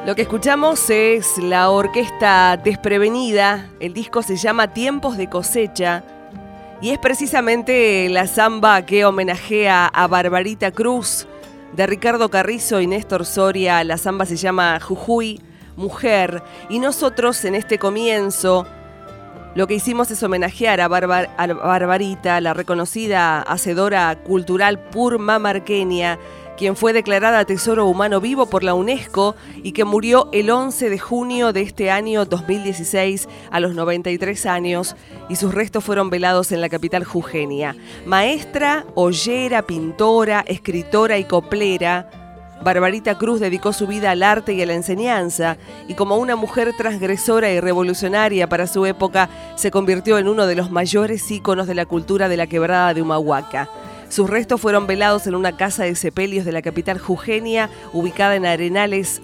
Lo que escuchamos es la orquesta Desprevenida. El disco se llama Tiempos de Cosecha y es precisamente la samba que homenajea a Barbarita Cruz, de Ricardo Carrizo y Néstor Soria. La samba se llama Jujuy, Mujer, y nosotros en este comienzo lo que hicimos es homenajear a Barbarita, la reconocida hacedora cultural purmamarqueña, quien fue declarada Tesoro Humano Vivo por la UNESCO y que murió el 11 de junio de este año 2016 a los 93 años, y sus restos fueron velados en la capital jujeña. Maestra, ollera, pintora, escritora y coplera, Barbarita Cruz dedicó su vida al arte y a la enseñanza, y como una mujer transgresora y revolucionaria para su época, se convirtió en uno de los mayores íconos de la cultura de la quebrada de Humahuaca. Sus restos fueron velados en una casa de sepelios de la capital jujeña, ubicada en Arenales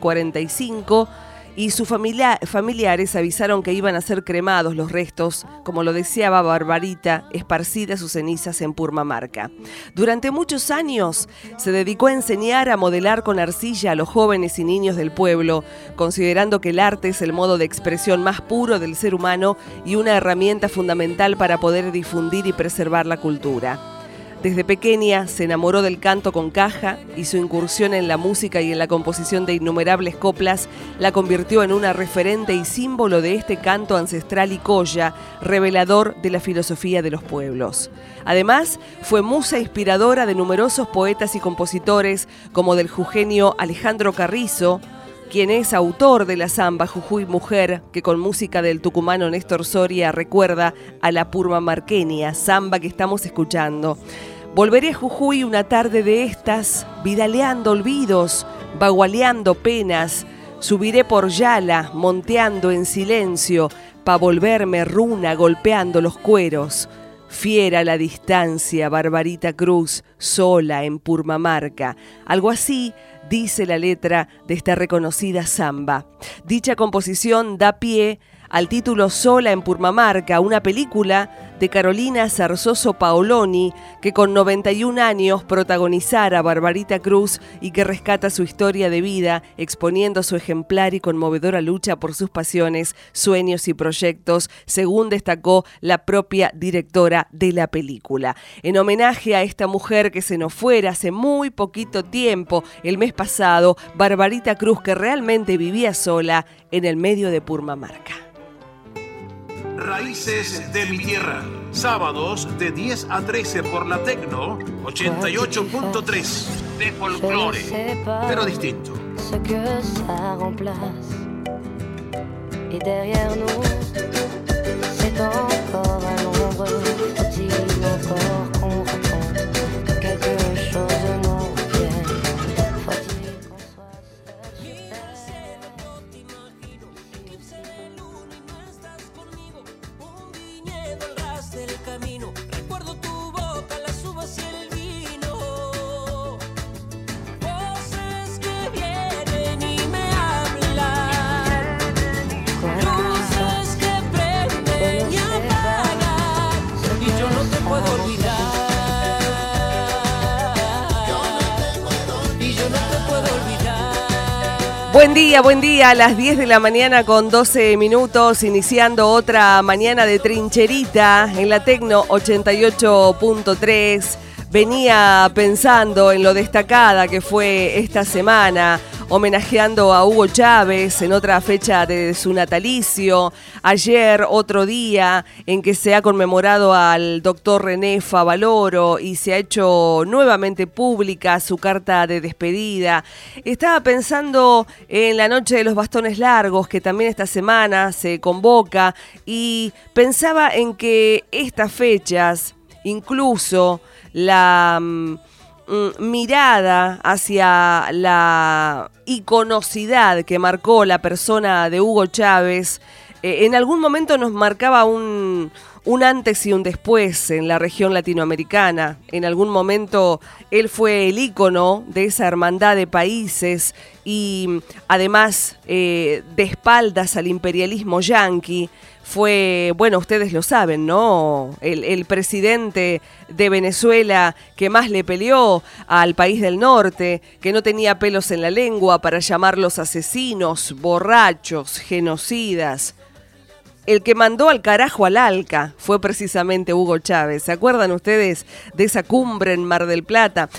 1145, y sus familiares avisaron que iban a ser cremados los restos, como lo deseaba Barbarita, esparcidas sus cenizas en Purmamarca. Durante muchos años se dedicó a enseñar a modelar con arcilla a los jóvenes y niños del pueblo, considerando que el arte es el modo de expresión más puro del ser humano y una herramienta fundamental para poder difundir y preservar la cultura. Desde pequeña se enamoró del canto con caja y su incursión en la música y en la composición de innumerables coplas la convirtió en una referente y símbolo de este canto ancestral y colla, revelador de la filosofía de los pueblos. Además, fue musa inspiradora de numerosos poetas y compositores, como del jujeño Alejandro Carrizo, quien es autor de la samba Jujuy Mujer, que con música del tucumano Néstor Soria recuerda a la purmamarqueña, samba que estamos escuchando. Volveré a Jujuy una tarde de estas, vidaleando olvidos, bagualeando penas, subiré por Yala, monteando en silencio, pa' volverme runa golpeando los cueros. Fiera la distancia, Barbarita Cruz, sola en Purmamarca. Algo así dice la letra de esta reconocida samba. Dicha composición da pie al título Sola en Purmamarca, una película de Carolina Zarzoso Paoloni, que con 91 años protagonizara a Barbarita Cruz y que rescata su historia de vida, exponiendo su ejemplar y conmovedora lucha por sus pasiones, sueños y proyectos, según destacó la propia directora de la película. En homenaje a esta mujer que se nos fuera hace muy poquito tiempo, el mes pasado, Barbarita Cruz, que realmente vivía sola en el medio de Purmamarca. Raíces de mi tierra, sábados de 10 a 13 por la Tecno 88.3 de folclore, pero distinto. Ce que ça remplace. Et derrière nous, c'est encore à l'ombre. Faut-il encore qu'on raconte que quelque chose nous vienne? Faut-il qu'on soit seul? No te imagino, 15 de luna y no estás conmigo. Un viñedo al ras del camino. Recuerdo tu boca, las uvas y el vino. Voces que vienen y me hablan. Luces que prenden y apagan. Y yo no te puedo olvidar. Y yo no te puedo olvidar. Buen día, a las 10 de la mañana con 12 minutos, iniciando otra mañana de trincherita en la Tecno 88.3. Venía pensando en lo destacada que fue esta semana, homenajeando a Hugo Chávez en otra fecha de su natalicio. Ayer, otro día en que se ha conmemorado al doctor René Favaloro y se ha hecho nuevamente pública su carta de despedida. Estaba pensando en la Noche de los Bastones Largos, que también esta semana se convoca, y pensaba en que estas fechas, incluso la mirada hacia la iconocidad que marcó la persona de Hugo Chávez, en algún momento nos marcaba un un antes y un después en la región latinoamericana. En algún momento él fue el ícono de esa hermandad de países y además de espaldas al imperialismo yanqui, fue, bueno, ustedes lo saben, ¿no? El presidente de Venezuela que más le peleó al país del norte, que no tenía pelos en la lengua para llamarlos asesinos, borrachos, genocidas. El que mandó al carajo al ALCA fue precisamente Hugo Chávez. ¿Se acuerdan ustedes de esa cumbre en Mar del Plata?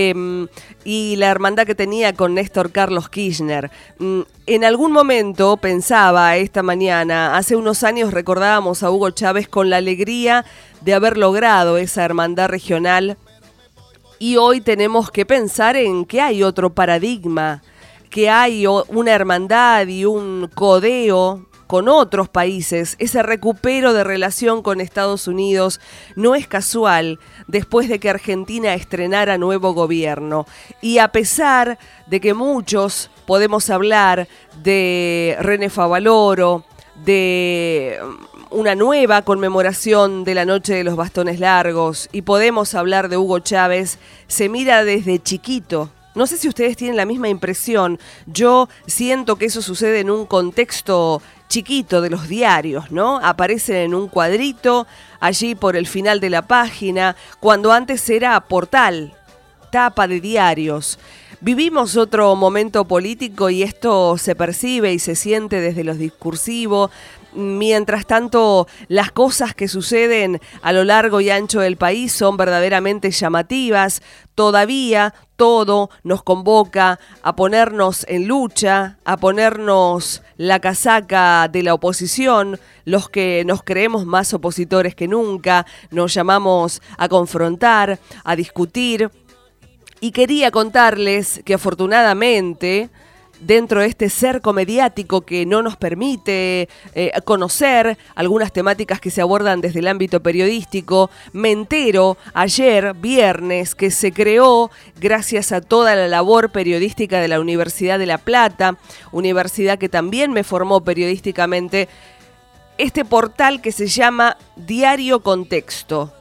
Y la hermandad que tenía con Néstor Carlos Kirchner. En algún momento pensaba esta mañana, hace unos años recordábamos a Hugo Chávez con la alegría de haber logrado esa hermandad regional. Y hoy tenemos que pensar en que hay otro paradigma, que hay una hermandad y un codeo con otros países. Ese recupero de relación con Estados Unidos no es casual después de que Argentina estrenara nuevo gobierno. Y a pesar de que muchos podemos hablar de René Favaloro, de una nueva conmemoración de la Noche de los Bastones Largos, y podemos hablar de Hugo Chávez, se mira desde chiquito. No sé si ustedes tienen la misma impresión. Yo siento que eso sucede en un contexto chiquito de los diarios, ¿no? Aparecen en un cuadrito, allí por el final de la página, cuando antes era portal, tapa de diarios. Vivimos otro momento político y esto se percibe y se siente desde lo discursivo. Mientras tanto, las cosas que suceden a lo largo y ancho del país son verdaderamente llamativas. Todavía todo nos convoca a ponernos en lucha, a ponernos la casaca de la oposición. Los que nos creemos más opositores que nunca, nos llamamos a confrontar, a discutir. Y quería contarles que afortunadamente, dentro de este cerco mediático que no nos permite conocer algunas temáticas que se abordan desde el ámbito periodístico, me entero ayer, viernes, que se creó, gracias a toda la labor periodística de la Universidad de La Plata, universidad que también me formó periodísticamente, este portal que se llama Diario Contexto.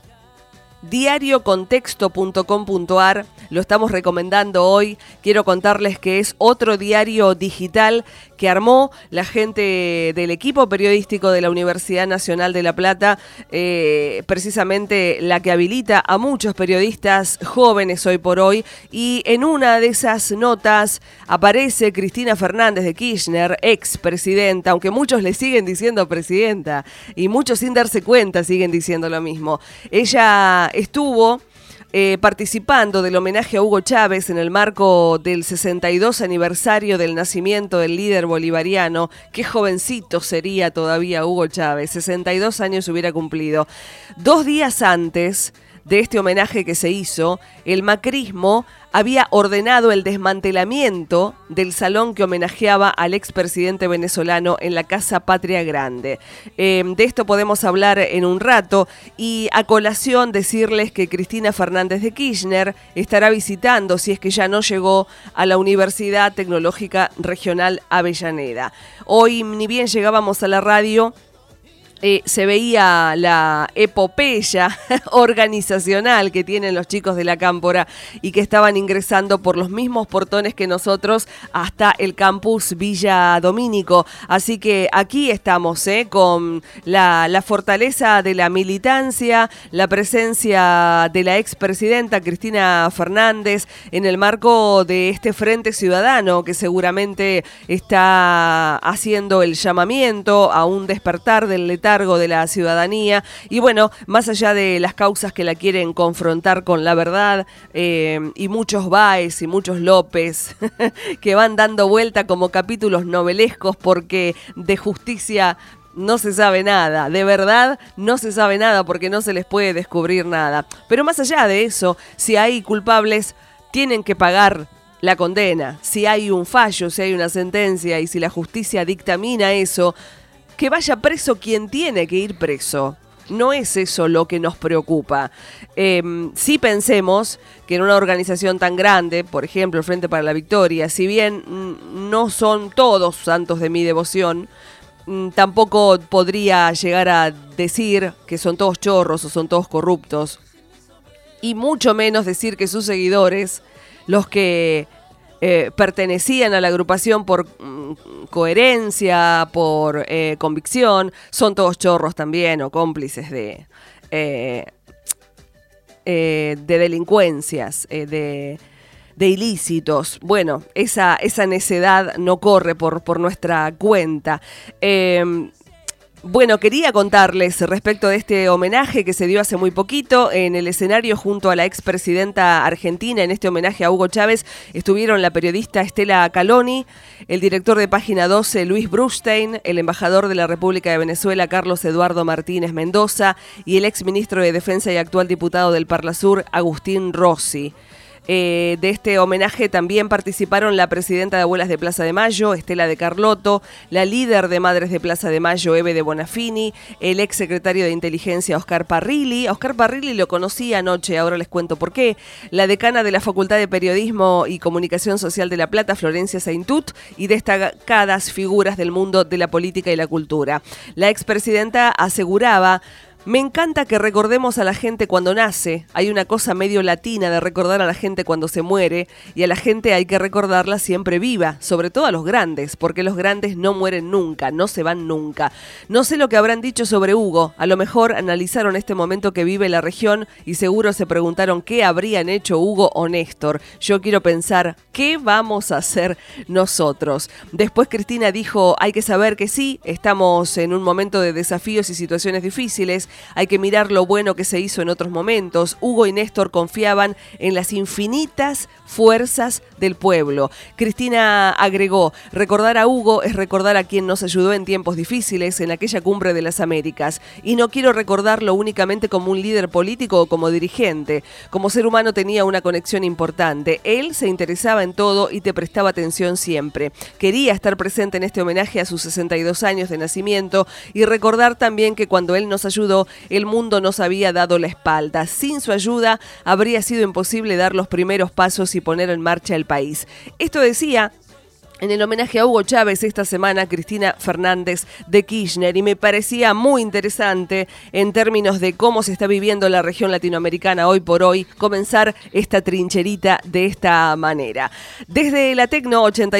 Diariocontexto.com.ar, lo estamos recomendando hoy. Quiero contarles que es otro diario digital que armó la gente del equipo periodístico de la Universidad Nacional de La Plata, precisamente la que habilita a muchos periodistas jóvenes hoy por hoy, y en una de esas notas aparece Cristina Fernández de Kirchner, ex presidenta, aunque muchos le siguen diciendo presidenta y muchos sin darse cuenta siguen diciendo lo mismo. Ella estuvo participando del homenaje a Hugo Chávez en el marco del 62 aniversario del nacimiento del líder bolivariano. Qué jovencito sería todavía Hugo Chávez, 62 años hubiera cumplido. 2 días antes de este homenaje que se hizo, el macrismo había ordenado el desmantelamiento del salón que homenajeaba al expresidente venezolano en la Casa Patria Grande. De esto podemos hablar en un rato, y a colación decirles que Cristina Fernández de Kirchner estará visitando, si es que ya no llegó, a la Universidad Tecnológica Regional Avellaneda. Hoy, ni bien llegábamos a la radio, se veía la epopeya organizacional que tienen los chicos de la Cámpora y que estaban ingresando por los mismos portones que nosotros hasta el campus Villa Domínico. Así que aquí estamos con la fortaleza de la militancia, la presencia de la expresidenta Cristina Fernández en el marco de este Frente Ciudadano que seguramente está haciendo el llamamiento a un despertar del letargo de la ciudadanía. Y bueno, más allá de las causas que la quieren confrontar con la verdad, y muchos Báez y muchos López que van dando vuelta como capítulos novelescos, porque de justicia no se sabe nada, de verdad no se sabe nada, porque no se les puede descubrir nada. Pero más allá de eso, si hay culpables, tienen que pagar la condena. Si hay un fallo, si hay una sentencia y si la justicia dictamina eso, que vaya preso quien tiene que ir preso. No es eso lo que nos preocupa. Sí pensemos que en una organización tan grande, por ejemplo, el Frente para la Victoria, si bien no son todos santos de mi devoción, tampoco podría llegar a decir que son todos chorros o son todos corruptos. Y mucho menos decir que sus seguidores, los que pertenecían a la agrupación por coherencia, por convicción, son todos chorros también o cómplices de delincuencias, de ilícitos. Bueno, esa necedad no corre por nuestra cuenta. Bueno, quería contarles respecto de este homenaje que se dio hace muy poquito en el escenario junto a la expresidenta argentina. En este homenaje a Hugo Chávez estuvieron la periodista Estela Caloni, el director de Página 12 Luis Brustein, el embajador de la República de Venezuela Carlos Eduardo Martínez Mendoza y el exministro de Defensa y actual diputado del Parlasur Agustín Rossi. De este homenaje también participaron la presidenta de Abuelas de Plaza de Mayo, Estela de Carlotto, la líder de Madres de Plaza de Mayo, Eve de Bonafini, el ex secretario de Inteligencia, Oscar Parrilli. Oscar Parrilli lo conocí anoche, ahora les cuento por qué. La decana de la Facultad de Periodismo y Comunicación Social de La Plata, Florencia Saintut, y destacadas figuras del mundo de la política y la cultura. La expresidenta aseguraba: me encanta que recordemos a la gente cuando nace. Hay una cosa medio latina de recordar a la gente cuando se muere, y a la gente hay que recordarla siempre viva, sobre todo a los grandes, porque los grandes no mueren nunca, no se van nunca. No sé lo que habrán dicho sobre Hugo, a lo mejor analizaron este momento que vive la región y seguro se preguntaron qué habrían hecho Hugo o Néstor. Yo quiero pensar, ¿qué vamos a hacer nosotros? Después Cristina dijo, hay que saber que sí, estamos en un momento de desafíos y situaciones difíciles. Hay que mirar lo bueno que se hizo en otros momentos. Hugo y Néstor confiaban en las infinitas fuerzas del pueblo. Cristina agregó, recordar a Hugo es recordar a quien nos ayudó en tiempos difíciles, en aquella cumbre de las Américas. Y no quiero recordarlo únicamente como un líder político o como dirigente. Como ser humano tenía una conexión importante. Él se interesaba en todo y te prestaba atención siempre. Quería estar presente en este homenaje a sus 62 años de nacimiento y recordar también que cuando él nos ayudó, el mundo nos había dado la espalda. Sin su ayuda habría sido imposible dar los primeros pasos y poner en marcha el país. Esto decía en el homenaje a Hugo Chávez esta semana Cristina Fernández de Kirchner, y me parecía muy interesante en términos de cómo se está viviendo la región latinoamericana hoy por hoy, comenzar esta trincherita de esta manera. Desde la Tecno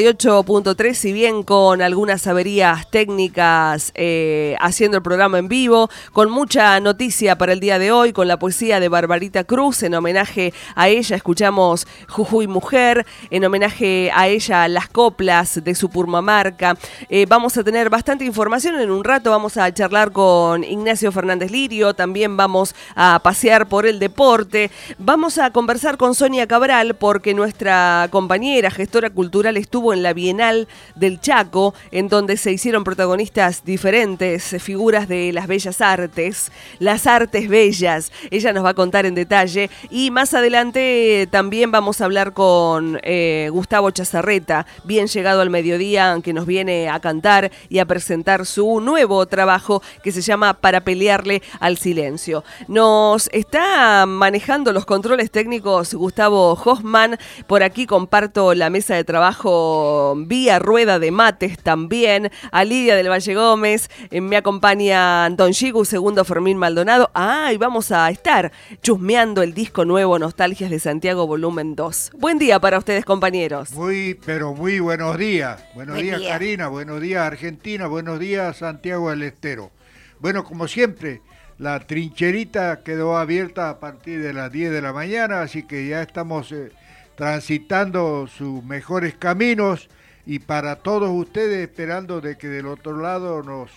88.3, si bien con algunas averías técnicas haciendo el programa en vivo, con mucha noticia para el día de hoy, con la poesía de Barbarita Cruz, en homenaje a ella escuchamos Jujuy Mujer, en homenaje a ella las coplas de su Purmamarca. Vamos a tener bastante información. En un rato vamos a charlar con Ignacio Fernández Lirio, también vamos a pasear por el deporte, vamos a conversar con Sonia Cabral porque nuestra compañera gestora cultural estuvo en la Bienal del Chaco, en donde se hicieron protagonistas diferentes figuras de las bellas artes, las artes bellas. Ella nos va a contar en detalle, y más adelante también vamos a hablar con Gustavo Chazarreta, bien llegado al mediodía, que nos viene a cantar y a presentar su nuevo trabajo que se llama Para pelearle al silencio. Nos está manejando los controles técnicos Gustavo Hoffman. Por aquí comparto la mesa de trabajo vía rueda de mates también. A Lidia del Valle Gómez, me acompaña Anton Gigu, segundo Fermín Maldonado. Y vamos a estar chusmeando el disco nuevo Nostalgias de Santiago volumen 2. Buen día para ustedes, compañeros. Muy buenos días. Buenos días, Karina. Buenos días, Argentina. Buenos días, Santiago del Estero. Bueno, como siempre, la trincherita quedó abierta a partir de las 10 de la mañana, así que ya estamos transitando sus mejores caminos, y para todos ustedes esperando de que del otro lado nos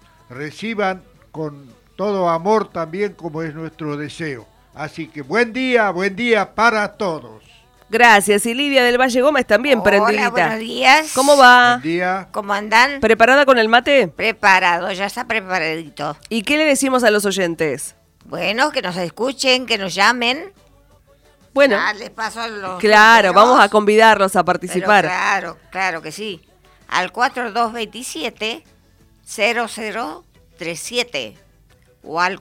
reciban con todo amor también, como es nuestro deseo. Así que buen día para todos. Gracias. Y Lidia del Valle Gómez también, prendidita. Hola, buenos días. ¿Cómo va? Buen día. ¿Cómo andan? ¿Preparada con el mate? Preparado, ya está preparadito. ¿Y qué le decimos a los oyentes? Bueno, que nos escuchen, que nos llamen. Bueno, Ya les paso a los claro, números, vamos a convidarlos a participar. pero claro que sí. Al 4227-0037 o al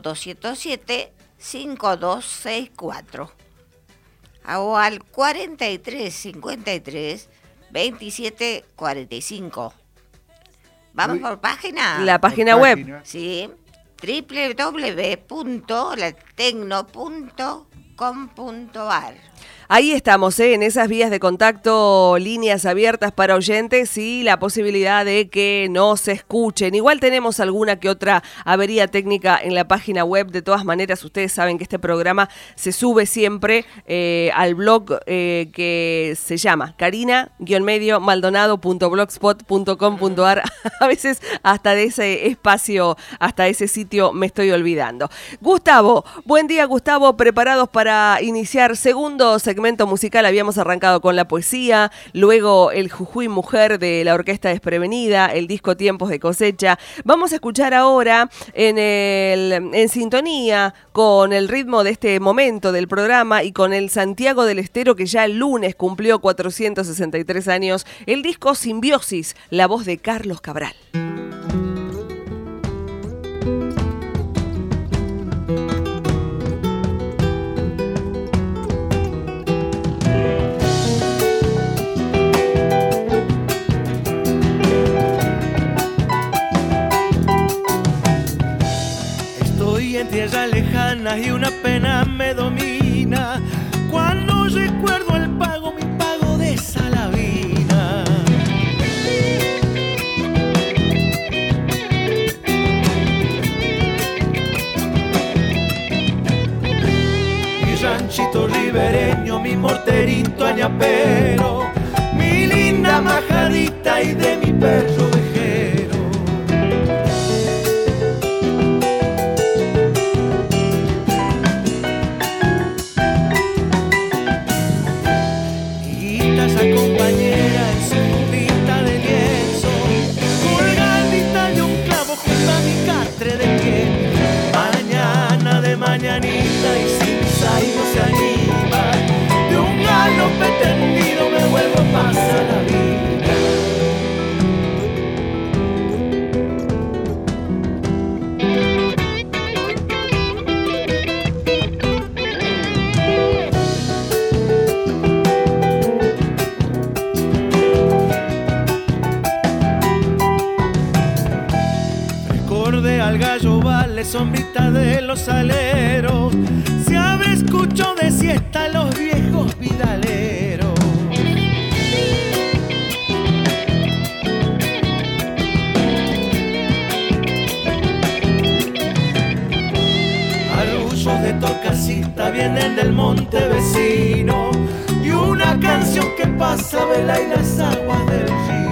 4207-5264. O al 4353-2745. Vamos por página. La página web. Sí, www.latecno.com.ar. Ahí estamos, en esas vías de contacto, líneas abiertas para oyentes y la posibilidad de que no se escuchen. Igual tenemos alguna que otra avería técnica en la página web. De todas maneras, ustedes saben que este programa se sube siempre al blog que se llama carina-maldonado.blogspot.com.ar. A veces hasta de ese espacio, hasta ese sitio me estoy olvidando. Gustavo, buen día Gustavo, preparados para iniciar segundo segmento musical. Habíamos arrancado con la poesía, luego el Jujuy Mujer de la Orquesta Desprevenida, el disco Tiempos de Cosecha. Vamos a escuchar ahora en sintonía con el ritmo de este momento del programa y con el Santiago del Estero, que ya el lunes cumplió 463 años, el disco Simbiosis, la voz de Carlos Cabral. En tierras lejanas y una pena me domina cuando recuerdo mi pago de Salavina. Mi ranchito ribereño, mi morterito añapero, mi linda majadita y de mi perro ovejero. Compañera en su cubita de lienzo, colgadita de un clavo junto a mi catre de piel. Mañana de mañanita y sin y no se anima, de un galope tendido me vuelvo a pasar la vida. Al gallo vale, sombrita de los aleros, se abre escucho de siesta los viejos vidaleros. Arrullos de torcasita vienen del monte vecino y una canción que pasa vela y las aguas del río.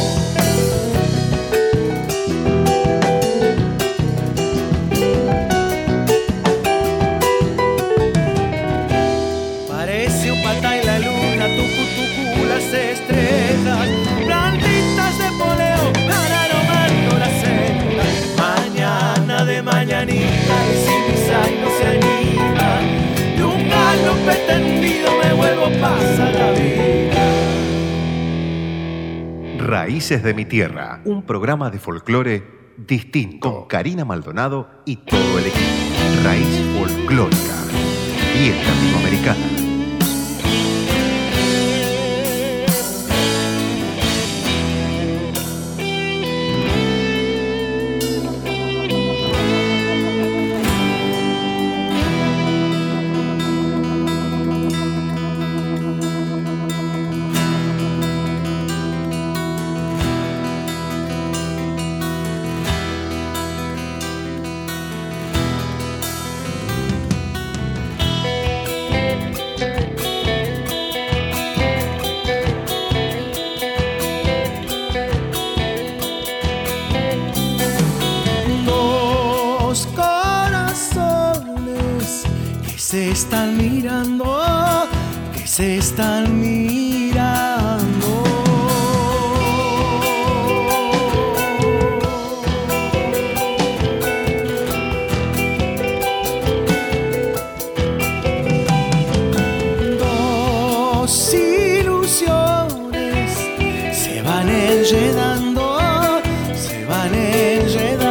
Estrellas, plantitas de poleo, van aromando la senda. Mañana de mañanita y sin misa y no se anima, de un galope tendido me vuelvo a pasar la vida. Raíces de mi tierra, un programa de folclore distinto, con Karina Maldonado y todo el equipo. Raíz folclórica, bien latinoamericana. se están mirando, que se están mirando. Dos ilusiones se van enredando, se van enredando.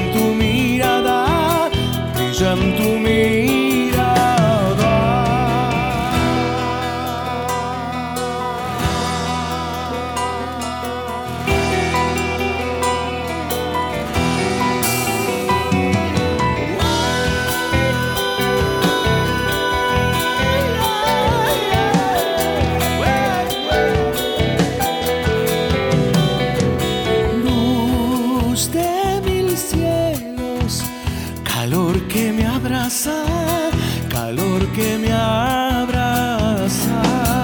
en tu mirada, brilla en tu mirada. Calor que me abraza.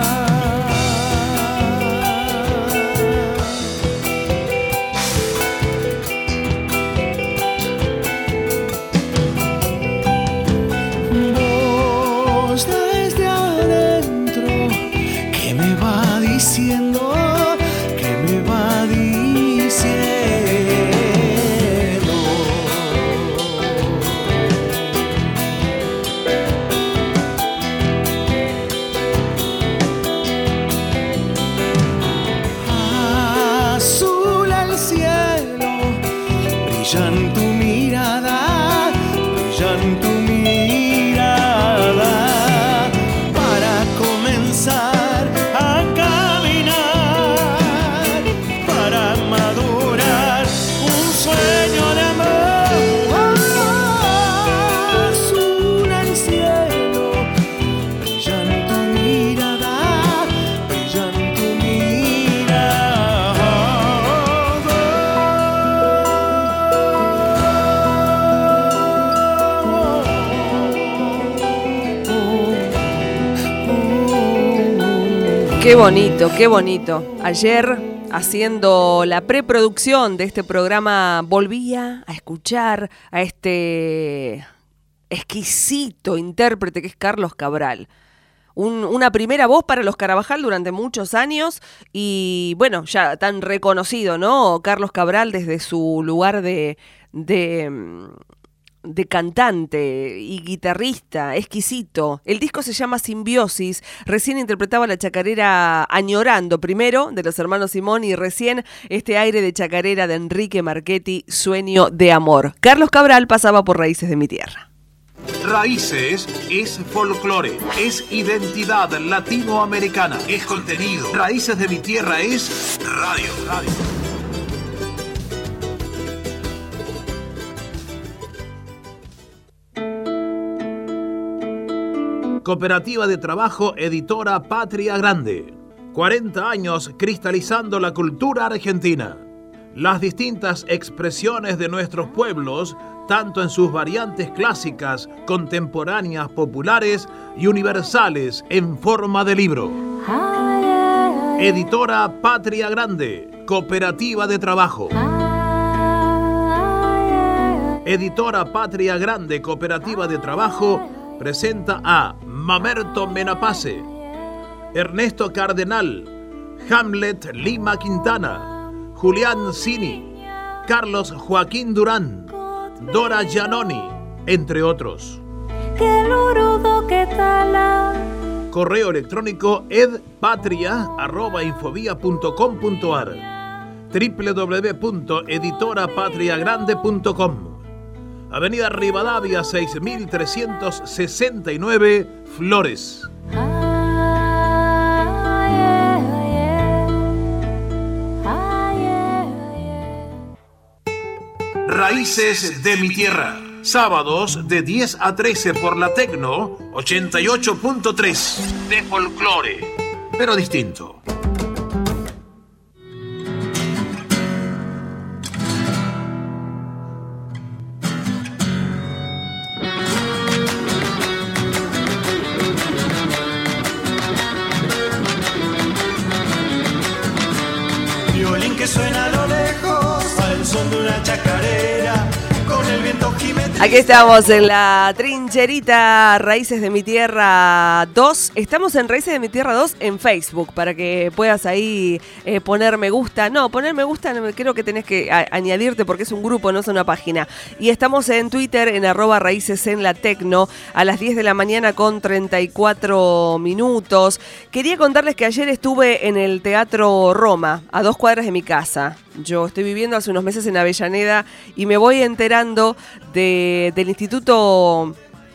Voz desde adentro que me va diciendo, que me va diciendo. Brilla en tu mirada, brilla en tu mirada, para comenzar a caminar, para madurar un sueño de amor. Azul el cielo, brilla en tu mirada, brilla en tu Qué bonito, qué bonito. Ayer, haciendo la preproducción de este programa, volvía a escuchar a este exquisito intérprete que es Carlos Cabral. Una primera voz para los Carabajal durante muchos años y, bueno, ya tan reconocido, ¿no? Carlos Cabral desde su lugar de cantante y guitarrista, exquisito. El disco se llama Simbiosis. Recién interpretaba la chacarera Añorando, primero de los hermanos Simón, y recién este aire de chacarera de Enrique Marchetti, Sueño de Amor. Carlos Cabral pasaba por Raíces de mi Tierra. Raíces es folclore, es identidad latinoamericana, es contenido. Raíces de mi Tierra es radio. Cooperativa de Trabajo Editora Patria Grande. 40 años cristalizando la cultura argentina. Las distintas expresiones de nuestros pueblos, tanto en sus variantes clásicas, contemporáneas, populares y universales en forma de libro. Editora Patria Grande, Cooperativa de Trabajo. Editora Patria Grande, Cooperativa de Trabajo, presenta a Mamerto Menapace, Ernesto Cardenal, Hamlet Lima Quintana, Julián Cini, Carlos Joaquín Durán, Dora Giannoni, entre otros. Correo electrónico edpatria@infobia.com.ar, www.editorapatriagrande.com. Avenida Rivadavia 6369, Flores. Raíces de mi Tierra. Sábados de 10 a 13 por la Tecno 88.3 de folclore, pero distinto. Violín que suena a lo lejos al son de una chacarera, con el viento Aquí estamos en la trincherita Raíces de mi Tierra 2. Estamos en Raíces de mi Tierra 2 en Facebook para que puedas ahí poner me gusta. No, poner me gusta creo que tenés que añadirte porque es un grupo, no es una página. Y estamos en Twitter en @Raíces en la Tecno a las 10 de la mañana con 34 minutos. Quería contarles que ayer estuve en el Teatro Roma, a 2 cuadras de mi casa. Yo estoy viviendo hace unos meses en Avellaneda y me voy enterando del Instituto,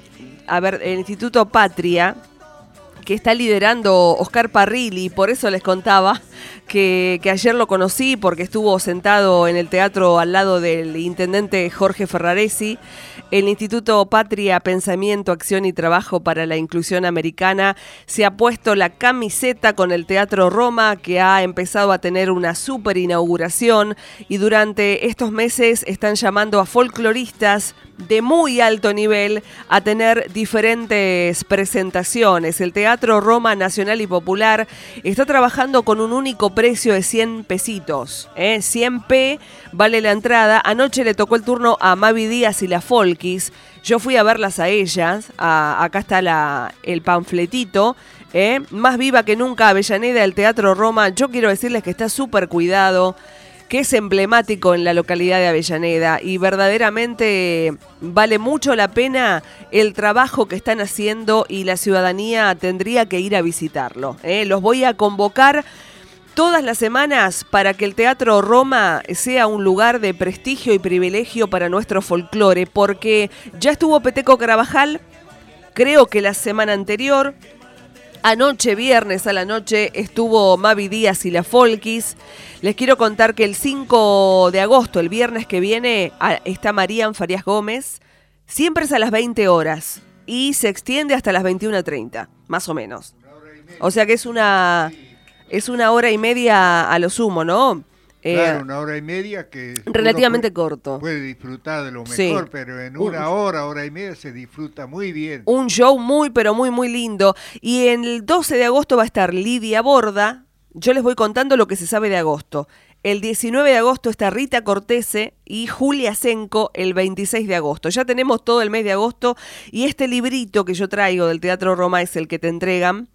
el Instituto Patria, que está liderando Oscar Parrilli. Por eso les contaba que ayer lo conocí, porque estuvo sentado en el teatro al lado del intendente Jorge Ferraresi. El Instituto Patria, Pensamiento, Acción y Trabajo para la Inclusión Americana se ha puesto la camiseta con el Teatro Roma, que ha empezado a tener una super inauguración, y durante estos meses están llamando a folcloristas de muy alto nivel a tener diferentes presentaciones. El Teatro Roma Nacional y Popular está trabajando con un único precio de 100 pesitos. 100 p vale la entrada. Anoche le tocó el turno a Mavi Díaz y la Folkis. Yo fui a verlas a ellas. Acá está el panfletito. Más viva que nunca Avellaneda, el Teatro Roma. Yo quiero decirles que está súper cuidado, que es emblemático en la localidad de Avellaneda y verdaderamente vale mucho la pena el trabajo que están haciendo y la ciudadanía tendría que ir a visitarlo. Los voy a convocar todas las semanas para que el Teatro Roma sea un lugar de prestigio y privilegio para nuestro folclore, porque ya estuvo Peteco Carabajal, creo que la semana anterior. Anoche, viernes a la noche, estuvo Mavi Díaz y la Folkis. Les quiero contar que el 5 de agosto, el viernes que viene, está Marían Farías Gómez. Siempre es a las 20 horas y se extiende hasta las 21:30, más o menos. O sea que es una hora y media a lo sumo, ¿no? Claro, una hora y media que relativamente corto. Puede disfrutar de lo mejor, sí. Pero en una hora y media se disfruta muy bien. Un show muy, pero muy, muy lindo. Y el 12 de agosto va a estar Lidia Borda. Yo les voy contando lo que se sabe de agosto. El 19 de agosto está Rita Cortese y Julia Senco el 26 de agosto. Ya tenemos todo el mes de agosto y este librito que yo traigo del Teatro Roma es el que te entregan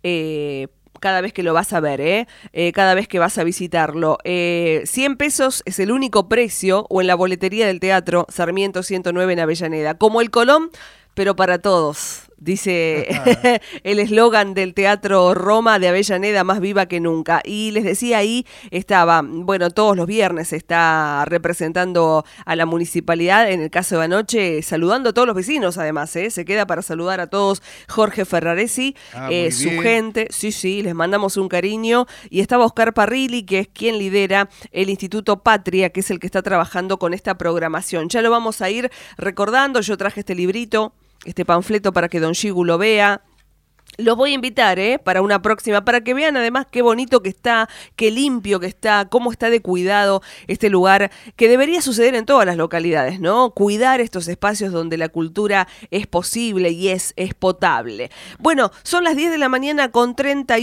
cada vez que lo vas a ver, cada vez que vas a visitarlo. 100 pesos es el único precio, o en la boletería del teatro Sarmiento 109 en Avellaneda. Como el Colón, pero para todos. Dice el eslogan del Teatro Roma de Avellaneda, más viva que nunca. Y les decía, ahí estaba, bueno, todos los viernes está representando a la municipalidad, en el caso de anoche, saludando a todos los vecinos además, se queda para saludar a todos Jorge Ferraresi, su gente, sí, les mandamos un cariño. Y estaba Oscar Parrilli, que es quien lidera el Instituto Patria, que es el que está trabajando con esta programación. Ya lo vamos a ir recordando, yo traje este librito, este panfleto para que don Gigu lo vea. Los voy a invitar, para una próxima, para que vean además qué bonito que está, qué limpio que está, cómo está de cuidado este lugar, que debería suceder en todas las localidades, ¿no? Cuidar estos espacios donde la cultura es posible y es potable. Bueno, son las 10 de la mañana con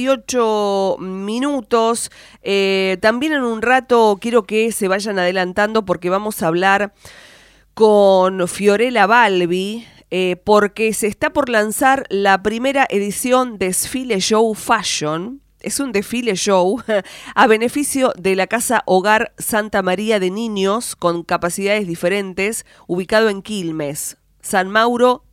38 minutos. También en un rato quiero que se vayan adelantando porque vamos a hablar con Fiorella Balbi, porque se está por lanzar la primera edición Desfile Show Fashion. Es un desfile show a beneficio de la Casa Hogar Santa María de Niños con capacidades diferentes, ubicado en Quilmes, San Mauro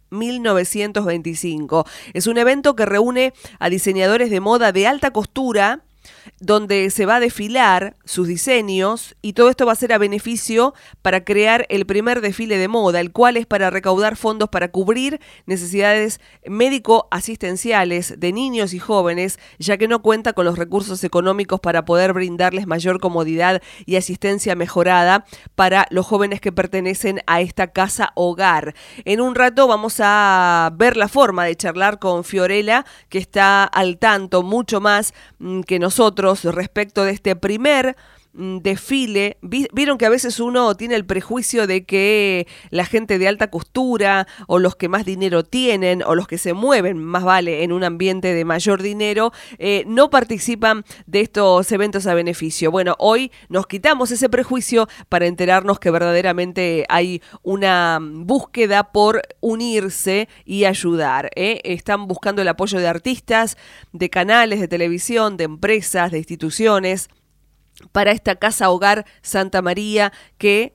1925. Es un evento que reúne a diseñadores de moda de alta costura, donde se va a desfilar sus diseños, y todo esto va a ser a beneficio para crear el primer desfile de moda, el cual es para recaudar fondos para cubrir necesidades médico-asistenciales de niños y jóvenes, ya que no cuenta con los recursos económicos para poder brindarles mayor comodidad y asistencia mejorada para los jóvenes que pertenecen a esta casa hogar. En un rato vamos a ver la forma de charlar con Fiorella, que está al tanto mucho más que nosotros respecto de este primer desfile. Vieron que a veces uno tiene el prejuicio de que la gente de alta costura o los que más dinero tienen o los que se mueven, más vale, en un ambiente de mayor dinero, no participan de estos eventos a beneficio. Bueno, hoy nos quitamos ese prejuicio para enterarnos que verdaderamente hay una búsqueda por unirse y ayudar. Están buscando el apoyo de artistas, de canales de televisión, de empresas, de instituciones, para esta Casa Hogar Santa María que,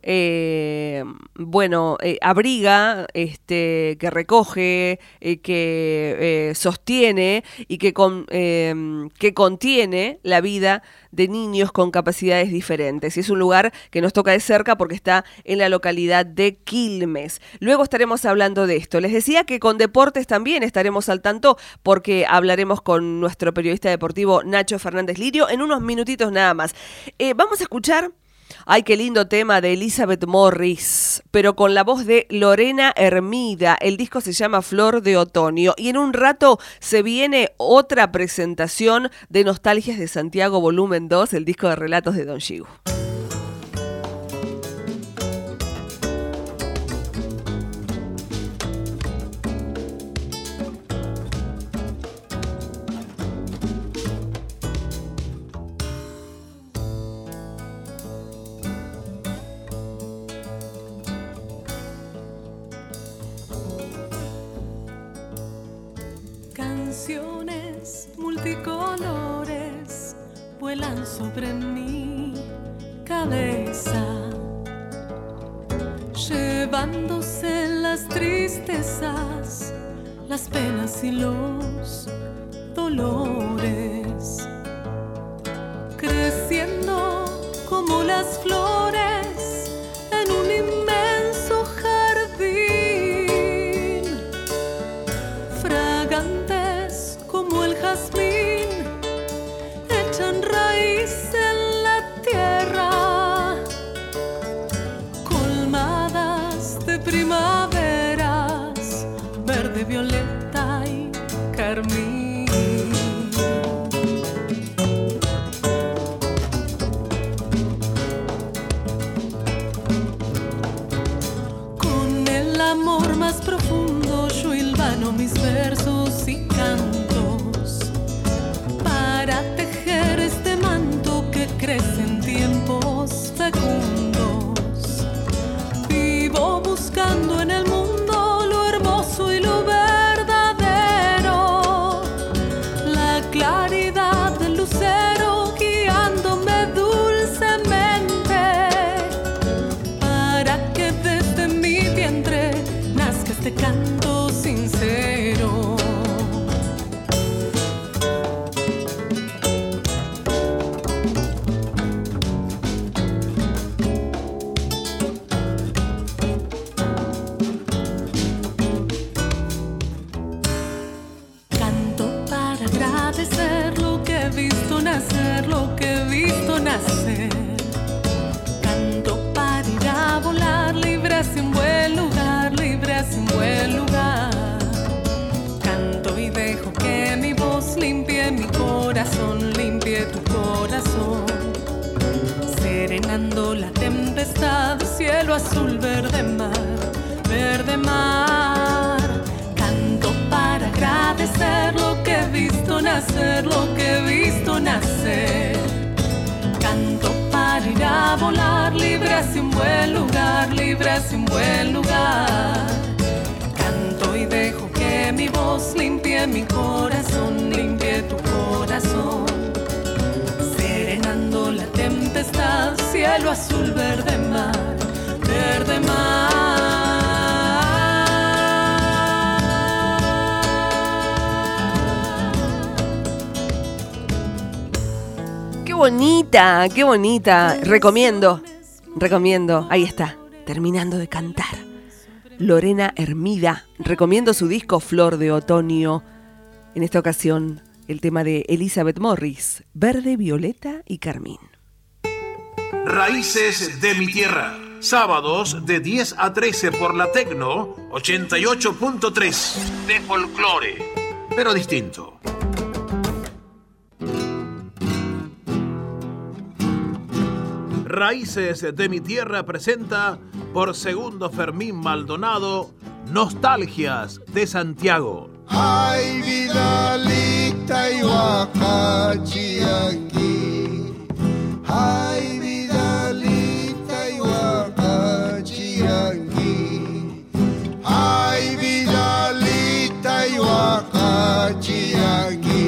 abriga, que recoge, que sostiene y que contiene la vida de niños con capacidades diferentes. Y es un lugar que nos toca de cerca porque está en la localidad de Quilmes. Luego estaremos hablando de esto. Les decía que con deportes también estaremos al tanto porque hablaremos con nuestro periodista deportivo Nacho Fernández Lirio en unos minutitos nada más. Vamos a escuchar, ay, qué lindo tema de Elizabeth Morris, pero con la voz de Lorena Hermida. El disco se llama Flor de Otoño y en un rato se viene otra presentación de Nostalgias de Santiago Volumen 2, el disco de relatos de Don Gigu. Canciones multicolores vuelan sobre mi cabeza, llevándose las tristezas, las penas y los dolores, creciendo como las flores en un inmenso jardín, fragantes como el jazmín, echan raíz en la tierra, colmadas de primaveras, verde, violeta y carmín. Con el amor más profundo yo hilvano mis versos y cantos para tejer este manto que crece en tiempos fecundos. Vivo buscando en el mundo lo hermoso y lo verdadero, la claridad del lucero guiándome dulcemente para que desde mi vientre nazca este canto sincero. Canto para agradecer lo que he visto nacer, lo que he visto nacer. Canto para ir a volar libre hacia un buen lugar, libre hacia un buen lugar. Canto y dejo que mi voz limpie mi corazón, limpie tu corazón, serenando la tempestad, cielo azul, verde mar, verde mar. Canto para agradecer lo que he visto nacer, lo que he visto nacer. Canto para ir a volar libre hacia un buen lugar, libre hacia un buen lugar. Canto y dejo que mi voz limpie mi corazón, limpie tu corazón, serenando la tempestad, cielo azul, verde mar, verde mar. ¡Qué bonita! ¡Qué bonita! Recomiendo. Ahí está, terminando de cantar. Lorena Hermida. Recomiendo su disco Flor de Otoño. En esta ocasión, el tema de Elizabeth Morris, Verde, Violeta y Carmín. Raíces de mi tierra. Sábados de 10 a 13 por la Tecno 88.3 de folclore, pero distinto. Raíces de mi Tierra presenta por segundo Fermín Maldonado Nostalgias de Santiago. Ay, Vidalita y Huacachiaqui. Ay, Vidalita y Huacachiaqui. Ay, Vidalita y Huacachiaqui.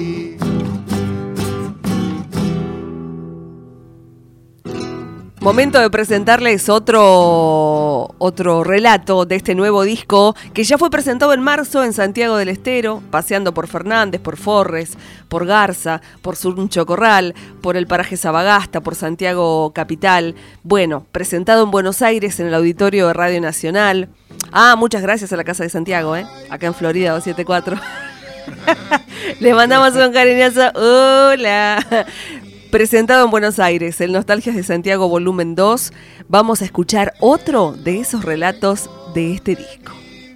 Momento de presentarles otro relato de este nuevo disco que ya fue presentado en marzo en Santiago del Estero, paseando por Fernández, por Forres, por Garza, por Suruncho Corral, por el paraje Sabagasta, por Santiago Capital. Bueno, presentado en Buenos Aires en el auditorio de Radio Nacional. Muchas gracias a la Casa de Santiago, acá en Florida 274. Les mandamos un cariñoso hola. Presentado en Buenos Aires, el Nostalgias de Santiago volumen 2, vamos a escuchar otro de esos relatos de este disco.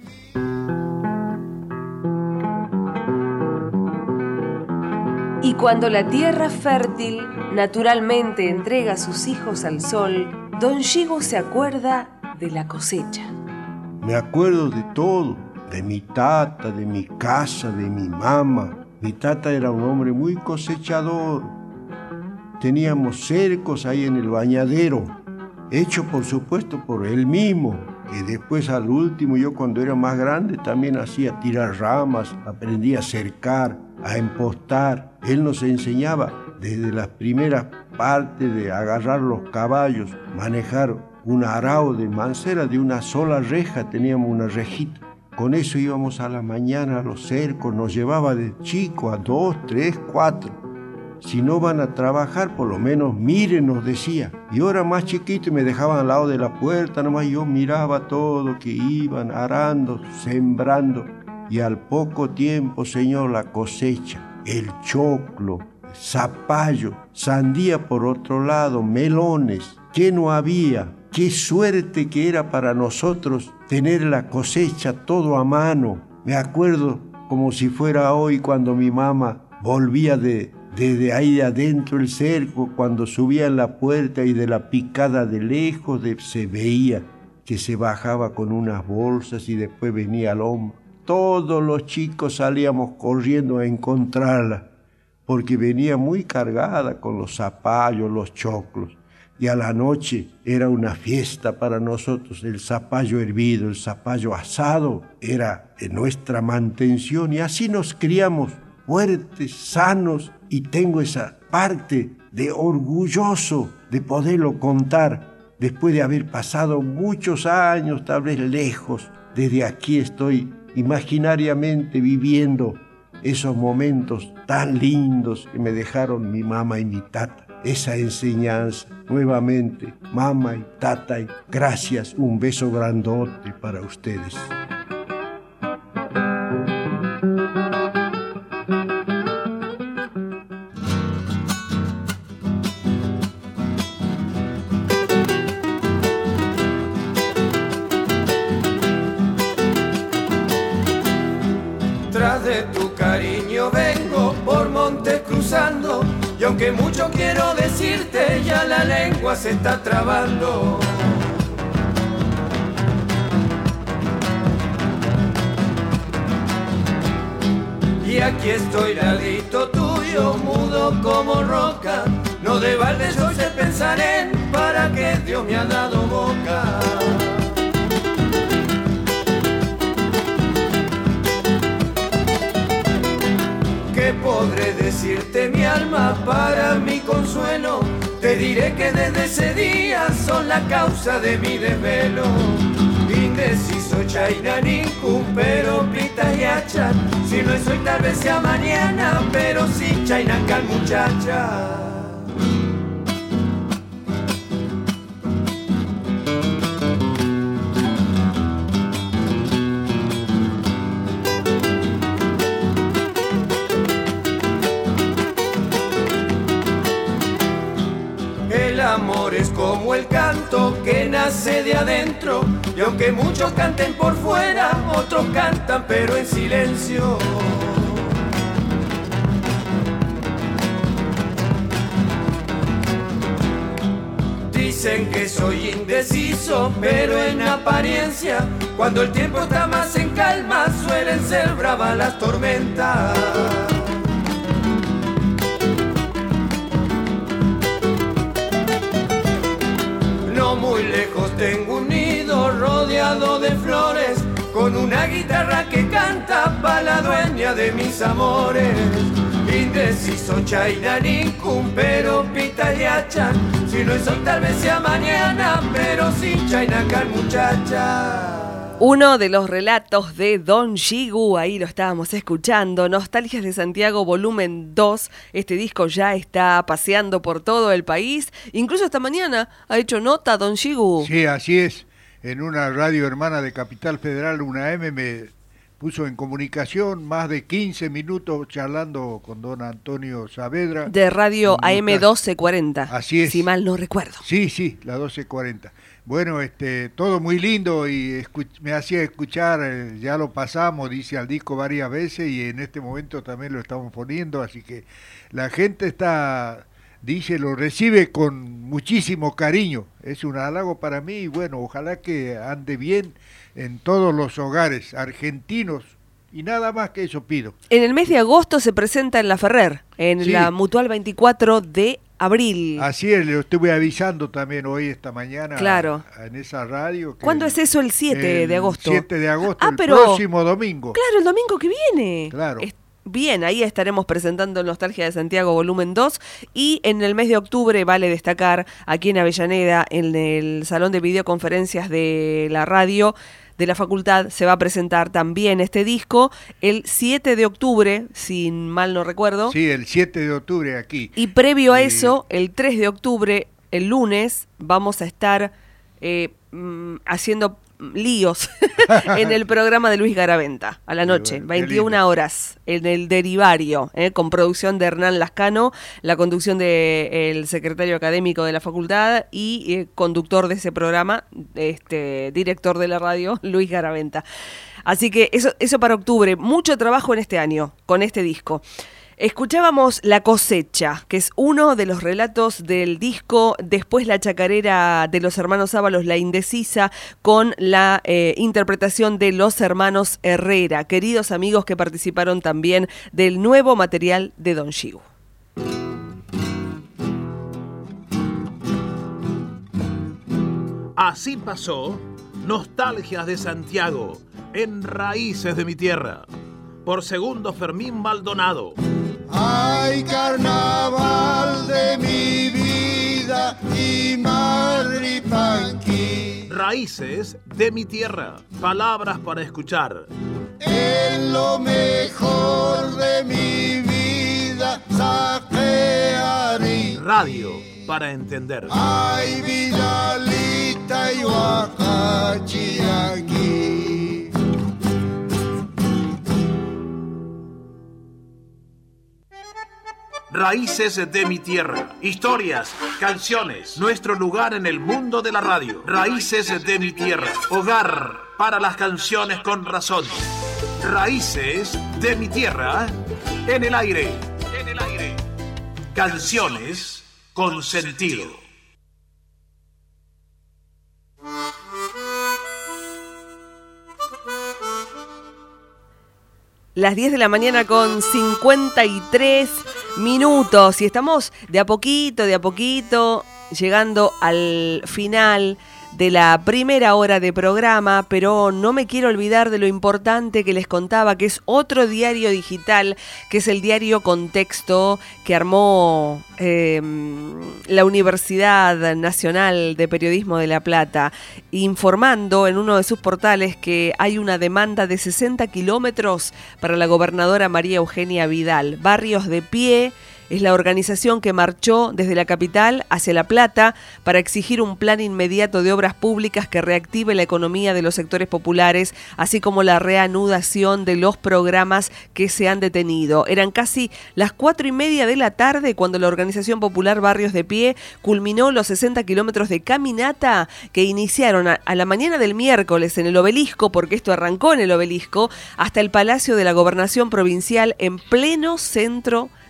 Y cuando la tierra fértil naturalmente entrega a sus hijos al sol, Don Gigo se acuerda de la cosecha. Me acuerdo de todo, de mi tata, de mi casa, de mi mamá. Mi tata era un hombre muy cosechador. Teníamos cercos ahí en el bañadero, hecho por supuesto por él mismo, que después al último yo cuando era más grande también hacía tirar ramas, aprendí a cercar, a empostar. Él nos enseñaba desde las primeras partes de agarrar los caballos, manejar un arao de mancera de una sola reja, teníamos una rejita. Con eso íbamos a la mañana a los cercos, nos llevaba de chico a 2, 3, 4. Si no van a trabajar, por lo menos miren, nos decía. Y yo era más chiquito y me dejaban al lado de la puerta, nomás yo miraba todo que iban arando, sembrando. Y al poco tiempo, señor, la cosecha, el choclo, zapallo, sandía por otro lado, melones. ¿Qué no había? Qué suerte que era para nosotros tener la cosecha todo a mano. Me acuerdo como si fuera hoy cuando mi mamá volvía desde ahí adentro el cerco, cuando subía en la puerta y de la picada de lejos se veía que se bajaba con unas bolsas y después venía al hombro. Todos los chicos salíamos corriendo a encontrarla porque venía muy cargada con los zapallos, los choclos. Y a la noche era una fiesta para nosotros, el zapallo hervido, el zapallo asado, era nuestra mantención y así nos criamos fuertes, sanos, y tengo esa parte de orgulloso de poderlo contar después de haber pasado muchos años, tal vez lejos. Desde aquí estoy imaginariamente viviendo esos momentos tan lindos que me dejaron mi mamá y mi tata. Esa enseñanza, nuevamente, mamá y tata, y gracias, un beso grandote para ustedes. Tras de tu cariño vengo por montes cruzando, y aunque mucho quiero decirte, ya la lengua se está trabando. Y aquí estoy ladito tuyo, mudo como roca. No de balde yo sé pensar en para que Dios me ha dado boca. ¿Qué podré decirte, mi alma, para mi consuelo? Te diré que desde ese día son la causa de mi desvelo. Indeciso chainanicum, pero pita y hacha. Si no es hoy tal vez sea mañana, pero sí chainacal muchacha. El amor es como el canto que nace de adentro, y aunque muchos canten por fuera, otros cantan pero en silencio. Dicen que soy indeciso, pero en apariencia, cuando el tiempo está más en calma, suelen ser bravas las tormentas. No muy lejos tengo un nido rodeado de flores, con una guitarra que canta pa' la dueña de mis amores. Indeciso chainanicum, pero pitayachan. Si no es hoy tal vez sea mañana, pero sin chainacan muchacha. Uno de los relatos de Don Yigu, ahí lo estábamos escuchando, Nostalgias de Santiago volumen 2. Este disco ya está paseando por todo el país. Incluso esta mañana ha hecho nota Don Yigu. Sí, así es. En una radio hermana de Capital Federal, una M, me puso en comunicación más de 15 minutos charlando con don Antonio Saavedra. De radio AM 1240. Así es. Si mal no recuerdo. Sí, la 1240. Bueno, todo muy lindo y me hacía escuchar, ya lo pasamos, dice, al disco varias veces y en este momento también lo estamos poniendo, así que la gente dice, lo recibe con muchísimo cariño. Es un halago para mí y bueno, ojalá que ande bien en todos los hogares argentinos y nada más que eso pido. En el mes de agosto se presenta en La Ferrer, en la Mutual 24 de abril. Así es, lo estuve avisando también hoy, esta mañana, claro, en esa radio. ¿Cuándo es eso? El 7 de agosto. 7 de agosto, próximo domingo. Claro, el domingo que viene. Claro. Bien, ahí estaremos presentando Nostalgia de Santiago volumen 2 y en el mes de octubre vale destacar aquí en Avellaneda, en el salón de videoconferencias de la radio de la facultad, se va a presentar también este disco el 7 de octubre, si mal no recuerdo. Sí, el 7 de octubre aquí. Y previo a eso, el 3 de octubre, el lunes, vamos a estar haciendo líos en el programa de Luis Garaventa a la noche, 21 horas, en el Derivario, con producción de Hernán Lascano, la conducción del secretario académico de la facultad y conductor de ese programa, director de la radio, Luis Garaventa. Así que eso para octubre, mucho trabajo en este año con este disco. Escuchábamos La Cosecha, que es uno de los relatos del disco, después la chacarera de los hermanos Ábalos, La Indecisa, con la interpretación de los hermanos Herrera, queridos amigos que participaron también del nuevo material de Don Yigu. Así pasó Nostalgias de Santiago en Raíces de mi Tierra, por Segundo Fermín Maldonado. Ay, carnaval de mi vida y Marripanqui. Raíces de mi Tierra, palabras para escuchar. En lo mejor de mi vida saquearé. Radio para entender. Ay, Vidalita y Huacachiangui. Raíces de mi Tierra, historias, canciones, nuestro lugar en el mundo de la radio. Raíces de mi Tierra, hogar para las canciones con razón. Raíces de mi Tierra, en el aire. Canciones con sentido. Las 10 de la mañana con 53 minutos y estamos de a poquito llegando al final de la primera hora de programa, pero no me quiero olvidar de lo importante que les contaba, que es otro diario digital, que es el diario Contexto, que armó la Universidad Nacional de Periodismo de La Plata, informando en uno de sus portales que hay una demanda de 60 kilómetros para la gobernadora María Eugenia Vidal. Barrios de Pie es la organización que marchó desde la capital hacia La Plata para exigir un plan inmediato de obras públicas que reactive la economía de los sectores populares, así como la reanudación de los programas que se han detenido. Eran casi las 4:30 de la tarde cuando la Organización Popular Barrios de Pie culminó los 60 kilómetros de caminata que iniciaron a la mañana del miércoles en el Obelisco, porque esto arrancó en el Obelisco, hasta el Palacio de la Gobernación Provincial en pleno centro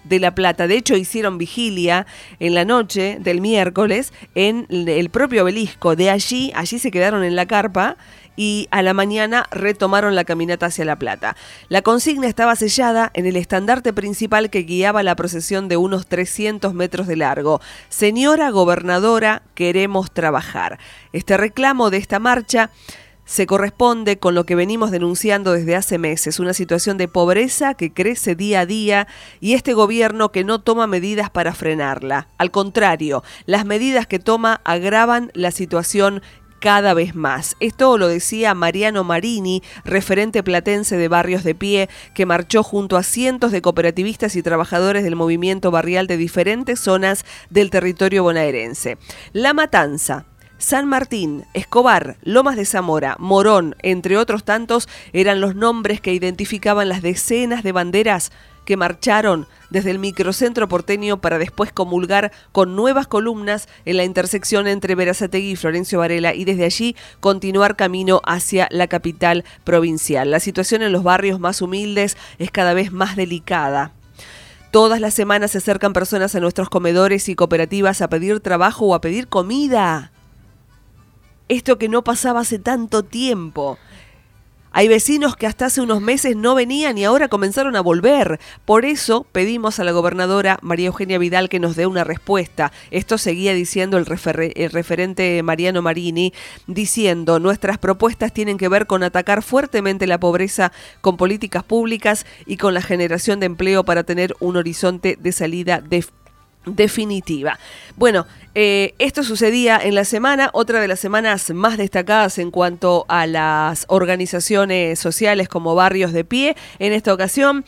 de La Plata. De hecho, hicieron vigilia en la noche del miércoles en el propio obelisco. De allí se quedaron en la carpa y a la mañana retomaron la caminata hacia La Plata. La consigna estaba sellada en el estandarte principal que guiaba la procesión de unos 300 metros de largo. Señora gobernadora, queremos trabajar. Este reclamo de esta marcha se corresponde con lo que venimos denunciando desde hace meses, una situación de pobreza que crece día a día y este gobierno que no toma medidas para frenarla. Al contrario, las medidas que toma agravan la situación cada vez más. Esto lo decía Mariano Marini, referente platense de Barrios de Pie, que marchó junto a cientos de cooperativistas y trabajadores del movimiento barrial de diferentes zonas del territorio bonaerense. La Matanza, San Martín, Escobar, Lomas de Zamora, Morón, entre otros tantos, eran los nombres que identificaban las decenas de banderas que marcharon desde el microcentro porteño para después comulgar con nuevas columnas en la intersección entre Berazategui y Florencio Varela y desde allí continuar camino hacia la capital provincial. La situación en los barrios más humildes es cada vez más delicada. Todas las semanas se acercan personas a nuestros comedores y cooperativas a pedir trabajo o a pedir comida. Esto que no pasaba hace tanto tiempo. Hay vecinos que hasta hace unos meses no venían y ahora comenzaron a volver. Por eso pedimos a la gobernadora María Eugenia Vidal que nos dé una respuesta. Esto seguía diciendo el referente Mariano Marini, diciendo: nuestras propuestas tienen que ver con atacar fuertemente la pobreza con políticas públicas y con la generación de empleo para tener un horizonte de salida definitiva. Bueno, esto sucedía en la semana, otra de las semanas más destacadas en cuanto a las organizaciones sociales como Barrios de Pie en esta ocasión,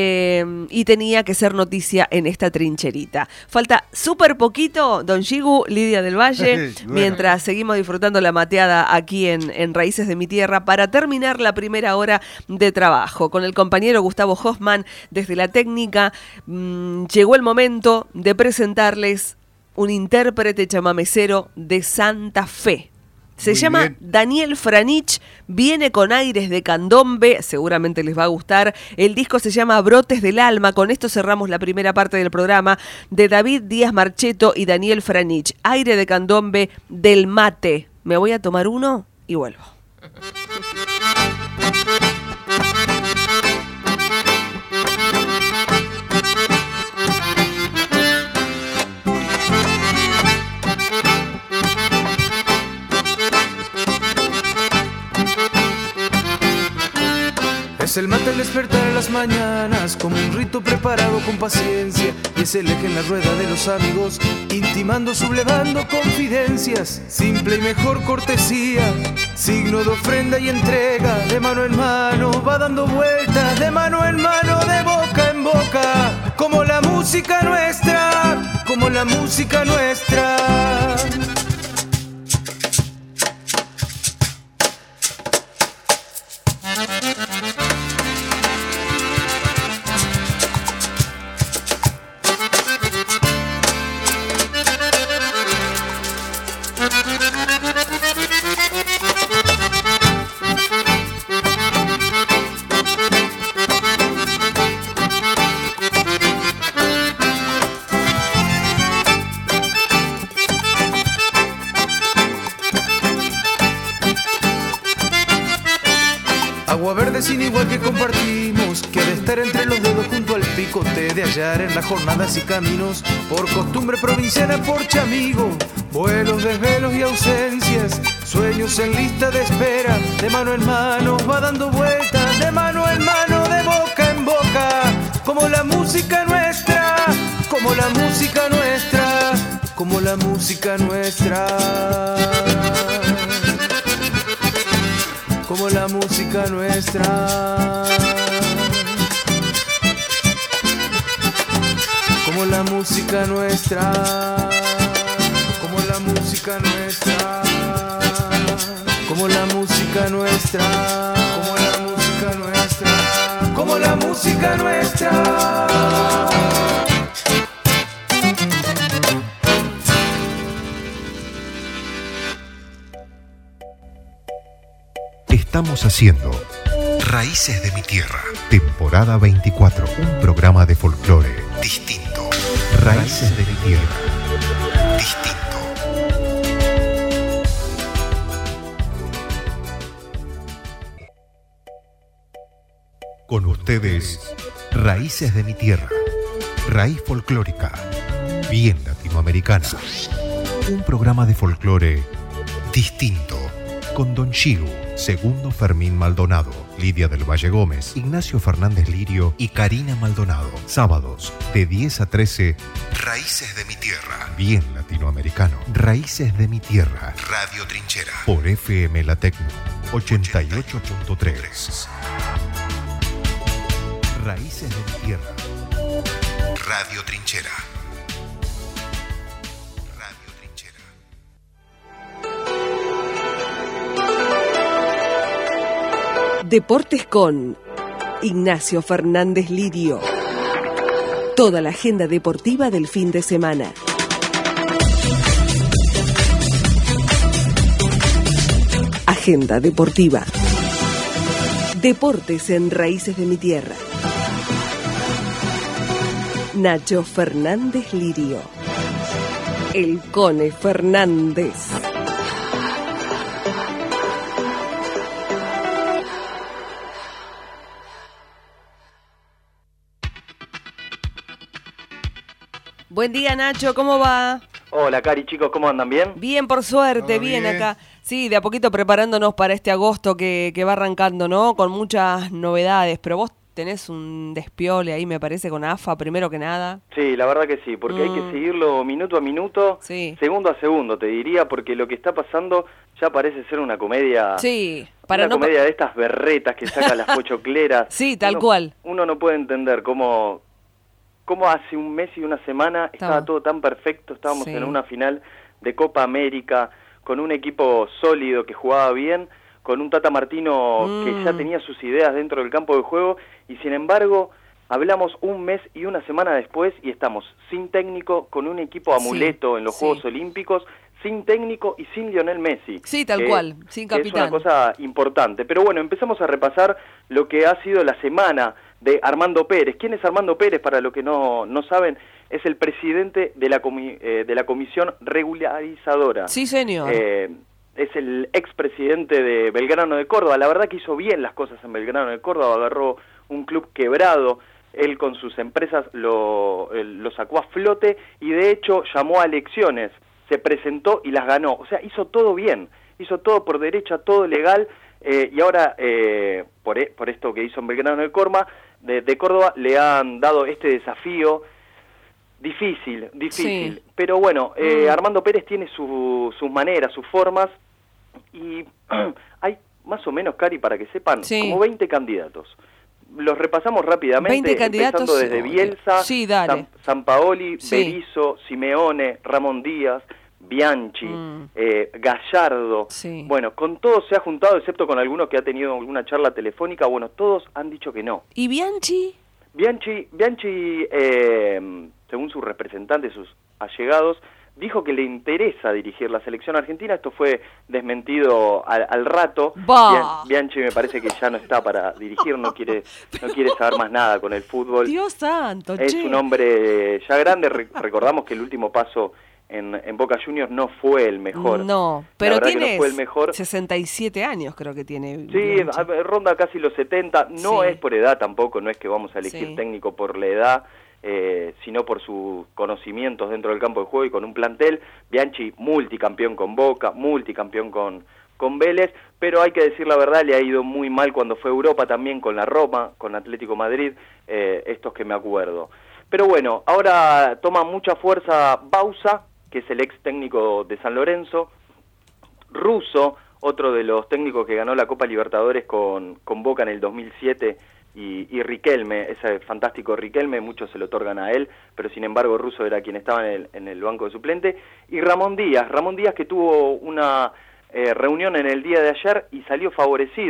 y tenía que ser noticia en esta trincherita. Falta súper poquito, Don Yigu, Lidia del Valle, bueno, mientras seguimos disfrutando la mateada aquí en Raíces de mi Tierra, para terminar la primera hora de trabajo. Con el compañero Gustavo Hoffman desde la técnica, llegó el momento de presentarles un intérprete chamamecero de Santa Fe. Se llama Daniel Franich, viene con aires de candombe, seguramente les va a gustar. El disco se llama Brotes del Alma. Con esto cerramos la primera parte del programa de David Díaz Marcheto y Daniel Franich. Aire de candombe del mate. Me voy a tomar uno y vuelvo. Es el mate al despertar en las mañanas, como un rito preparado con paciencia, y es el eje en la rueda de los amigos, intimando, sublevando confidencias. Simple y mejor cortesía, signo de ofrenda y entrega, de mano en mano va dando vueltas, de mano en mano, de boca en boca, como la música nuestra, como la música nuestra. Agua verde sin igual que compartimos, que ha de estar entre los dedos junto al picote, de hallar en las jornadas y caminos, por costumbre provinciana, por chamigo, vuelos, desvelos y ausencias, sueños en lista de espera, de mano en mano va dando vueltas, de mano en mano, de boca en boca, como la música nuestra, como la música nuestra, como la música nuestra. Como la música nuestra, como la música nuestra, como la música nuestra, como la música nuestra, como la música nuestra, como la música nuestra. Estamos haciendo Raíces de mi tierra. Temporada 24. Un programa de folclore distinto. Raíces de mi tierra. Distinto. Con ustedes, Raíces de mi tierra. Raíz folclórica. Bien latinoamericana. Un programa de folclore distinto. Con Don Chilu, Segundo Fermín Maldonado, Lidia del Valle Gómez, Ignacio Fernández Lirio y Karina Maldonado. Sábados, de 10 a 13, Raíces de mi tierra. Bien latinoamericano. Raíces de mi tierra. Radio Trinchera. Por FM La Tecno, 88.3. Raíces de mi tierra. Radio Trinchera. Radio Trinchera. Deportes con Ignacio Fernández Lirio. Toda la agenda deportiva del fin de semana. Agenda deportiva. Deportes en Raíces de mi tierra. Nacho Fernández Lirio. El Cone Fernández. Buen día, Nacho, ¿cómo va? Hola, Cari, chicos, ¿cómo andan? ¿Bien? Bien, por suerte, bien acá. Sí, de a poquito preparándonos para este agosto que va arrancando, ¿no? Con muchas novedades, pero vos tenés un despiole ahí, me parece, con AFA, primero que nada. Sí, la verdad que sí, porque hay que seguirlo minuto a minuto, segundo a segundo, te diría, porque lo que está pasando ya parece ser una comedia. Sí, una comedia de estas berretas que sacan las pochocleras. Sí, tal cual. Uno no puede entender cómo hace un mes y una semana estaba todo tan perfecto, estábamos en una final de Copa América, con un equipo sólido que jugaba bien, con un Tata Martino que ya tenía sus ideas dentro del campo de juego, y sin embargo hablamos un mes y una semana después y estamos sin técnico, con un equipo amuleto en los Juegos Olímpicos, sin técnico y sin Lionel Messi. Sí, tal cual, sin capitán. Es una cosa importante. Pero bueno, empezamos a repasar lo que ha sido la semana de Armando Pérez. ¿Quién es Armando Pérez? Para los que no saben, es el presidente de la Comisión Regularizadora. Sí, señor. Es el expresidente de Belgrano de Córdoba. La verdad que hizo bien las cosas en Belgrano de Córdoba, agarró un club quebrado, él con sus empresas lo sacó a flote y de hecho llamó a elecciones, se presentó y las ganó. O sea, hizo todo bien, hizo todo por derecha, todo legal, y ahora por esto que hizo en Belgrano de Córdoba le han dado este desafío difícil, sí. Pero bueno, Armando Pérez tiene sus maneras, sus formas, y hay más o menos, Cari, para que sepan, como 20 candidatos. Los repasamos rápidamente, empezando desde Bielsa, Sampaoli, Berizzo, Simeone, Ramón Díaz, Bianchi, Gallardo. Bueno, con todos se ha juntado, excepto con algunos que ha tenido alguna charla telefónica. Bueno, todos han dicho que no. ¿Y Bianchi? Bianchi, según sus representantes, sus allegados, dijo que le interesa dirigir la selección argentina. Esto fue desmentido al rato. Bianchi me parece que ya no está para dirigir, no quiere saber más nada con el fútbol. Dios santo, es un hombre ya grande. Recordamos que el último paso en Boca Juniors no fue el mejor. No, pero tiene no fue el mejor. 67 años creo que tiene. Sí, ronda casi los 70. No es por edad tampoco, no es que vamos a elegir técnico por la edad, sino por sus conocimientos dentro del campo de juego y con un plantel. Bianchi, multicampeón con Boca, multicampeón con Vélez, pero hay que decir la verdad, le ha ido muy mal cuando fue a Europa también, con la Roma, con Atlético Madrid, estos que me acuerdo. Pero bueno, ahora toma mucha fuerza Bausa, que es el ex técnico de San Lorenzo, Russo, otro de los técnicos que ganó la Copa Libertadores con Boca en el 2007, y Riquelme, ese fantástico Riquelme, muchos se lo otorgan a él, pero sin embargo Russo era quien estaba en el banco de suplente, y Ramón Díaz que tuvo una reunión en el día de ayer y salió favorecido,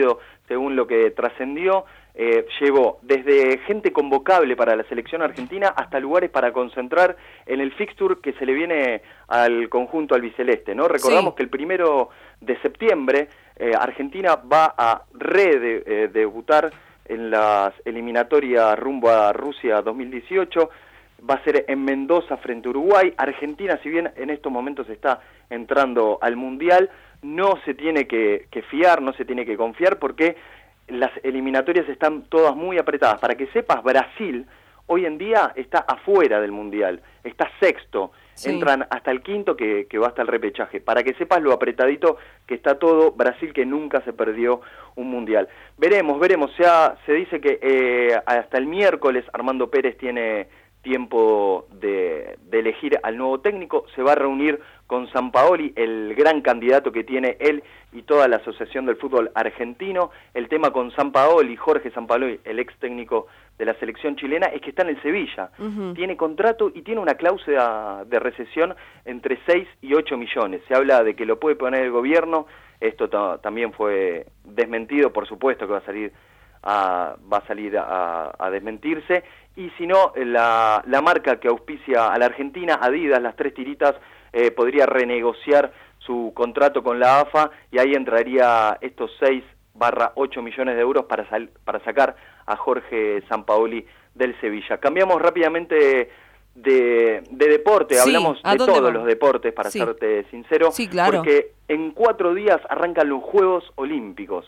según lo que trascendió, llevó desde gente convocable para la selección argentina hasta lugares para concentrar en el fixture que se le viene al conjunto albiceleste, ¿no? Recordamos que el 1 de septiembre Argentina va a debutar en las eliminatorias rumbo a Rusia 2018, va a ser en Mendoza frente a Uruguay. Argentina, si bien en estos momentos está entrando al Mundial, no se tiene que fiar, no se tiene que confiar, porque las eliminatorias están todas muy apretadas. Para que sepas, Brasil hoy en día está afuera del Mundial, está sexto, entran hasta el quinto que va hasta el repechaje. Para que sepas lo apretadito que está todo, Brasil que nunca se perdió un Mundial. Veremos, se dice que hasta el miércoles Armando Pérez tiene tiempo de elegir al nuevo técnico, se va a reunir con Sampaoli, el gran candidato que tiene él y toda la Asociación del Fútbol Argentino. El tema con Sampaoli, Jorge Sampaoli, el ex técnico de la selección chilena, es que está en el Sevilla, tiene contrato y tiene una cláusula de rescisión entre 6 y 8 millones, se habla de que lo puede poner el gobierno, esto también fue desmentido, por supuesto que va a salir a desmentirse, y si no, la marca que auspicia a la Argentina, Adidas, las 3 tiritas, podría renegociar su contrato con la AFA, y ahí entraría estos 6/8 millones de euros para sacar a Jorge Sampaoli del Sevilla. Cambiamos rápidamente de deporte, hablamos de todos los deportes, para serte sincero, claro, porque en 4 días arrancan los Juegos Olímpicos.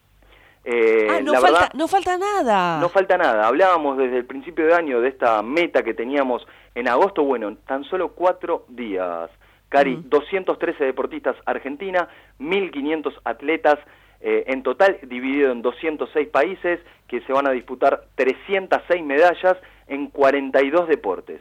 No falta nada. No falta nada. Hablábamos desde el principio de año de esta meta que teníamos en agosto. Bueno, tan solo 4 días. Cari, 213 deportistas argentinas, 1.500 atletas en total, dividido en 206 países, que se van a disputar 306 medallas en 42 deportes.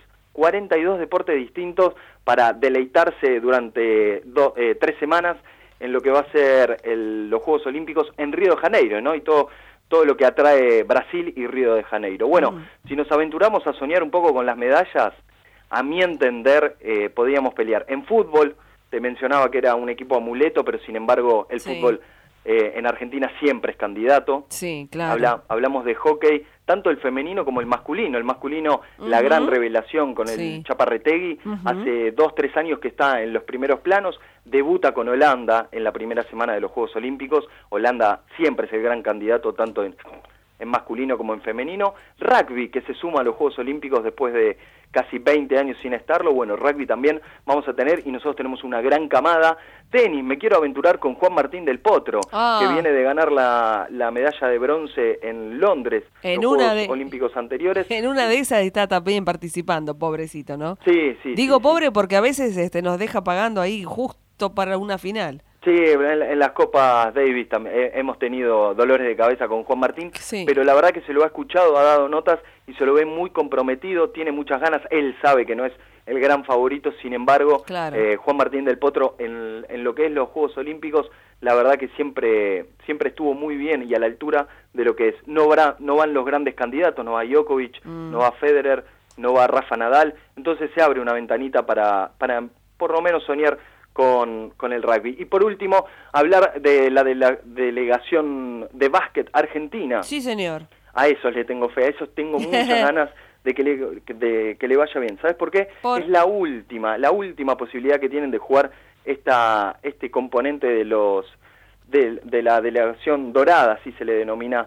42 deportes distintos para deleitarse durante 3 semanas en lo que va a ser los Juegos Olímpicos en Río de Janeiro, ¿no? Y todo lo que atrae Brasil y Río de Janeiro. Bueno, si nos aventuramos a soñar un poco con las medallas, a mi entender, podíamos pelear. En fútbol, te mencionaba que era un equipo amuleto, pero sin embargo el fútbol en Argentina siempre es candidato. Sí, claro. Hablamos de hockey, tanto el femenino como el masculino. El masculino, la gran revelación con el Chaparretegui, hace 2-3 años que está en los primeros planos, debuta con Holanda en la primera semana de los Juegos Olímpicos. Holanda siempre es el gran candidato, tanto en masculino como en femenino. Rugby, que se suma a los Juegos Olímpicos después de casi 20 años sin estarlo. Bueno, rugby también vamos a tener, y nosotros tenemos una gran camada. Tenis, me quiero aventurar con Juan Martín del Potro, que viene de ganar la medalla de bronce en Londres, en los Juegos Olímpicos anteriores. En una de esas está también participando, pobrecito, ¿no? Sí. Digo pobre porque a veces nos deja pagando ahí justo para una final. Sí, en las Copas Davis hemos tenido dolores de cabeza con Juan Martín, pero la verdad que se lo ha escuchado, ha dado notas y se lo ve muy comprometido, tiene muchas ganas. Él sabe que no es el gran favorito, sin embargo, Juan Martín del Potro en lo que es los Juegos Olímpicos, la verdad que siempre estuvo muy bien y a la altura de lo que es. No van los grandes candidatos, no va Djokovic, no va Federer, no va Rafa Nadal, entonces se abre una ventanita para por lo menos soñar con el rugby. Y por último, hablar de la delegación de básquet argentina. Sí, señor. A esos le tengo fe, a esos tengo muchas ganas de que le vaya bien. ¿Sabes por qué? Es la última posibilidad que tienen de jugar este componente de la delegación dorada, así se le denomina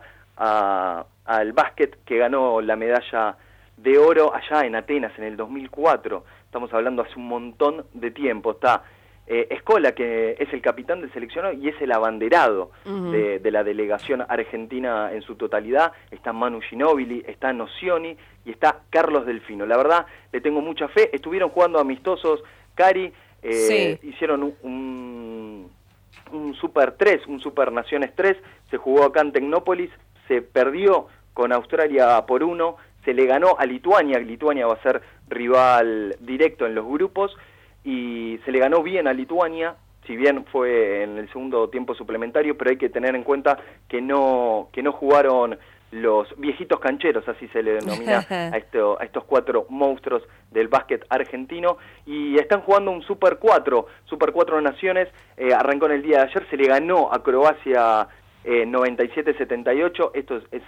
al básquet, que ganó la medalla de oro allá en Atenas en el 2004. Estamos hablando hace un montón de tiempo. Está Escola, que es el capitán del seleccionado y es el abanderado de la delegación argentina en su totalidad. Está Manu Ginóbili, está Nocioni y está Carlos Delfino. La verdad, le tengo mucha fe. Estuvieron jugando amistosos, Cari, hicieron un Super 3, un Super Naciones 3, se jugó acá en Tecnópolis, se perdió con Australia por 1, se le ganó a Lituania va a ser rival directo en los grupos, y se le ganó bien a Lituania, si bien fue en el segundo tiempo suplementario, pero hay que tener en cuenta que no jugaron los viejitos cancheros, así se le denomina a estos 4 monstruos del básquet argentino, y están jugando un Super 4 Naciones, arrancó en el día de ayer, se le ganó a Croacia 97-78, esto es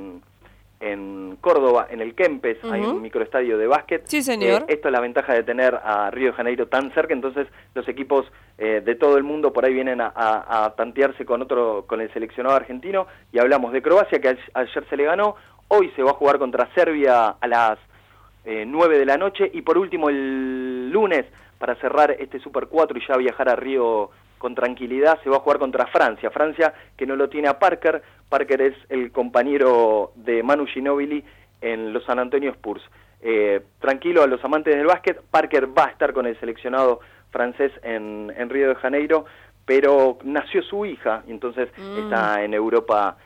en Córdoba, en el Kempes, hay un microestadio de básquet. Sí, señor. Esto es la ventaja de tener a Río de Janeiro tan cerca, entonces los equipos de todo el mundo por ahí vienen a tantearse con el seleccionado argentino, y hablamos de Croacia, que ayer se le ganó, hoy se va a jugar contra Serbia a las 9 de la noche, y por último el lunes, para cerrar este Super 4 y ya viajar a Río con tranquilidad, se va a jugar contra Francia, que no lo tiene a Parker es el compañero de Manu Ginóbili en los San Antonio Spurs. Tranquilo a los amantes del básquet, Parker va a estar con el seleccionado francés en Río de Janeiro, pero nació su hija, y entonces está en Europa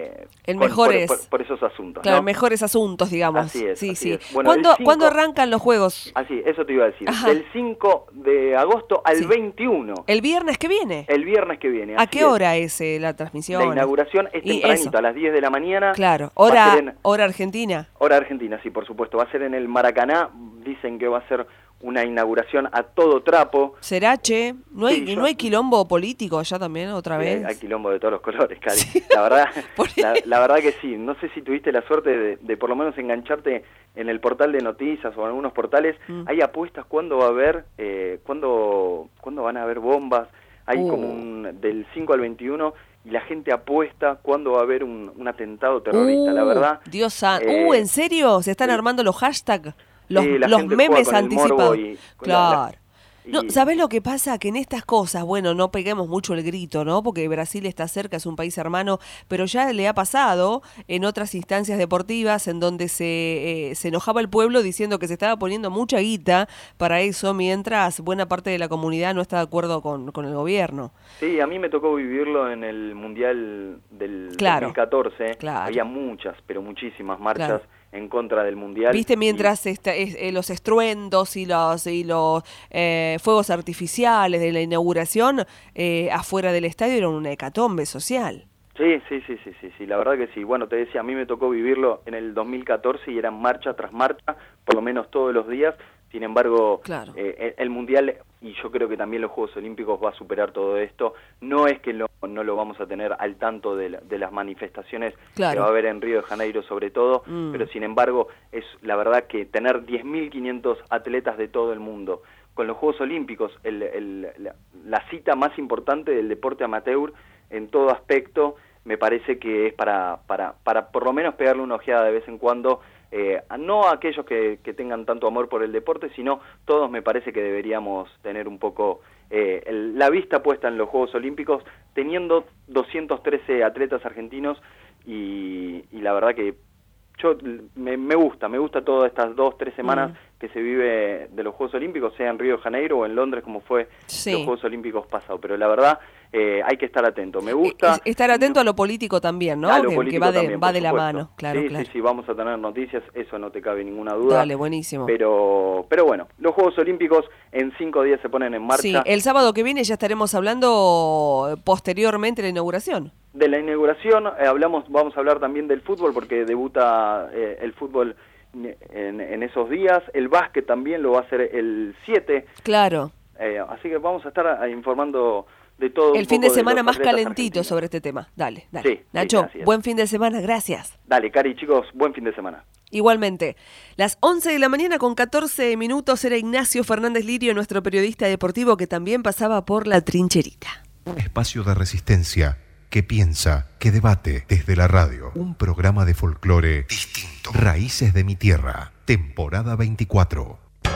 por esos asuntos. Claro, ¿no? Mejores asuntos, digamos. Así es. Sí, así sí. Es. Bueno, ¿Cuándo arrancan los juegos? Así, eso te iba a decir. Ajá. Del 5 de agosto al 21. ¿El viernes que viene? El viernes que viene. ¿A qué hora es la transmisión? La inauguración es tempranito, a las 10 de la mañana. Claro, hora argentina. Hora argentina, sí, por supuesto. Va a ser en el Maracaná. Dicen que va a ser una inauguración a todo trapo. ¿Será, che? ¿No hay quilombo político allá también otra vez? Hay quilombo de todos los colores, Cari. Sí. La verdad que sí. No sé si tuviste la suerte de por lo menos engancharte en el portal de noticias o en algunos portales. Hay apuestas cuándo va a haber, cuándo van a haber bombas. Hay como del 5 al 21... y la gente apuesta cuándo va a haber un atentado terrorista, la verdad. Dios santo. ¿En serio? ¿Se están armando los hashtags? Los memes anticipados. Claro. No, ¿sabés lo que pasa? Que en estas cosas, bueno, no peguemos mucho el grito, ¿no? Porque Brasil está cerca, es un país hermano, pero ya le ha pasado en otras instancias deportivas en donde se enojaba el pueblo diciendo que se estaba poniendo mucha guita para eso, mientras buena parte de la comunidad no está de acuerdo con el gobierno. Sí, a mí me tocó vivirlo en el Mundial del 2014. Claro. Había muchas, pero muchísimas marchas en contra del Mundial. ¿Viste? Mientras los estruendos y los fuegos artificiales de la inauguración afuera del estadio era una hecatombe social. Sí, la verdad que sí. Bueno, te decía, a mí me tocó vivirlo en el 2014 y eran marcha tras marcha, por lo menos todos los días. Sin embargo, el Mundial, y yo creo que también los Juegos Olímpicos va a superar todo esto. No es que no lo vamos a tener al tanto de las manifestaciones que va a haber en Río de Janeiro sobre todo, pero sin embargo es la verdad que tener 10.500 atletas de todo el mundo con los Juegos Olímpicos, la cita más importante del deporte amateur en todo aspecto, me parece que es para por lo menos pegarle una ojeada de vez en cuando. No a aquellos que tengan tanto amor por el deporte, sino todos me parece que deberíamos tener un poco la vista puesta en los Juegos Olímpicos, teniendo 213 atletas argentinos y la verdad que me gusta todas estas 2-3 semanas que se vive de los Juegos Olímpicos, sea en Río de Janeiro o en Londres como fue los Juegos Olímpicos pasados, pero la verdad hay que estar atento, me gusta. Estar atento a lo político también, ¿no? Que va de la mano, claro. Sí, vamos a tener noticias, eso no te cabe ninguna duda. Dale, buenísimo. Pero bueno, los Juegos Olímpicos en 5 días se ponen en marcha. Sí, el sábado que viene ya estaremos hablando posteriormente de la inauguración. De la inauguración vamos a hablar también del fútbol, porque debuta el fútbol en esos días. El básquet también lo va a hacer el 7. Claro. Así que vamos a estar informando de todo. El fin de semana más calentito sobre este tema. Dale. Sí, Nacho, buen fin de semana, gracias. Dale, Cari, chicos, buen fin de semana. Igualmente. Las 11 de la mañana con 14 minutos era Ignacio Fernández Lirio, nuestro periodista deportivo que también pasaba por La Trincherita. Un espacio de resistencia que piensa, que debate desde la radio. Un programa de folclore distinto. Raíces de mi tierra, temporada 24.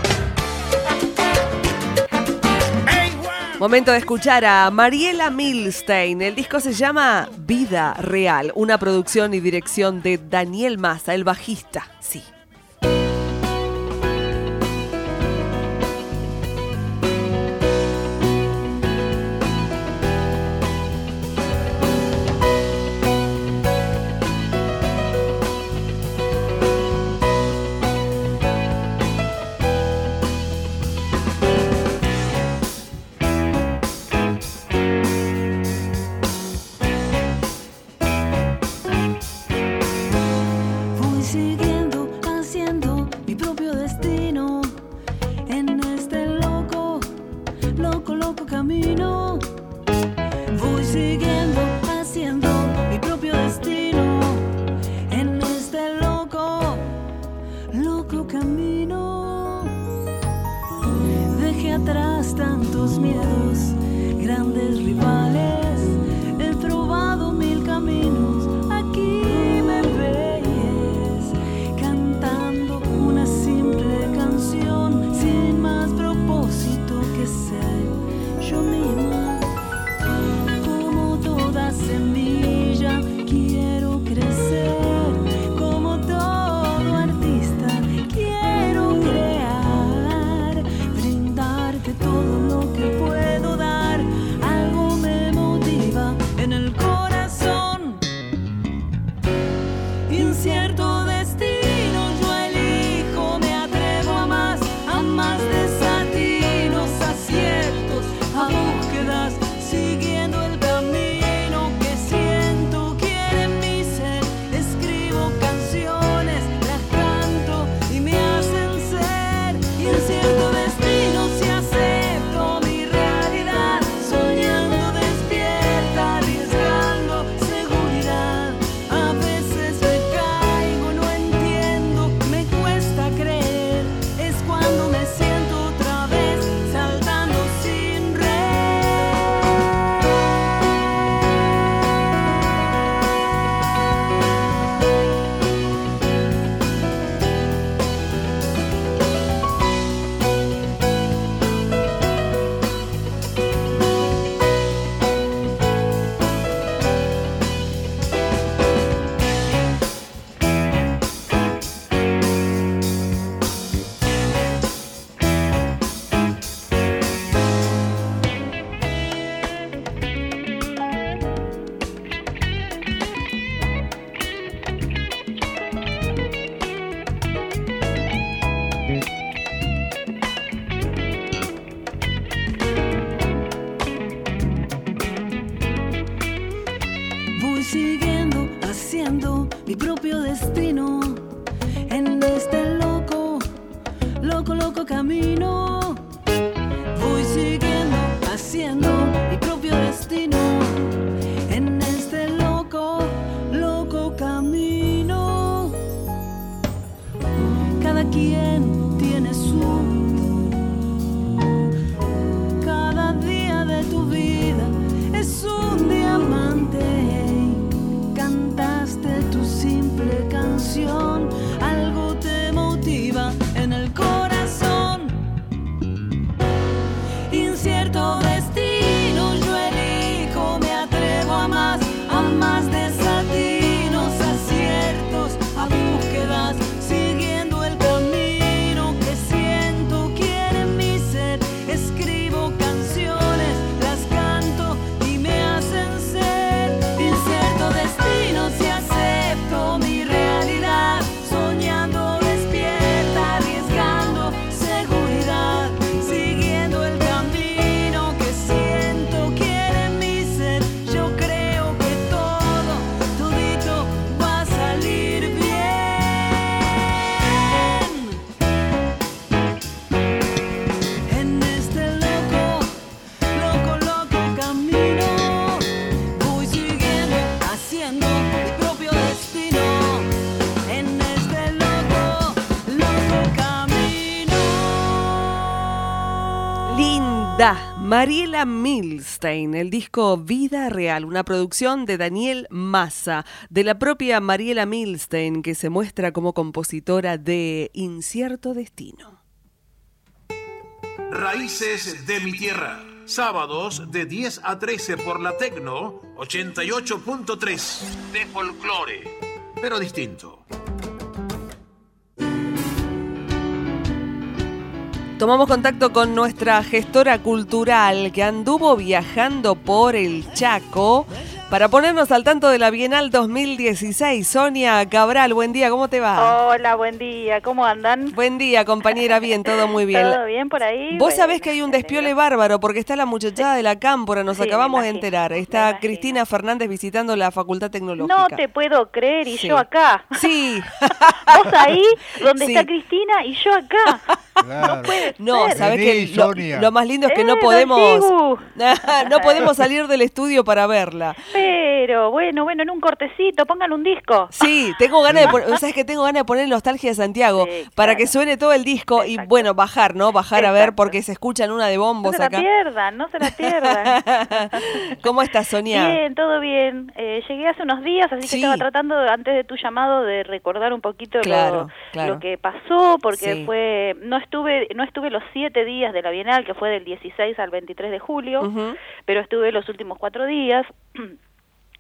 Momento de escuchar a Mariela Milstein. El disco se llama Vida Real, una producción y dirección de Daniel Massa, el bajista. Sí. Loco camino, voy siguiendo, haciendo incierto destino, yo elijo, me atrevo a más desatinos, aciertos, a búsquedas, siguiendo el camino que siento, quiere mi ser. Escribo canciones, las canto y me hacen ser. Incierto destino, si acepto mi realidad, soñando despierta, arriesgando seguridad. A veces me caigo, no entiendo, me cuesta creer. Es cuando me siento otra vez saltando sin red. Voy siguiendo, haciendo mi propio destino en este loco, loco, loco camino. Voy siguiendo, haciendo mi propio destino en este loco, loco camino. Cada quien tiene su. Cada día de tu vida es un diamante. Cantaste tu simple canción, algo te motiva en el corazón. Incierto destino, yo elijo, me atrevo a más desatinos, aciertos, a búsquedas, siguiendo el camino que siento, quiere mi ser. Escribo canciones, las canto y me hacen ser. Incierto destino, si acepto mi realidad, soñando despierta, arriesgando seguridad, siguiendo el camino que siento, quiere mi ser. Yo creo que todo, todito va a salir bien. En este loco, loco, loco camino, voy siguiendo, haciendo mi propio destino. En este loco, loco camino. Linda. Mariela Milstein, el disco Vida Real, una producción de Daniel Massa, de la propia Mariela Milstein, que se muestra como compositora de Incierto Destino. Raíces de mi tierra. Sábados de 10 a 13 por la Tecno 88.3 de folclore, pero distinto. Tomamos contacto con nuestra gestora cultural que anduvo viajando por el Chaco para ponernos al tanto de la Bienal 2016. Sonia Cabral, buen día, ¿cómo te va? Hola, buen día, ¿cómo andan? Buen día, compañera, bien, todo muy bien. ¿Todo bien por ahí? Vos sabés que hay un despiole bárbaro porque está la muchachada de la Cámpora, nos acabamos de enterar. Está Cristina Fernández visitando la Facultad Tecnológica. No te puedo creer, y yo acá. Sí. Vos ahí, donde está Cristina, y yo acá. Claro. No puede No, ser. sabés que Sonia. lo más lindo es que no podemos salir del estudio para verla. Pero, bueno, en un cortecito, pongan un disco. Sí, tengo ganas de poner, ¿sabes qué? Tengo ganas de poner Nostalgia de Santiago para que suene todo el disco y bueno, bajar, ¿no? Bajar a ver porque se escuchan una de bombos acá. No se la pierdan. ¿Cómo estás, Sonia? Bien, todo bien. Llegué hace unos días, así que estaba tratando, antes de tu llamado, de recordar un poquito lo que pasó, porque no estuve los 7 días de la Bienal, que fue del 16 al 23 de julio, pero estuve los últimos 4 días.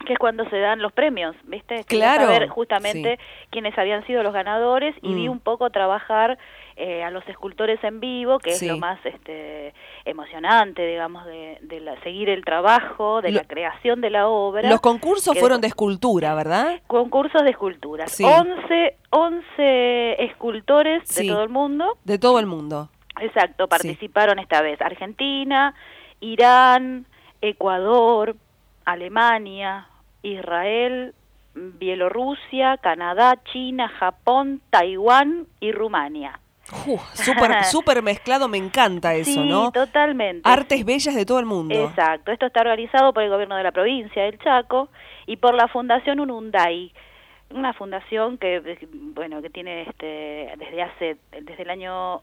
que es cuando se dan los premios, ¿viste? Claro. Quería saber justamente quiénes habían sido los ganadores y vi un poco trabajar a los escultores en vivo, que es lo más emocionante, digamos, de seguir el trabajo, de la creación de la obra. Los concursos fueron de escultura, ¿verdad? Concursos de esculturas. Sí. 11 escultores de todo el mundo. De todo el mundo. Exacto, participaron esta vez Argentina, Irán, Ecuador, Alemania, Israel, Bielorrusia, Canadá, China, Japón, Taiwán y Rumania. Súper mezclado, me encanta eso, ¿no? Sí, totalmente. Artes bellas de todo el mundo. Exacto, esto está organizado por el gobierno de la provincia del Chaco y por la Fundación Ununday, una fundación que, bueno, que tiene desde el año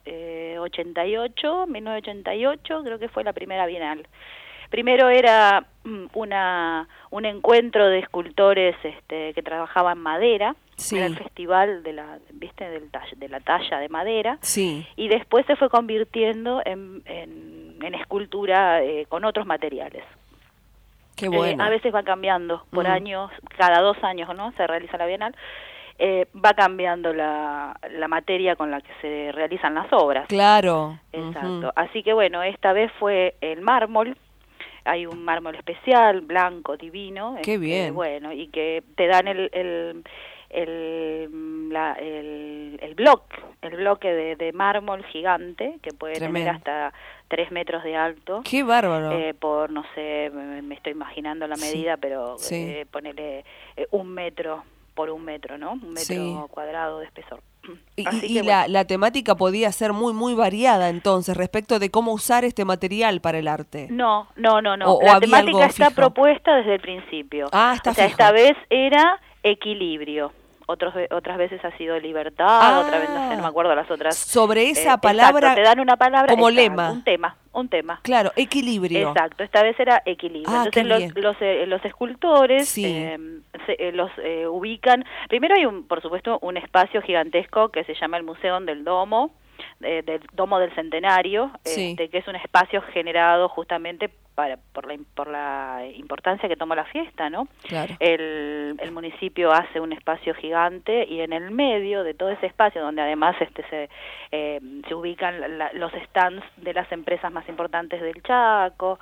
1988, creo que fue la primera bienal. Primero era un encuentro de escultores que trabajaban madera, era el festival de la talla de madera, y después se fue convirtiendo en escultura con otros materiales. Qué bueno. A veces va cambiando por años, cada 2 años, ¿no? Se realiza la bienal. Va cambiando la materia con la que se realizan las obras. Claro. Exacto. Así que bueno, esta vez fue el mármol. Hay un mármol especial, blanco, divino. Qué bien. Bueno, y que te dan el bloque de mármol gigante, que puede tener hasta 3 metros de alto. ¡Qué bárbaro! Por, no sé, me estoy imaginando la medida, pero ponele 1 metro por 1 metro, ¿no? 1 metro cuadrado de espesor. Y la temática podía ser muy variada entonces respecto de cómo usar este material para el arte. No. La temática está propuesta desde el principio. Está fijo. Esta vez era equilibrio. Otras veces ha sido libertad, otra vez no me acuerdo las otras. Sobre esa palabra, exacto, te dan una palabra como lema. Un tema. Claro, equilibrio. Exacto, esta vez era equilibrio. Entonces los escultores los ubican. Primero hay por supuesto un espacio gigantesco que se llama el Museo del Domo del Centenario, que es un espacio generado justamente por la importancia que toma la fiesta, ¿no? Claro. El municipio hace un espacio gigante y en el medio de todo ese espacio, donde además se ubican los stands de las empresas más importantes del Chaco,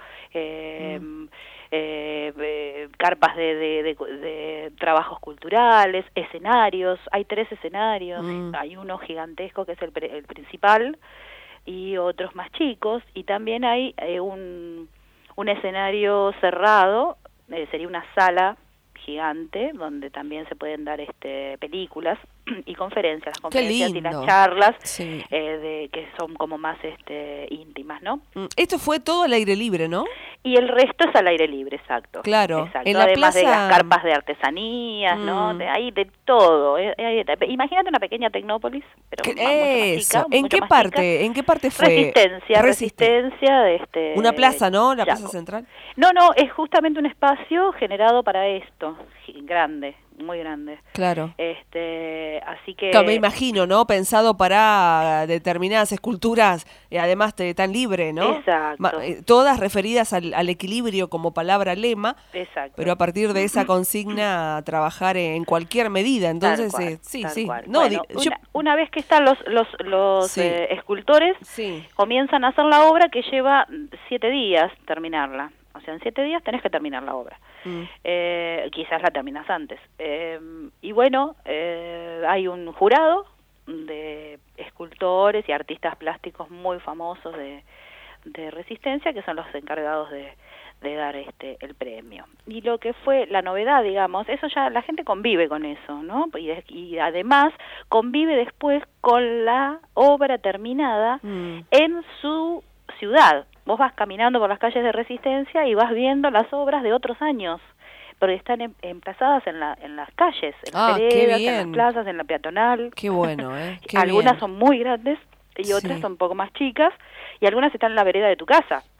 carpas de trabajos culturales, escenarios. Hay 3 escenarios, hay uno gigantesco que es el principal y otros más chicos, y también hay un escenario cerrado, sería una sala gigante donde también se pueden dar películas y conferencias, las conferencias y las charlas que son como más íntimas, ¿no? Esto fue todo al aire libre, ¿no? Y el resto es al aire libre, exacto. Claro. Exacto. En la además plaza... de las carpas de artesanías, ¿no? Hay de todo. Imagínate una pequeña Tecnópolis, pero mucho más chica. ¿En qué parte fue? Resistencia de Una plaza, ¿no? La plaza central. No, es justamente un espacio generado para esto, grande, muy grande. Claro. Así que... Claro, me imagino, ¿no? Pensado para determinadas esculturas, además tan libre, ¿no? Exacto. Todas referidas al equilibrio como palabra lema. Exacto. Pero a partir de esa consigna trabajar en cualquier medida. Entonces, tal cual. No, bueno, una vez que están los escultores, comienzan a hacer la obra que lleva 7 días terminarla. O sea, en 7 días tenés que terminar la obra. Quizás la terminas antes. Y bueno, hay un jurado de escultores y artistas plásticos muy famosos de Resistencia, que son los encargados de dar el premio. Y lo que fue la novedad, digamos, eso ya la gente convive con eso, ¿no? Y además convive después con la obra terminada en su ciudad. Vos vas caminando por las calles de Resistencia y vas viendo las obras de otros años, porque están emplazadas en las calles, en las veredas, en las plazas, en la peatonal. Qué bueno, Algunas son muy grandes y otras son un poco más chicas, y algunas están en la vereda de tu casa.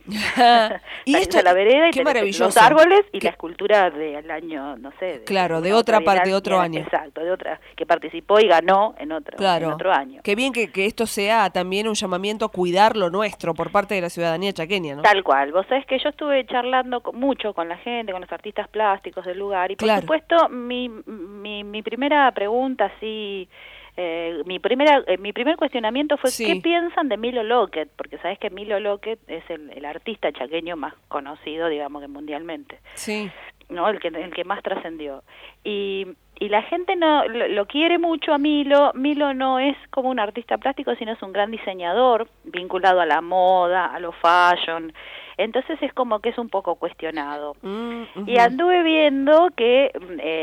Y esto a la vereda y qué maravilloso. Los árboles y la escultura del año, no sé. Claro, de otra parte, de otro año. Exacto, de otra, que participó y ganó en otro año. Qué bien que esto sea también un llamamiento a cuidar lo nuestro por parte de la ciudadanía chaqueña, ¿no? Tal cual. Vos sabés que yo estuve charlando mucho con la gente, con los artistas plásticos del lugar, y por supuesto mi primera pregunta, sí, mi primer cuestionamiento fue ¿qué piensan de Milo Lockett? Porque sabés que Milo Lockett es el artista chaqueño más conocido, digamos, que mundialmente. Sí. ¿No? El que más trascendió. Y la gente no lo quiere mucho a Milo. Milo no es como un artista plástico, sino es un gran diseñador vinculado a la moda, a lo fashion. Entonces es como que es un poco cuestionado. Y anduve viendo que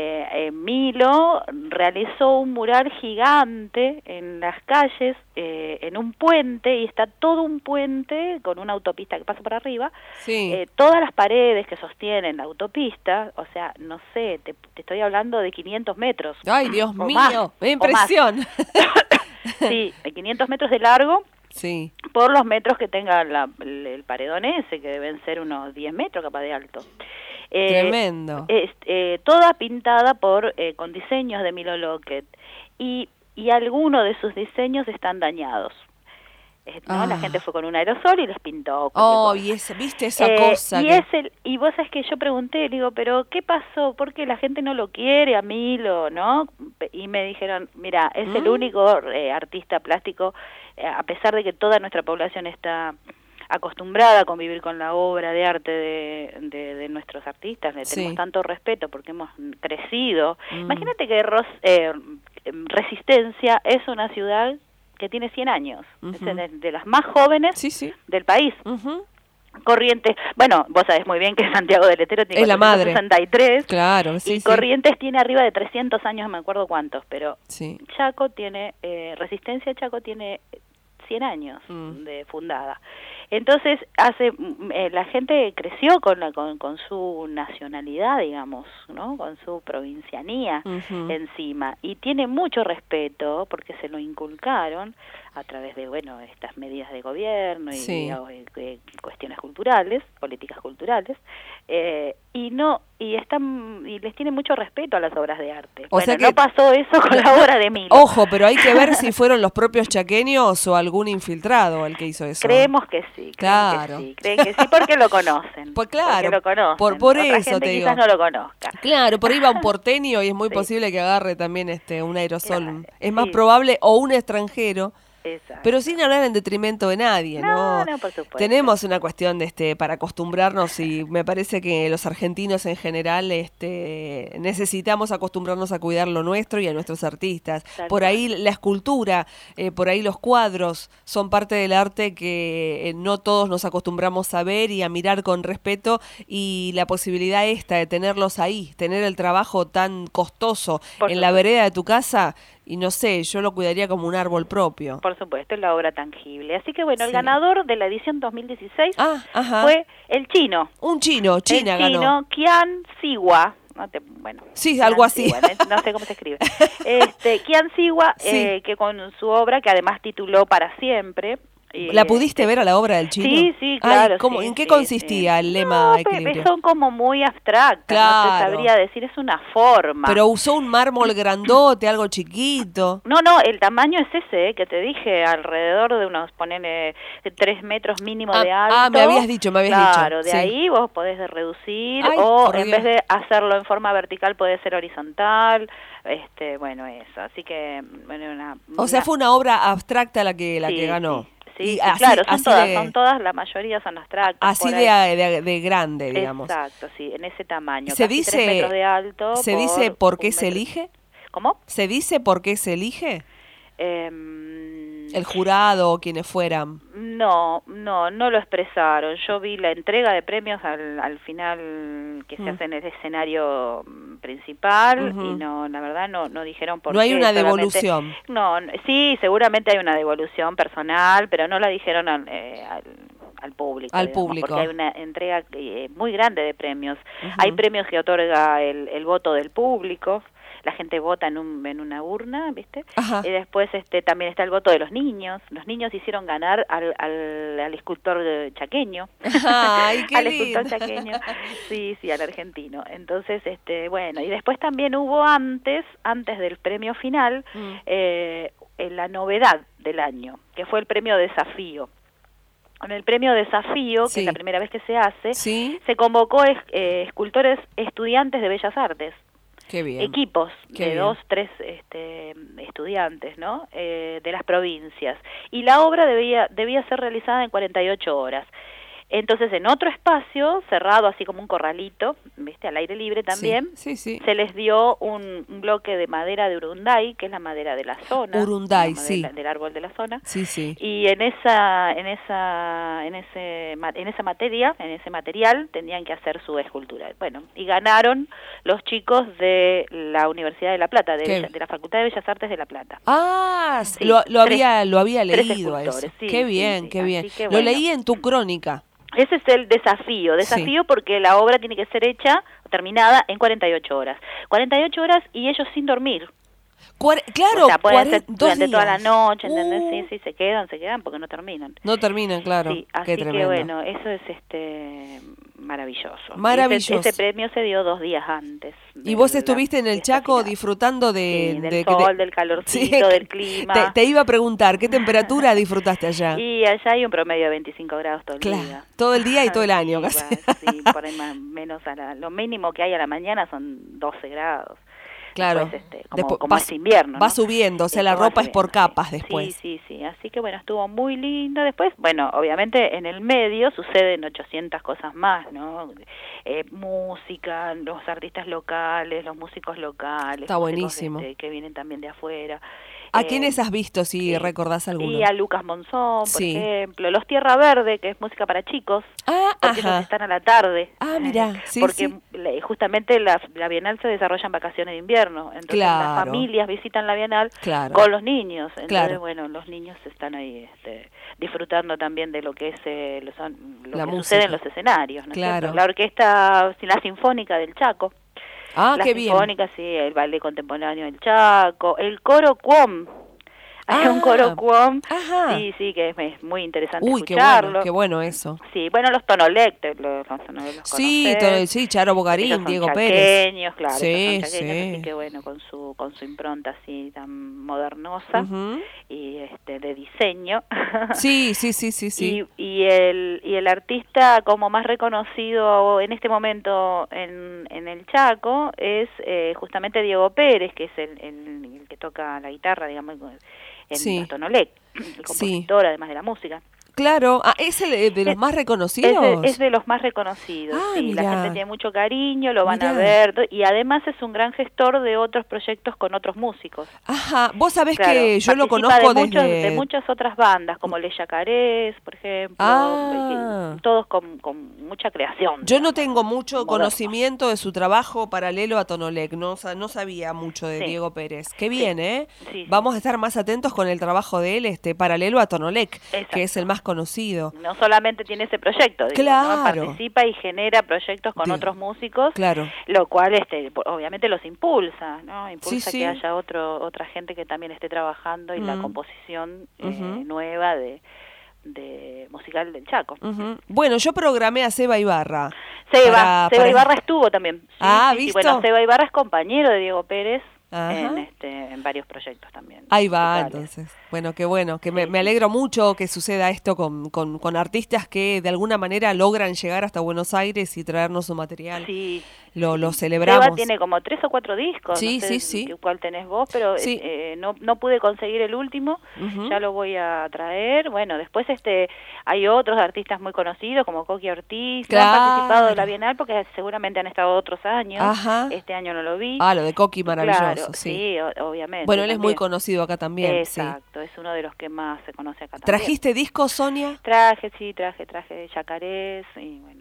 Milo realizó un mural gigante en las calles, en un puente, y está todo un puente con una autopista que pasa por arriba. Sí. Todas las paredes que sostienen la autopista, o sea, no sé, te estoy hablando de 500 metros. ¡Ay, Dios mío! ¡Me impresión! Sí, 500 metros de largo. Sí. Por los metros que tenga el paredón ese, que deben ser unos 10 metros capaz de alto. Tremendo. Toda pintada con diseños de Milo Lockett. Y algunos de sus diseños están dañados. ¿No? La gente fue con un aerosol y les pintó. ¿Viste esa cosa? Y vos sabés que yo pregunté, digo, pero ¿qué pasó? ¿Por qué la gente no lo quiere a Milo, no? Y me dijeron, mira, es el único artista plástico, a pesar de que toda nuestra población está acostumbrada a convivir con la obra de arte de nuestros artistas, le tenemos tanto respeto porque hemos crecido. Imagínate que Resistencia es una ciudad que tiene 100 años, es de las más jóvenes del país. Corrientes, bueno, vos sabés muy bien que Santiago del Estero tiene 463, claro, y Corrientes tiene arriba de 300 años, no me acuerdo cuántos, pero Chaco tiene, Resistencia Chaco tiene 100 años de fundada. Entonces la gente creció con su nacionalidad, digamos, ¿no? Con su provincianía encima, y tiene mucho respeto porque se lo inculcaron a través de estas medidas de gobierno y cuestiones culturales, políticas culturales, y les tiene mucho respeto a las obras de arte. O sea que no pasó eso con la obra de Milo. Ojo, pero hay que ver si fueron los propios chaqueños o algún infiltrado el que hizo eso. Creemos que sí. Claro. Creen que sí porque lo conocen. Pues claro. Porque lo conocen. Por Otra eso gente te digo. Quizás no lo conozca. Claro, por ahí va un porteño y es muy posible que agarre también un aerosol. Es más probable, o un extranjero. Exacto. Pero sin hablar en detrimento de nadie, ¿no? No, por supuesto. Tenemos una cuestión para acostumbrarnos, y me parece que los argentinos en general necesitamos acostumbrarnos a cuidar lo nuestro y a nuestros artistas. Por ahí la escultura, por ahí los cuadros son parte del arte que no todos nos acostumbramos a ver y a mirar con respeto, y la posibilidad de tenerlos ahí, tener el trabajo tan costoso en la vereda de tu casa. Y no sé, yo lo cuidaría como un árbol propio. Por supuesto, es la obra tangible. Así que el ganador de la edición 2016 fue el chino. Un chino, China ganó. El chino, Qian Siwa. Sí, algo así. No sé cómo se escribe. Qian Siwa, que con su obra, que además tituló Para Siempre. ¿La pudiste ver a la obra del chino? Sí, claro. ¿En qué consistía el lema equilibrio? Son como muy abstractas, no te sabría decir, es una forma. Pero usó un mármol grandote, algo chiquito. No, el tamaño es ese, que te dije, alrededor de unos, ponele, 3 metros mínimo de alto. Me habías dicho. Claro, de ahí vos podés reducir, o en vez de hacerlo en forma vertical, puede ser horizontal, eso. Así que, o sea, fue una obra abstracta la que ganó. Sí, claro, son todas, la mayoría son abstractas. Así de grande, digamos. Exacto, sí, en ese tamaño. ¿Se casi dice 3 metros de alto? ¿Se dice por qué se elige? ¿Cómo? ¿Se dice por qué se elige? ¿El jurado o quienes fueran? No lo expresaron. Yo vi la entrega de premios al final que se hace en el escenario principal y la verdad no dijeron por qué. No hay una devolución. Sí, seguramente hay una devolución personal, pero no la dijeron al público. Porque hay una entrega muy grande de premios. Hay premios que otorga el voto del público. la gente vota en una urna, ¿viste? Ajá. Y después también está el voto de los niños hicieron ganar al escultor chaqueño. Ay, qué al lindo. escultor chaqueño, sí, al argentino. Entonces, bueno, y después también hubo antes del premio final, la novedad del año, que fue el premio Desafío. Con el premio Desafío, que es la primera vez que se hace, se convocó escultores estudiantes de Bellas Artes. Qué bien. Equipos Qué de bien. 2, 3 estudiantes, ¿no? De las provincias. Y la obra debía ser realizada en 48 horas. Entonces, en otro espacio, cerrado así como un corralito, ¿viste? Al aire libre también, se les dio un bloque de madera de urunday, que es la madera de la zona. Urunday, del árbol de la zona. Sí. Y en ese material tenían que hacer su escultura. Bueno, y ganaron los chicos de la Universidad de La Plata, de la Facultad de Bellas Artes de La Plata. Ah, Sí, lo había tres leído a eso. escultores, sí, Qué bien, qué bien. Así que, Lo bueno. leí en tu crónica. Ese es el desafío porque la obra tiene que ser terminada en 48 horas. 48 horas y ellos sin dormir. Claro, o sea, pueden ser 2 durante toda la días. noche, ¿entendés? Sí, se quedan porque no terminan. No terminan, claro. Sí, así Qué que tremendo. bueno, eso es maravilloso. Maravilloso. Ese premio se dio 2 días antes. Y vos estuviste en el Chaco disfrutando del sol, del calorcito, del clima. Te iba a preguntar, ¿qué temperatura disfrutaste allá? Y allá hay un promedio de 25 grados todo el día. Todo el día y todo el año casi. Sí, por ahí más menos lo mínimo que hay a la mañana son 12 grados. Claro. Después, como es invierno, ¿no? Va subiendo, o sea, la ropa es por capas después. Sí. Así que bueno, estuvo muy lindo. Después, bueno, obviamente en el medio suceden 800 cosas más, ¿no? Música, los artistas locales, los músicos locales. Está buenísimo. Que vienen también de afuera. ¿A quiénes has visto, si recordás alguno? Y a Lucas Monzón, por ejemplo. Los Tierra Verde, que es música para chicos. Porque ellos están a la tarde. Mira, porque justamente la Bienal se desarrolla en vacaciones de invierno. Entonces las familias visitan la Bienal con los niños. Entonces, bueno, los niños están ahí disfrutando también de lo que es lo que sucede en los escenarios, ¿no es cierto? La orquesta, la Sinfónica del Chaco. La Sinfónica, sí, el Ballet Contemporáneo del Chaco, el Coro Cuom. Hay un coro Cuom, sí, que es muy interesante escucharlo. Qué bueno eso. Sí, bueno, los Tonolec, los sí, Charo Bogarín, Diego Pérez. Claro, son chaqueños, así que bueno, con su impronta así tan modernosa y de diseño. Sí. Y el artista como más reconocido en este momento en el Chaco es justamente Diego Pérez, que es el que toca la guitarra, digamos, en Tonolec, el compositor, además de la música. Claro, ¿es el de los más reconocidos? Es de los más reconocidos, sí. La gente tiene mucho cariño, lo van a ver, y además es un gran gestor de otros proyectos con otros músicos. Ajá, vos sabés que yo lo conozco de muchas otras bandas, como Les Yacarés, por ejemplo, todos con mucha creación. Yo no tengo mucho conocimiento de su trabajo paralelo a Tonolec, no sabía mucho de Diego Pérez. Qué bien, ¿eh? Sí. Vamos a estar más atentos con el trabajo de él, paralelo a Tonolec, que es el más conocido. No solamente tiene ese proyecto, ¿no? Participa y genera proyectos con otros músicos, lo cual obviamente los impulsa, ¿no? Impulsa que haya otra gente que también esté trabajando y la composición nueva de musical del Chaco. Bueno, yo programé a Seba Ibarra. Seba Ibarra estuvo también. ¿visto? Bueno, Seba Ibarra es compañero de Diego Pérez en varios proyectos también. Ahí va, entonces. Bueno, que me alegro mucho que suceda esto con artistas que de alguna manera logran llegar hasta Buenos Aires y traernos su material. Sí. Lo celebramos. Seba tiene como 3 o 4 discos, sí, no sé cuál tenés vos, pero no pude conseguir el último, ya lo voy a traer. Bueno, después hay otros artistas muy conocidos como Coqui Ortiz, que han participado de la Bienal porque seguramente han estado otros años. Este año no lo vi. Lo de Coqui, maravilloso. Claro, sí, obviamente. Bueno, él también es muy conocido acá también. Exacto, es uno de los que más se conoce acá también. ¿Trajiste discos, Sonia? Traje de Yacarés y bueno,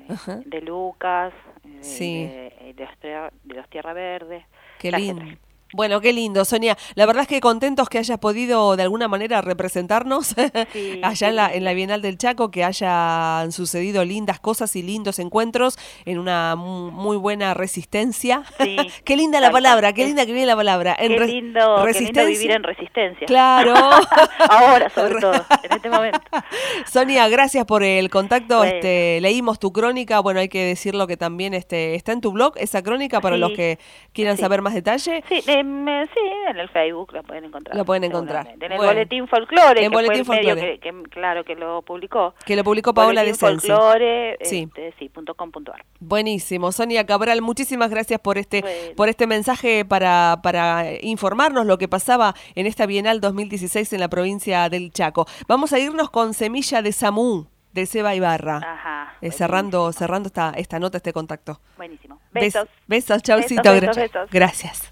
de Lucas, de los Tierra Verde. Qué lindo. Bueno, qué lindo, Sonia. La verdad es que contentos que hayas podido de alguna manera representarnos allá en la Bienal del Chaco, que hayan sucedido lindas cosas y lindos encuentros en una muy buena resistencia. Sí. Qué linda la palabra, qué linda que viene la palabra. Qué lindo vivir en resistencia. Claro. Ahora, sobre todo, en este momento. Sonia, gracias por el contacto. Bueno. Leímos tu crónica. Bueno, hay que decirlo que también está en tu blog esa crónica para los que quieran saber más detalle. Sí, en el Facebook la pueden encontrar. Lo pueden encontrar. En el Boletín Folclore, en Boletín Folclore. Que lo publicó. Que lo publicó Paola de Sensi. Folclore, .com.ar. Buenísimo. Sonia Cabral, muchísimas gracias por este mensaje para informarnos lo que pasaba en esta Bienal 2016 en la provincia del Chaco. Vamos a irnos con Semilla de Samú, de Seba Ibarra. Ajá. Cerrando esta nota, este contacto. Buenísimo. Besos. Besos, chaucito. Besos. Gracias.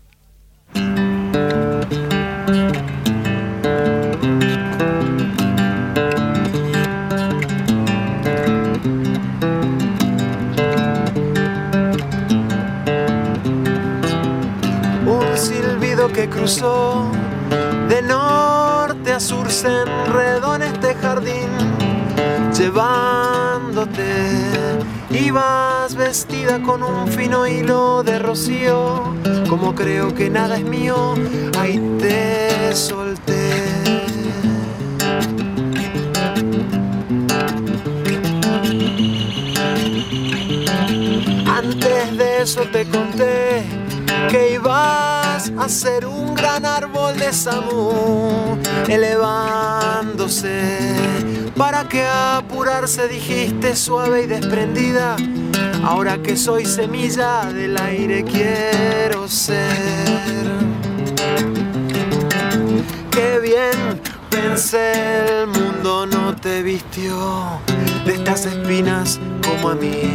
Un silbido que cruzó de norte a sur, se enredó en este jardín, llevándote. Ibas vestida con un fino hilo de rocío, como creo que nada es mío, ahí te solté. Antes de eso te conté que ibas a ser un gran árbol de Samú, elevándose. ¿Para qué apurarse? Dijiste suave y desprendida. Ahora que soy semilla del aire quiero ser. Qué bien pensé, el mundo no te vistió de estas espinas como a mí.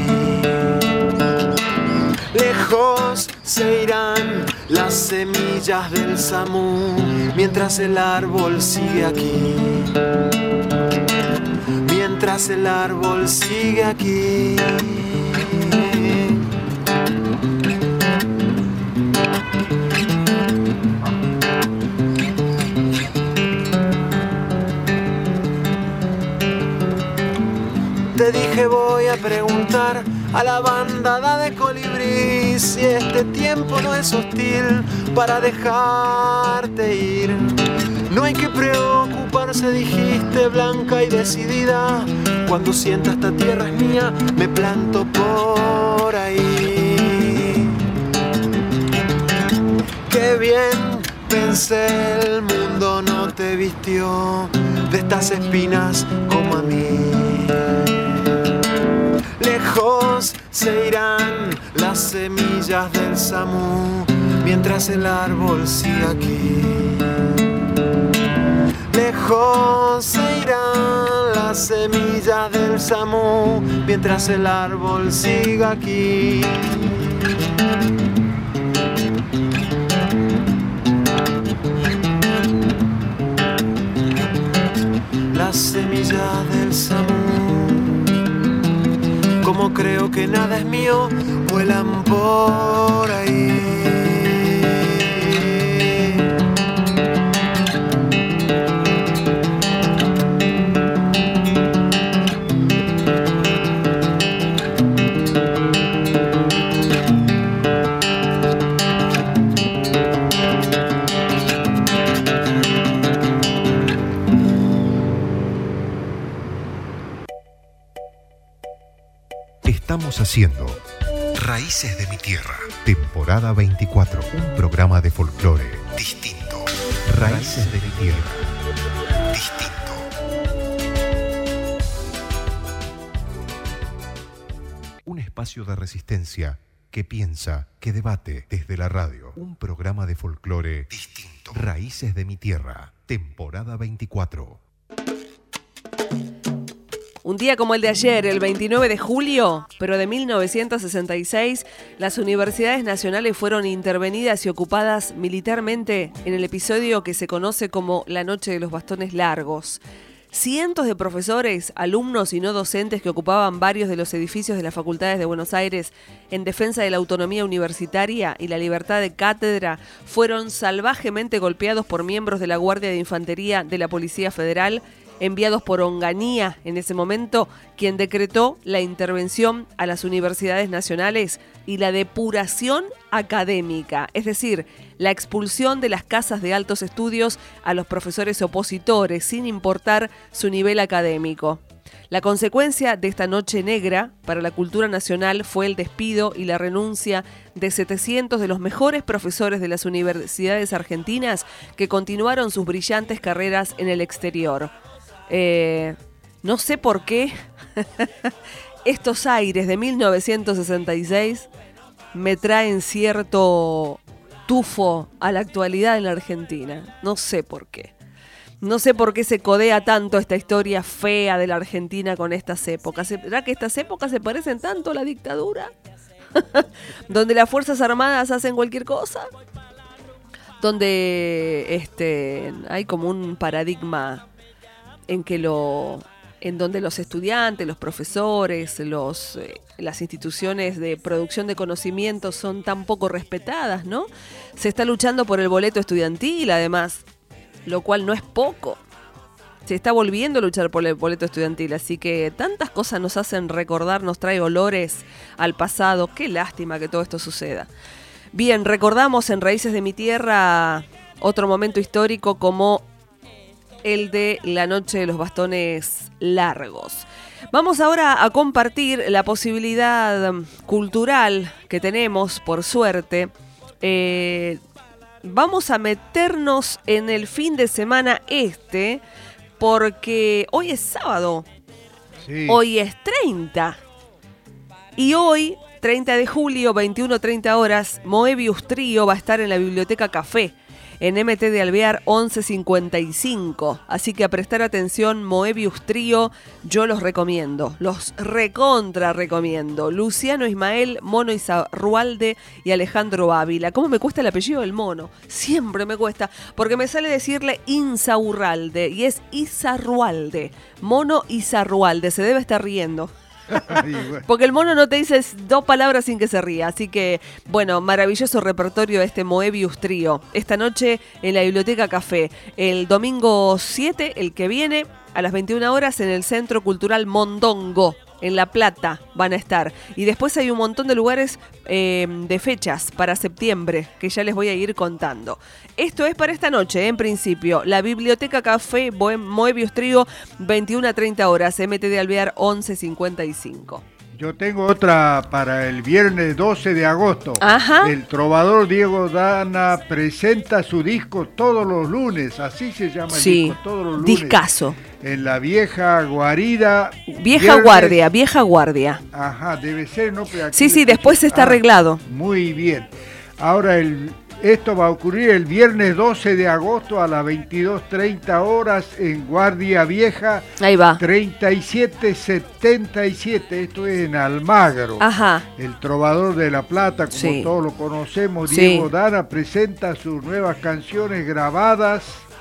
Lejos se irán las semillas del Samú mientras el árbol sigue aquí. Mientras el árbol sigue aquí. Te dije voy a preguntar a la bandada de colibrí si este tiempo no es hostil para dejarte ir. No hay que preocuparse, dijiste, blanca y decidida. Cuando sienta esta tierra es mía, me planto por ahí. Qué bien pensé, el mundo no te vistió de estas espinas como a mí. Lejos se irán las semillas del Samú mientras el árbol sigue aquí. Lejos se irán las semillas del Samú mientras el árbol siga aquí. Las semillas del Samú, como creo que nada es mío, vuelan por ahí. Estamos haciendo Raíces de mi Tierra, temporada 24, un programa de folclore distinto. Raíces de mi Tierra, distinto. Un espacio de resistencia que piensa, que debate desde la radio. Un programa de folclore distinto. Raíces de mi Tierra, temporada 24. Un día como el de ayer, el 29 de julio, pero de 1966, las universidades nacionales fueron intervenidas y ocupadas militarmente en el episodio que se conoce como la Noche de los Bastones Largos. cientos de profesores, alumnos y no docentes que ocupaban varios de los edificios de las facultades de Buenos Aires en defensa de la autonomía universitaria y la libertad de cátedra fueron salvajemente golpeados por miembros de la Guardia de Infantería de la Policía Federal, enviados por Onganía en ese momento, quien decretó la intervención a las universidades nacionales y la depuración académica, es decir, la expulsión de las casas de altos estudios a los profesores opositores, sin importar su nivel académico. La consecuencia de esta noche negra para la cultura nacional fue el despido y la renuncia de 700 de los mejores profesores de las universidades argentinas que continuaron sus brillantes carreras en el exterior. No sé por qué estos aires de 1966 me traen cierto tufo a la actualidad en la Argentina. No sé por qué. No sé por qué se codea tanto esta historia fea de la Argentina con estas épocas. ¿Será que estas épocas se parecen tanto a la dictadura? Donde las Fuerzas Armadas hacen cualquier cosa. Donde hay como un paradigma en donde los estudiantes, los profesores, las instituciones de producción de conocimiento son tan poco respetadas, ¿no? Se está luchando por el boleto estudiantil, además, lo cual no es poco. Se está volviendo a luchar por el boleto estudiantil, así que tantas cosas nos hacen recordar, nos trae olores al pasado. Qué lástima que todo esto suceda. Bien, recordamos en Raíces de mi Tierra otro momento histórico como el de la noche de los bastones largos. Vamos ahora a compartir la posibilidad cultural que tenemos, por suerte. Vamos a meternos en el fin de semana porque hoy es sábado. Sí. Hoy es 30. Y hoy, 30 de julio, 21:30 horas, Moebius Trío va a estar en la Biblioteca Café, en MT de Alvear 1155. Así que a prestar atención, Moebius Trío, yo los recomiendo. Los recontra recomiendo. Luciano Ismael, Mono Izarrualde y Alejandro Ávila. ¿Cómo me cuesta el apellido del Mono? Siempre me cuesta, porque me sale decirle Insaurralde y es Izarrualde. Mono Izarrualde, se debe estar riendo. Porque el Mono no te dice dos palabras sin que se ría. Así que, bueno, maravilloso repertorio de este Moebius Trío. Esta noche en la Biblioteca Café. El domingo 7, el que viene, a las 21 horas en el Centro Cultural Mondongo, en La Plata van a estar. Y después hay un montón de lugares de fechas para septiembre que ya les voy a ir contando. Esto es para esta noche, en principio. La Biblioteca Café Moebius Trío, 21:30 horas. MT de Alvear 1155. Yo tengo otra para el viernes 12 de agosto. Ajá. El trovador Diego Dana presenta su disco todos los lunes. Así se llama el disco, todos los lunes. Discazo. En la vieja guarida. Vieja guardia. Ajá, debe ser, ¿no? Sí, después está arreglado. Muy bien. Ahora esto va a ocurrir el viernes 12 de agosto a las 22:30 horas en Guardia Vieja. Ahí va. 3777, esto es en Almagro. Ajá. El trovador de La Plata, como todos lo conocemos, Diego Dana, presenta sus nuevas canciones grabadas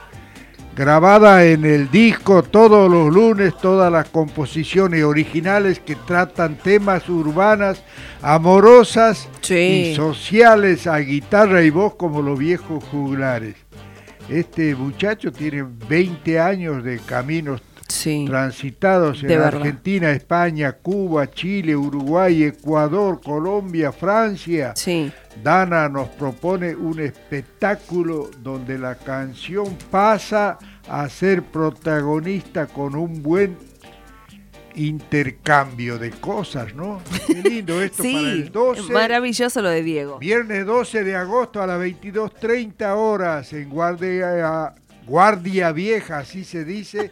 en el disco todos los lunes, todas las composiciones originales que tratan temas urbanas, amorosas y sociales a guitarra y voz como los viejos juglares. Este muchacho tiene 20 años de caminos transitados en Argentina, España, Cuba, Chile, Uruguay, Ecuador, Colombia, Francia. Dana nos propone un espectáculo donde la canción pasa a ser protagonista con un buen intercambio de cosas, ¿no? Qué lindo esto para el 12. Maravilloso lo de Diego. Viernes 12 de agosto a las 22:30 horas en Guardia Vieja, así se dice,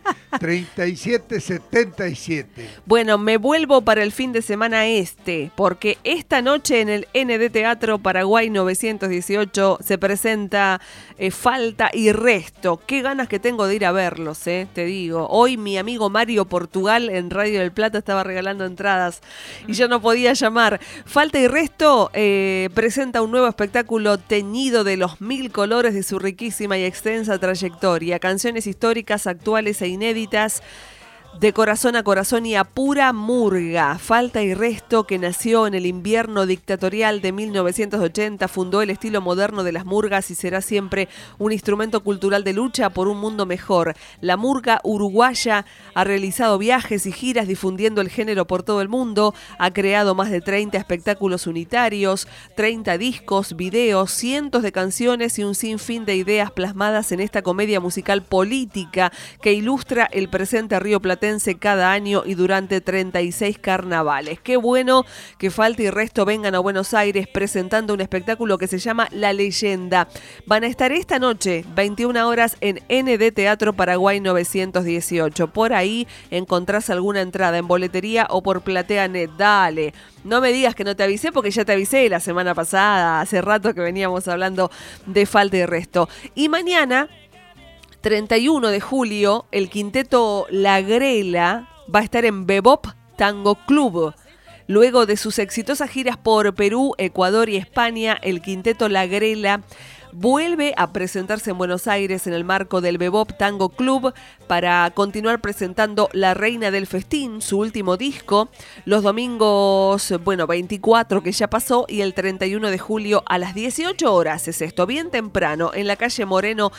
3777. Bueno, me vuelvo para el fin de semana porque esta noche en el ND Teatro Paraguay 918 se presenta Falta y Resto. Qué ganas que tengo de ir a verlos, te digo. Hoy mi amigo Mario Portugal en Radio del Plata estaba regalando entradas y yo no podía llamar. Falta y Resto presenta un nuevo espectáculo teñido de los 1000 colores de su riquísima y extensa trayectoria. Canciones históricas, actuales e inéditas insólitas, de corazón a corazón y a pura murga. Falta y Resto, que nació en el invierno dictatorial de 1980, fundó el estilo moderno de las murgas y será siempre un instrumento cultural de lucha por un mundo mejor. La murga uruguaya ha realizado viajes y giras difundiendo el género por todo el mundo, ha creado más de 30 espectáculos unitarios, 30 discos, videos, cientos de canciones y un sinfín de ideas plasmadas en esta comedia musical política que ilustra el presente rioplatense cada año y durante 36 carnavales. Qué bueno que Falta y Resto vengan a Buenos Aires presentando un espectáculo que se llama La Leyenda. Van a estar esta noche, 21 horas, en ND Teatro Paraguay 918. Por ahí encontrás alguna entrada en boletería o por PlateaNet. Dale, no me digas que no te avisé, porque ya te avisé la semana pasada, hace rato que veníamos hablando de Falta y Resto. Y mañana, 31 de julio, el quinteto La Grela va a estar en Bebop Tango Club. Luego de sus exitosas giras por Perú, Ecuador y España, el quinteto La Grela vuelve a presentarse en Buenos Aires en el marco del Bebop Tango Club para continuar presentando La Reina del Festín, su último disco, los domingos, 24 que ya pasó, y el 31 de julio a las 18 horas, es esto, bien temprano, en la calle Moreno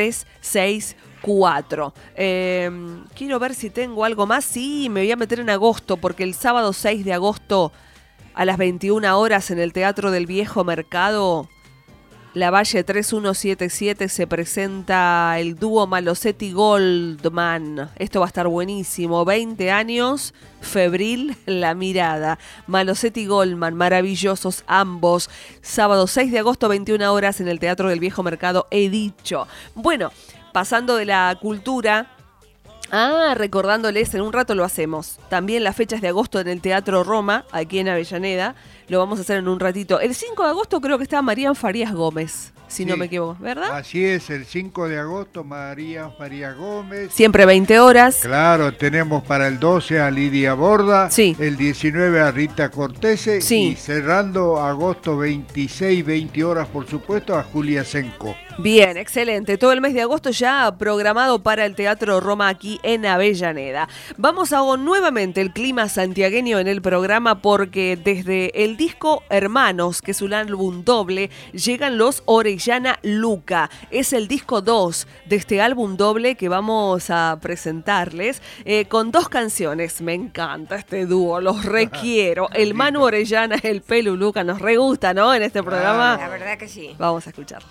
364. Quiero ver si tengo algo más. Sí, me voy a meter en agosto, porque el sábado 6 de agosto a las 21 horas en el Teatro del Viejo Mercado, La Valle 3177, se presenta el dúo Malosetti Goldman. Esto va a estar buenísimo. 20 años, febril la mirada. Malosetti Goldman, maravillosos ambos. Sábado 6 de agosto, 21 horas en el Teatro del Viejo Mercado, he dicho. Bueno, pasando de la cultura, recordándoles, en un rato lo hacemos, también las fechas de agosto en el Teatro Roma, aquí en Avellaneda, lo vamos a hacer en un ratito. El 5 de agosto creo que está María Farías Gómez, si no me equivoco, ¿verdad? Así es, el 5 de agosto María Farías Gómez. Siempre 20 horas. Claro, tenemos para el 12 a Lidia Borda, sí. El 19 a Rita Cortese, sí. Y cerrando agosto 26, 20 horas, por supuesto, a Julia Senco. Bien, excelente. Todo el mes de agosto ya programado para el Teatro Roma aquí en Avellaneda. Vamos a nuevamente el clima santiagueño en el programa, porque desde el disco Hermanos, que es un álbum doble, llegan los Orellana Luca. Es el disco 2 de este álbum doble que vamos a presentarles con 2 canciones. Me encanta este dúo, los requiero. El Manu Orellana, el Pelu Luca, nos re gusta, ¿no? En este programa. La verdad que sí. Vamos a escuchar.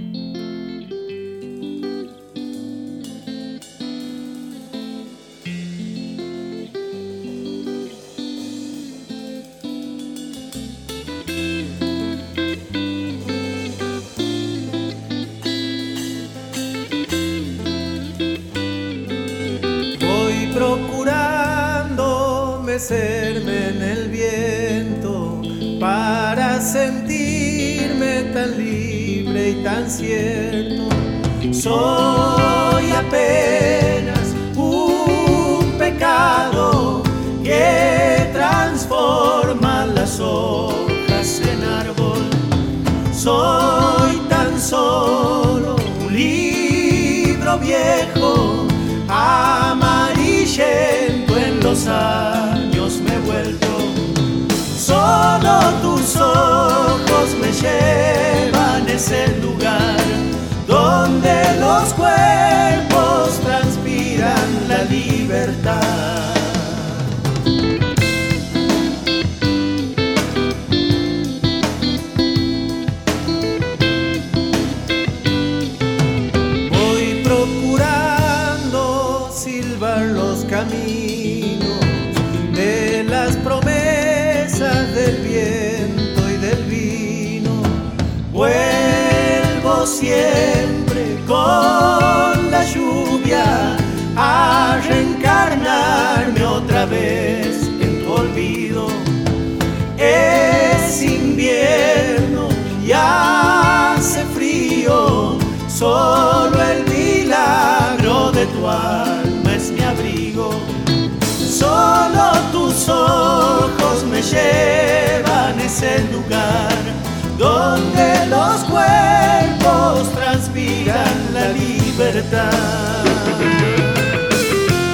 Procurando mecerme en el viento para sentirme tan libre y tan cierto. Soy apenas un pecado que transforma las hojas en árbol. Soy tan solo un libro viejo, amarillento en los años me he vuelto. Solo tus ojos me llevan a ese lugar donde los cuerpos transpiran la libertad. Voy procurando silbar los caminos de las promesas del viento y del vino. Vuelvo siempre con la lluvia a reencarnarme otra vez en tu olvido. Es invierno y hace frío, solo el milagro de tu alma es mi abrigo. Solo tus ojos me llevan a ese lugar donde los cuerpos transpiran la libertad.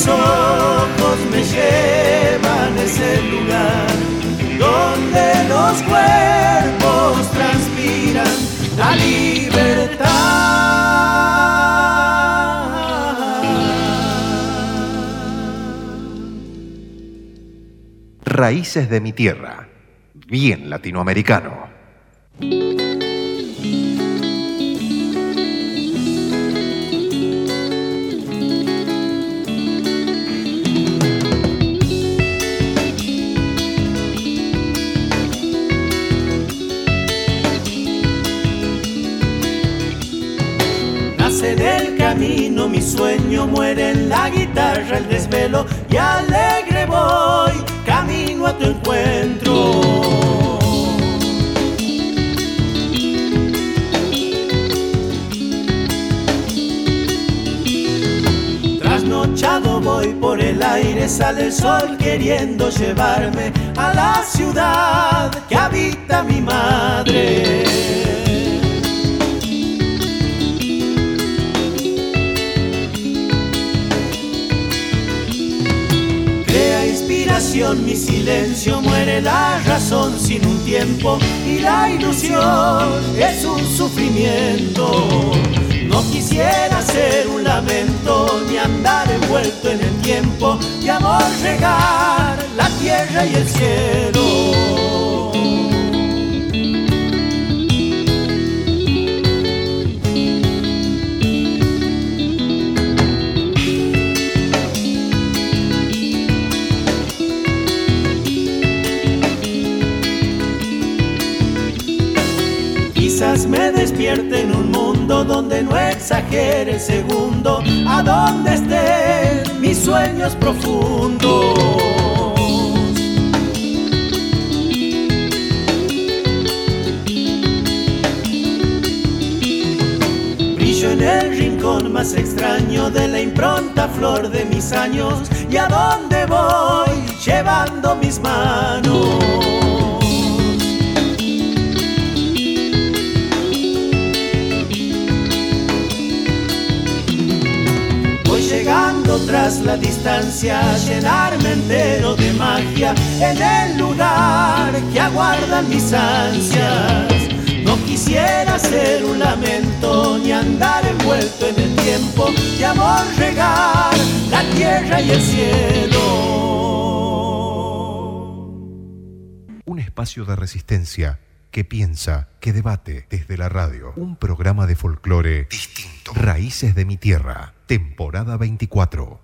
ojos me llevan a ese lugar donde los cuerpos transpiran la libertad. Raíces de mi tierra, bien latinoamericano. Nace en el camino, mi sueño muere en la guitarra, el desvelo y alegre voy camino a tu encuentro. Trasnochado voy por el aire, sale el sol queriendo llevarme a la ciudad que habita mi madre. Mi silencio muere la razón sin un tiempo y la ilusión es un sufrimiento. No quisiera ser un lamento ni andar envuelto en el tiempo y amor regar la tierra y el cielo. Quizás me despierte en un mundo donde no exagere el segundo, a donde estén mis sueños profundos. Brillo en el rincón más extraño de la impronta flor de mis años, y a donde voy llevando mis manos. Llegando tras la distancia, a llenarme entero de magia en el lugar que aguardan mis ansias. No quisiera ser un lamento ni andar envuelto en el tiempo y amor regar la tierra y el cielo. Un espacio de resistencia que piensa, que debate desde la radio. Un programa de folclore distinto. Raíces de mi tierra, temporada 24.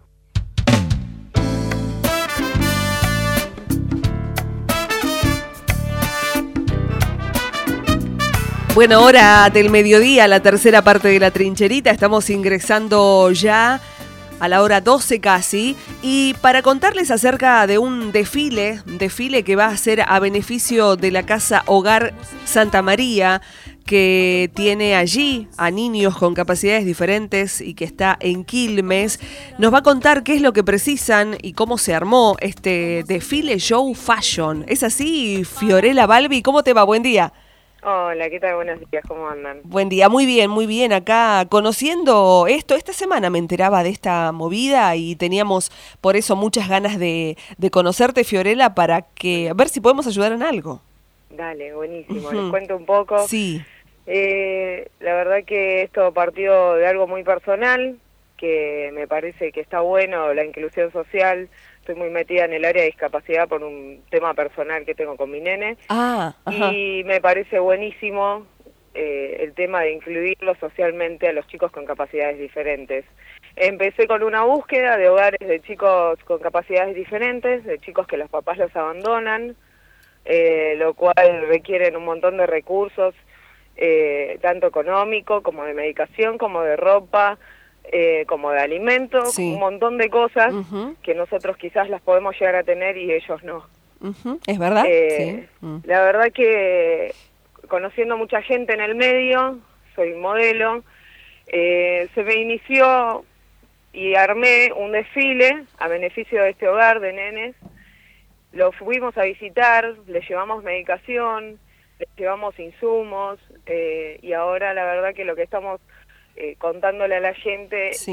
Bueno, hora del mediodía, la tercera parte de la trincherita. Estamos ingresando ya a la hora 12 casi, y para contarles acerca de un desfile que va a ser a beneficio de la Casa Hogar Santa María, que tiene allí a niños con capacidades diferentes y que está en Quilmes. Nos va a contar qué es lo que precisan y cómo se armó este desfile show fashion. ¿Es así, Fiorella Balbi? ¿Cómo te va? Buen día. Hola, ¿qué tal? Buenos días, ¿cómo andan? Buen día, muy bien, acá conociendo esto. Esta semana me enteraba de esta movida y teníamos por eso muchas ganas de conocerte, Fiorella, para que a ver si podemos ayudar en algo. Dale, buenísimo, les cuento un poco. Sí. La verdad que esto partió de algo muy personal, que me parece que está bueno, la inclusión social. Estoy muy metida en el área de discapacidad por un tema personal que tengo con mi nene. Y me parece buenísimo el tema de incluirlo socialmente a los chicos con capacidades diferentes. Empecé con una búsqueda de hogares de chicos con capacidades diferentes, de chicos que los papás los abandonan, lo cual requieren un montón de recursos, tanto económico como de medicación, como de ropa, como de alimentos, un montón de cosas que nosotros quizás las podemos llegar a tener y ellos no. ¿Es verdad? Sí. La verdad que conociendo mucha gente en el medio, soy modelo, se me inició y armé un desfile a beneficio de este hogar de nenes. Lo fuimos a visitar, les llevamos medicación, les llevamos insumos, y ahora la verdad que lo que estamos contándole a la gente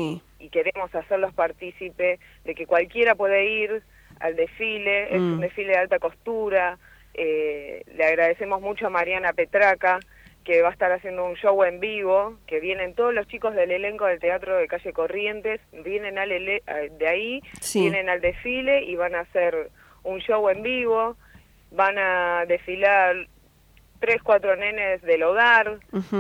y queremos hacerlos partícipe de que cualquiera puede ir al desfile, es un desfile de alta costura. Le agradecemos mucho a Mariana Petraca, que va a estar haciendo un show en vivo, que vienen todos los chicos del elenco del Teatro de Calle Corrientes, vienen de ahí, vienen al desfile y van a hacer un show en vivo, van a desfilar 3, 4 nenes del hogar.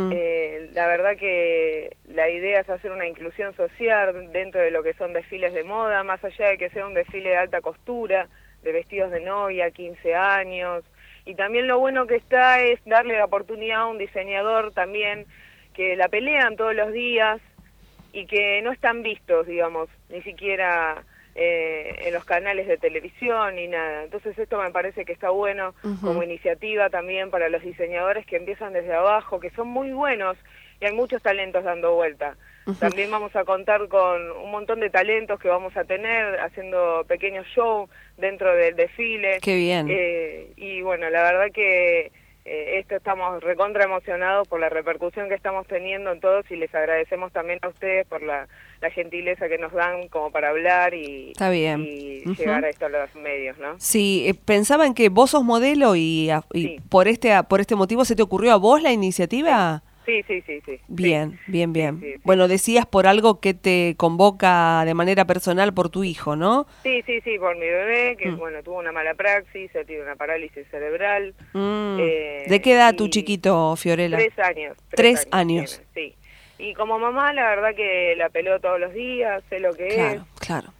La verdad que la idea es hacer una inclusión social dentro de lo que son desfiles de moda, más allá de que sea un desfile de alta costura, de vestidos de novia, 15 años. Y también lo bueno que está es darle la oportunidad a un diseñador también que la pelean todos los días y que no están vistos, digamos, ni siquiera en los canales de televisión ni nada. Entonces esto me parece que está bueno como iniciativa también para los diseñadores que empiezan desde abajo, que son muy buenos y hay muchos talentos dando vuelta. También vamos a contar con un montón de talentos que vamos a tener haciendo pequeños shows dentro del desfile. Qué bien. Y bueno, la verdad que esto estamos recontra emocionados por la repercusión que estamos teniendo en todos y les agradecemos también a ustedes por la gentileza que nos dan como para hablar y, está bien. Y llegar a esto a los medios, ¿no? Sí, pensaba en que vos sos modelo y sí. por este motivo se te ocurrió a vos la iniciativa. Sí. Bien. Sí. Bueno, decías por algo que te convoca de manera personal por tu hijo, ¿no? Sí, por mi bebé, que bueno, tuvo una mala praxis, tiene una parálisis cerebral. ¿De qué edad tu chiquito, Fiorella? 3 años. 3 años. Tiene, sí. Y como mamá, la verdad que la peleo todos los días, sé lo que es. Claro.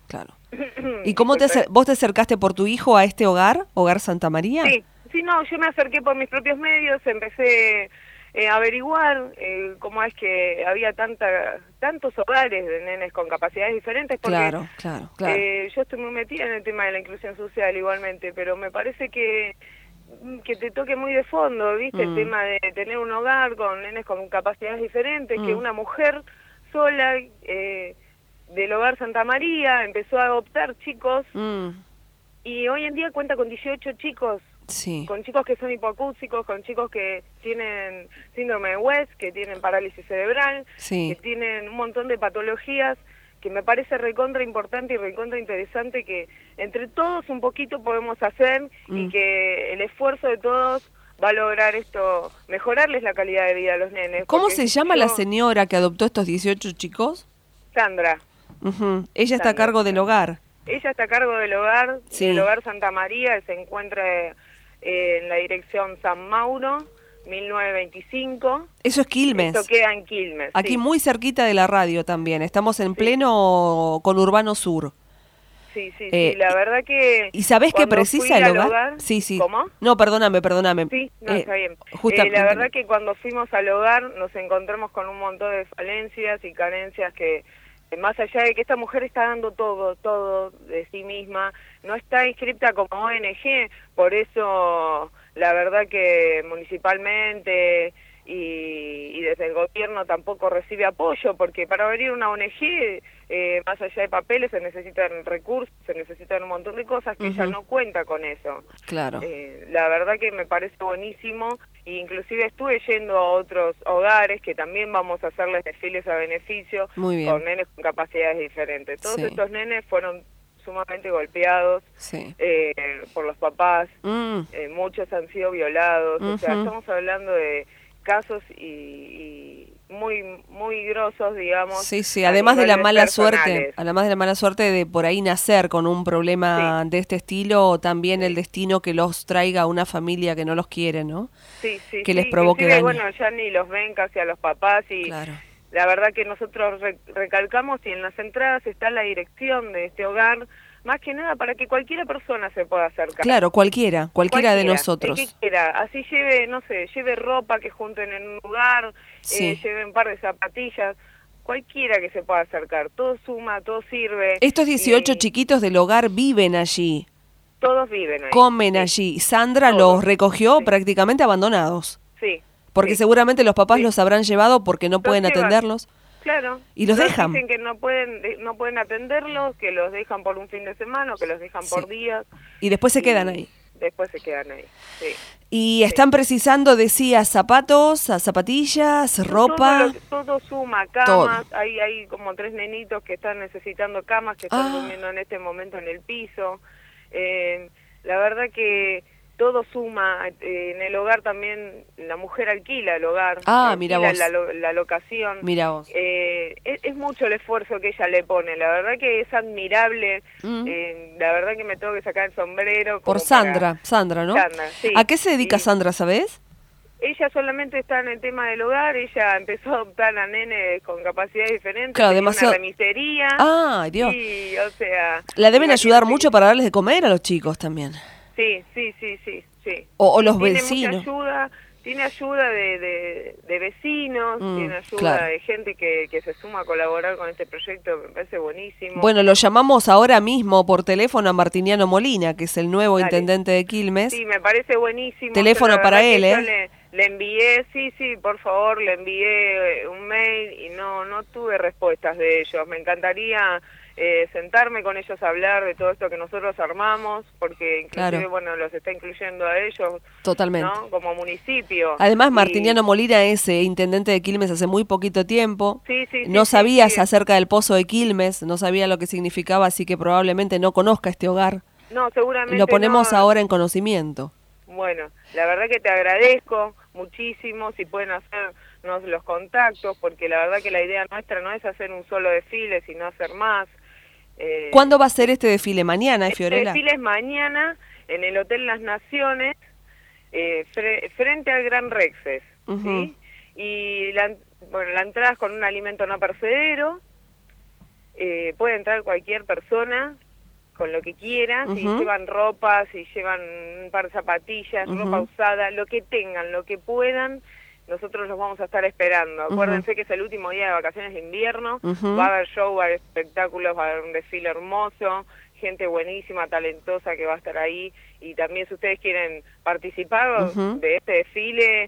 ¿Y cómo vos te acercaste por tu hijo a este hogar Santa María? Sí, no, yo me acerqué por mis propios medios, empecé averiguar cómo es que había tantos hogares de nenes con capacidades diferentes, porque claro. Yo estoy muy metida en el tema de la inclusión social igualmente, pero me parece que te toque muy de fondo, ¿viste? El tema de tener un hogar con nenes con capacidades diferentes, que una mujer sola del hogar Santa María empezó a adoptar chicos y hoy en día cuenta con 18 chicos. Sí. Con chicos que son hipoacúsicos, con chicos que tienen síndrome de West, que tienen parálisis cerebral, que tienen un montón de patologías, que me parece recontra importante y recontra interesante que entre todos un poquito podemos hacer y que el esfuerzo de todos va a lograr esto, mejorarles la calidad de vida a los nenes. ¿Cómo se llama la señora que adoptó estos 18 chicos? Sandra. Ella está a cargo del hogar. Ella está a cargo del hogar, el hogar Santa María, se encuentra en la dirección San Mauro, 1925. Eso es Quilmes. Esto queda en Quilmes. Aquí muy cerquita de la radio también. Estamos en pleno conurbano sur. Sí, la verdad que... ¿Y sabés qué precisa el hogar? Sí. ¿Cómo? No, perdóname. Sí, no, está bien. La verdad que cuando fuimos al hogar nos encontramos con un montón de falencias y carencias que más allá de que esta mujer está dando todo de sí misma, no está inscripta como ONG, por eso la verdad que municipalmente y desde el gobierno tampoco recibe apoyo, porque para abrir una ONG, más allá de papeles, se necesitan recursos, se necesitan un montón de cosas que ella no cuenta con eso. Claro. La verdad que me parece buenísimo, e inclusive estuve yendo a otros hogares que también vamos a hacerles desfiles a beneficio con nenes con capacidades diferentes. Todos estos nenes fueron sumamente golpeados por los papás, muchos han sido violados, o sea, estamos hablando de casos y muy grosos, digamos. Sí, además de la mala suerte, de por ahí nacer con un problema de este estilo, también el destino que los traiga a una familia que no los quiere, ¿no? Que les provoque daño. Bueno, ya ni los ven casi a los papás y la verdad que nosotros recalcamos y en las entradas está la dirección de este hogar, más que nada para que cualquiera persona se pueda acercar. Claro, cualquiera de nosotros. El que quiera, así lleve ropa que junten en un lugar, lleve un par de zapatillas, cualquiera que se pueda acercar, todo suma, todo sirve. Estos 18 chiquitos del hogar viven allí. Todos viven ahí. Comen allí. Sandra los recogió prácticamente abandonados. Sí. Porque seguramente los papás los habrán llevado porque no pueden atenderlos. Claro. Y los dejan. Dicen que no pueden atenderlos, que los dejan por un fin de semana o que los dejan por días. Y después se quedan ahí. después se quedan ahí. Sí. Y están precisando, decía, zapatos, zapatillas, ropa. Todo suma, camas. Todo. Hay como 3 nenitos que están necesitando camas, que están durmiendo en este momento en el piso. La verdad que todo suma. En el hogar también la mujer alquila el hogar. Mira vos. La locación. Mira vos. Es mucho el esfuerzo que ella le pone. La verdad que es admirable. La verdad que me tengo que sacar el sombrero. Por Sandra, ¿no? Sandra, sí. ¿A qué se dedica Sandra, sabés? Ella solamente está en el tema del hogar. Ella empezó a adoptar a nenes con capacidades diferentes. Claro, tenía demasiado. Una remisería. ¡Ay, Dios! Sí, o sea... La deben ayudar mucho para darles de comer a los chicos también. Sí. O los tiene vecinos. Tiene ayuda de vecinos, tiene ayuda de gente que se suma a colaborar con este proyecto, me parece buenísimo. Bueno, lo llamamos ahora mismo por teléfono a Martiniano Molina, que es el nuevo intendente de Quilmes. Sí, me parece buenísimo. Teléfono para él, Le envié, sí, por favor, le envié un mail y no tuve respuestas de ellos. Me encantaría sentarme con ellos a hablar de todo esto que nosotros armamos, porque inclusive, bueno, los está incluyendo a ellos. Totalmente. ¿No? Como municipio. Además, Martiniano Molina es intendente de Quilmes hace muy poquito tiempo. Sí. No sabías acerca del pozo de Quilmes, no sabía lo que significaba, así que probablemente no conozca este hogar. No, seguramente lo ponemos ahora en conocimiento. Bueno, la verdad que te agradezco muchísimo si pueden hacernos los contactos, porque la verdad que la idea nuestra no es hacer un solo desfile, sino hacer más. ¿Cuándo va a ser este desfile? ¿Mañana, Fiorella? Este desfile es mañana en el Hotel Las Naciones, frente al Gran Rexes, ¿sí? Y la entrada es con un alimento no perecedero. Puede entrar cualquier persona con lo que quiera, si llevan ropa, si llevan un par de zapatillas, ropa usada, lo que tengan, lo que puedan, nosotros los vamos a estar esperando. Acuérdense que es el último día de vacaciones de invierno, va a haber show, va a haber espectáculos, va a haber un desfile hermoso, gente buenísima, talentosa que va a estar ahí, y también si ustedes quieren participar de este desfile,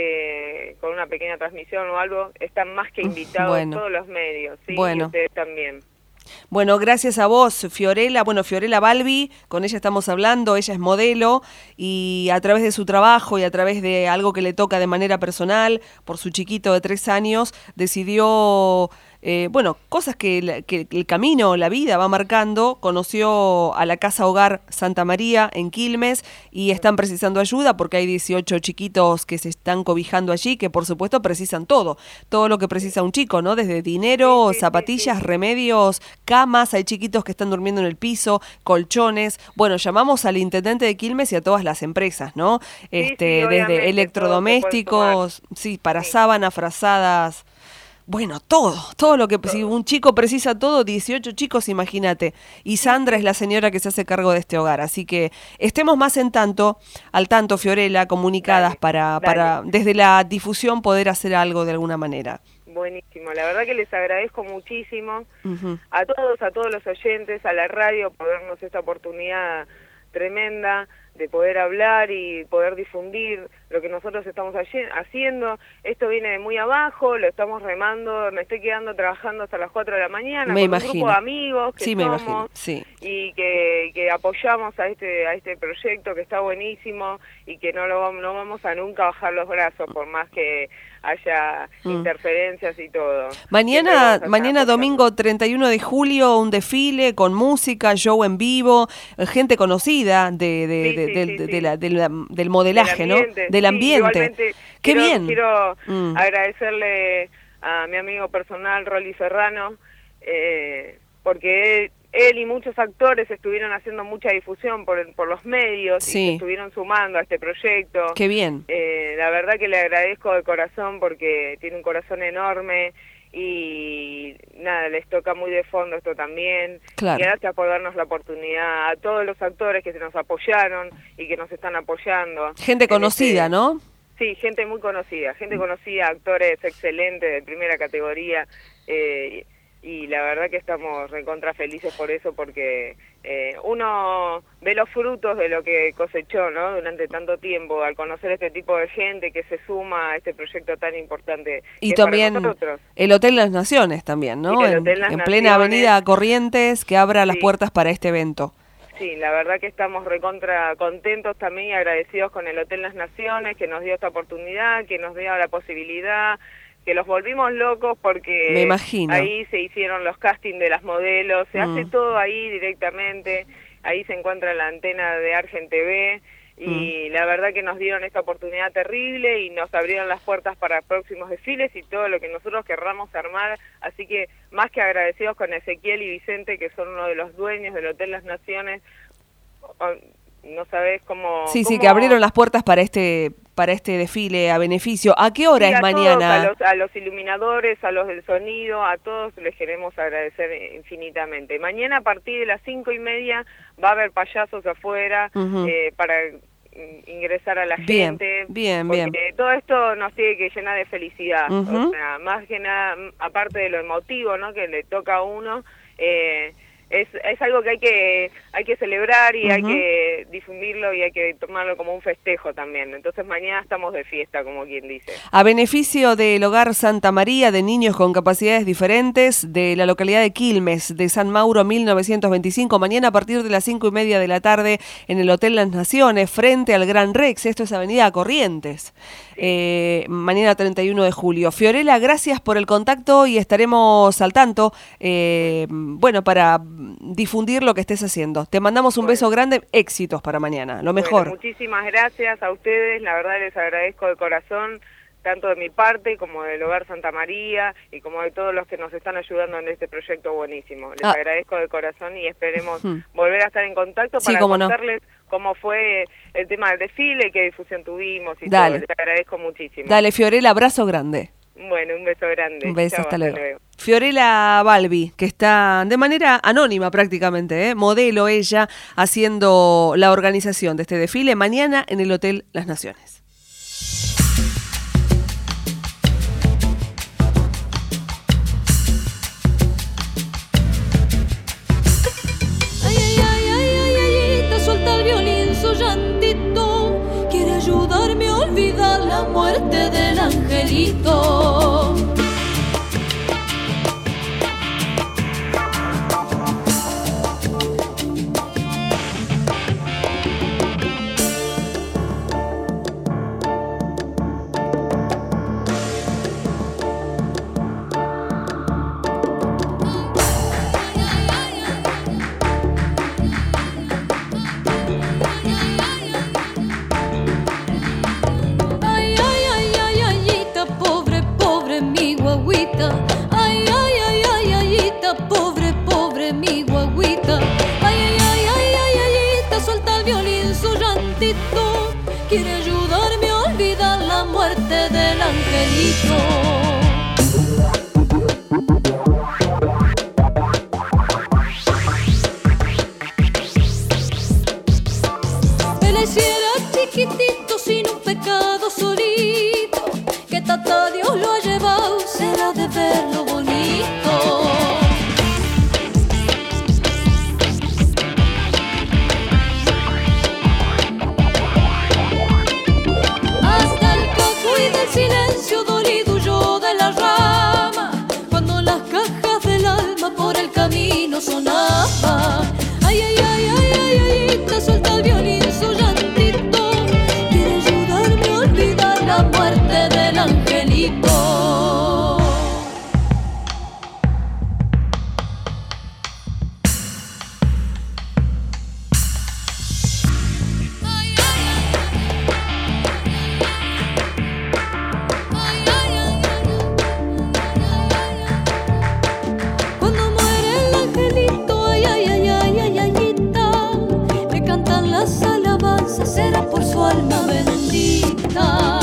con una pequeña transmisión o algo, están más que invitados todos los medios, ¿sí? Y ustedes también. Bueno, gracias a vos, Fiorella. Bueno, Fiorella Balbi, con ella estamos hablando, ella es modelo y a través de su trabajo y a través de algo que le toca de manera personal, por su chiquito de 3 años, decidió... cosas que el camino, la vida va marcando. Conoció a la Casa Hogar Santa María en Quilmes y están precisando ayuda porque hay 18 chiquitos que se están cobijando allí, que por supuesto precisan todo lo que precisa un chico, ¿no? Desde dinero, zapatillas, remedios, camas, hay chiquitos que están durmiendo en el piso, colchones. Bueno, llamamos al intendente de Quilmes y a todas las empresas, ¿no? Desde electrodomésticos, para sábanas, frazadas. Bueno, todo lo que si un chico precisa 18 chicos, imagínate. Y Sandra es la señora que se hace cargo de este hogar, así que estemos más al tanto, Fiorella, comunicadas para desde la difusión poder hacer algo de alguna manera. Buenísimo, la verdad que les agradezco muchísimo a todos los oyentes, a la radio, por darnos esta oportunidad tremenda de poder hablar y poder difundir lo que nosotros estamos haciendo. Esto viene de muy abajo, lo estamos remando, me estoy quedando trabajando hasta las 4 de la mañana con un grupo de amigos que somos y que apoyamos a este proyecto que está buenísimo y que no vamos a nunca bajar los brazos por más que haya interferencias y todo. Mañana domingo 31 de julio, un desfile con música, show en vivo, gente conocida del modelaje, ¿no? Del ambiente. ¡Qué bien! Quiero agradecerle a mi amigo personal, Rolly Serrano, porque él y muchos actores estuvieron haciendo mucha difusión por los medios y se estuvieron sumando a este proyecto. ¡Qué bien! La verdad que le agradezco de corazón porque tiene un corazón enorme y nada, les toca muy de fondo esto también. Claro. Y gracias por darnos la oportunidad a todos los actores que se nos apoyaron y que nos están apoyando. Gente conocida, ¿no? Sí, gente muy conocida, actores excelentes de primera categoría, y la verdad que estamos recontra felices por eso, porque uno ve los frutos de lo que cosechó, ¿no? Durante tanto tiempo, al conocer este tipo de gente que se suma a este proyecto tan importante. Y también el Hotel Las Naciones también, ¿no? En plena avenida Corrientes, que abra las puertas para este evento. Sí, la verdad que estamos recontra contentos también y agradecidos con el Hotel Las Naciones, que nos dio esta oportunidad, que nos dio la posibilidad, que los volvimos locos porque me imagino. Ahí se hicieron los castings de las modelos, se hace todo ahí directamente, ahí se encuentra la antena de Argen TV, y la verdad que nos dieron esta oportunidad terrible y nos abrieron las puertas para próximos desfiles y todo lo que nosotros querramos armar, así que más que agradecidos con Ezequiel y Vicente, que son uno de los dueños del Hotel Las Naciones. No sabés cómo... Sí, que abrieron las puertas para este desfile a beneficio. ¿A qué hora es mañana? Todos, a los iluminadores, a los del sonido, a todos les queremos agradecer infinitamente. Mañana a partir de las 5:30 va a haber payasos afuera para ingresar a la gente. Bien. Todo esto nos tiene que llenar de felicidad. O sea, más que nada, aparte de lo emotivo, ¿no?, que le toca a uno, es algo que hay que celebrar y hay que difundirlo y hay que tomarlo como un festejo también. Entonces mañana estamos de fiesta, como quien dice. A beneficio del Hogar Santa María de niños con capacidades diferentes de la localidad de Quilmes, de San Mauro 1925, mañana a partir de las 5:30 de la tarde en el Hotel Las Naciones, frente al Gran Rex. Esto es Avenida Corrientes. Mañana 31 de julio. Fiorella, gracias por el contacto y estaremos al tanto, para difundir lo que estés haciendo. Te mandamos un beso grande, éxitos para mañana, lo mejor. Muchísimas gracias a ustedes, la verdad les agradezco de corazón, tanto de mi parte como del Hogar Santa María y como de todos los que nos están ayudando en este proyecto buenísimo. Les agradezco de corazón y esperemos volver a estar en contacto para contarles cómo fue el tema del desfile, qué difusión tuvimos y todo. Les agradezco muchísimo. Dale, Fiorella, abrazo grande. Bueno, un beso grande. Un beso, hasta luego. Fiorella Balbi, que está de manera anónima prácticamente, modelo ella, haciendo la organización de este desfile mañana en el Hotel Las Naciones. Quiere ayudarme a olvidar la muerte del angelito. Pobre mi guaguita. Ayita, suelta el violín su llantito. Quiere ayudarme a olvidar la muerte del angelito. Él era chiquitito sin un pecado solito, que tata Dios lo ha llevado, será de verlo bonito. Hasta el cacuy del silencio dolido huyó de la rama, cuando las cajas del alma por el camino sonaban. Ay, ay, ay, ay, ay, ay, te suelta el violín su llantito. Quiere ayudarme a olvidar la muerte del angelito. Cuando muere el angelito, ay, ay, ay, ay, ay, ayita, le cantan las alabanzas, será por su alma bendita.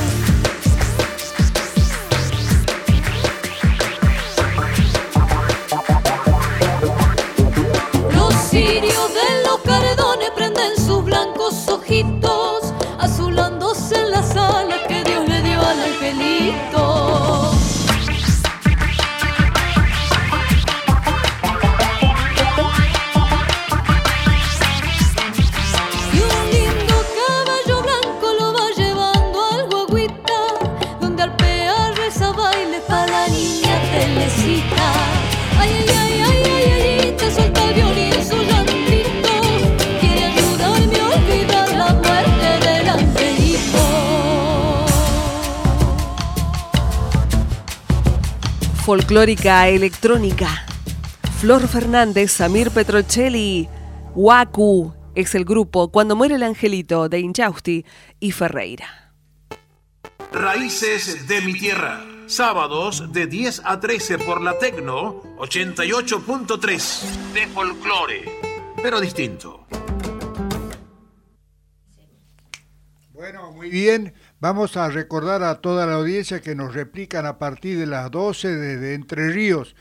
Los cirios de los cardones prenden sus blancos ojitos, azulándose en las alas que Dios le dio al angelito. Y un lindo caballo blanco folclórica electrónica. Flor Fernández, Samir Petrocelli, Waku es el grupo Cuando muere el angelito de Inchausti y Ferreira. Raíces de mi tierra. Sábados de 10 a 13 por la Tecno 88.3 de folclore, pero distinto. Bueno, muy bien. Vamos a recordar a toda la audiencia que nos replican a partir de las 12 desde Entre Ríos.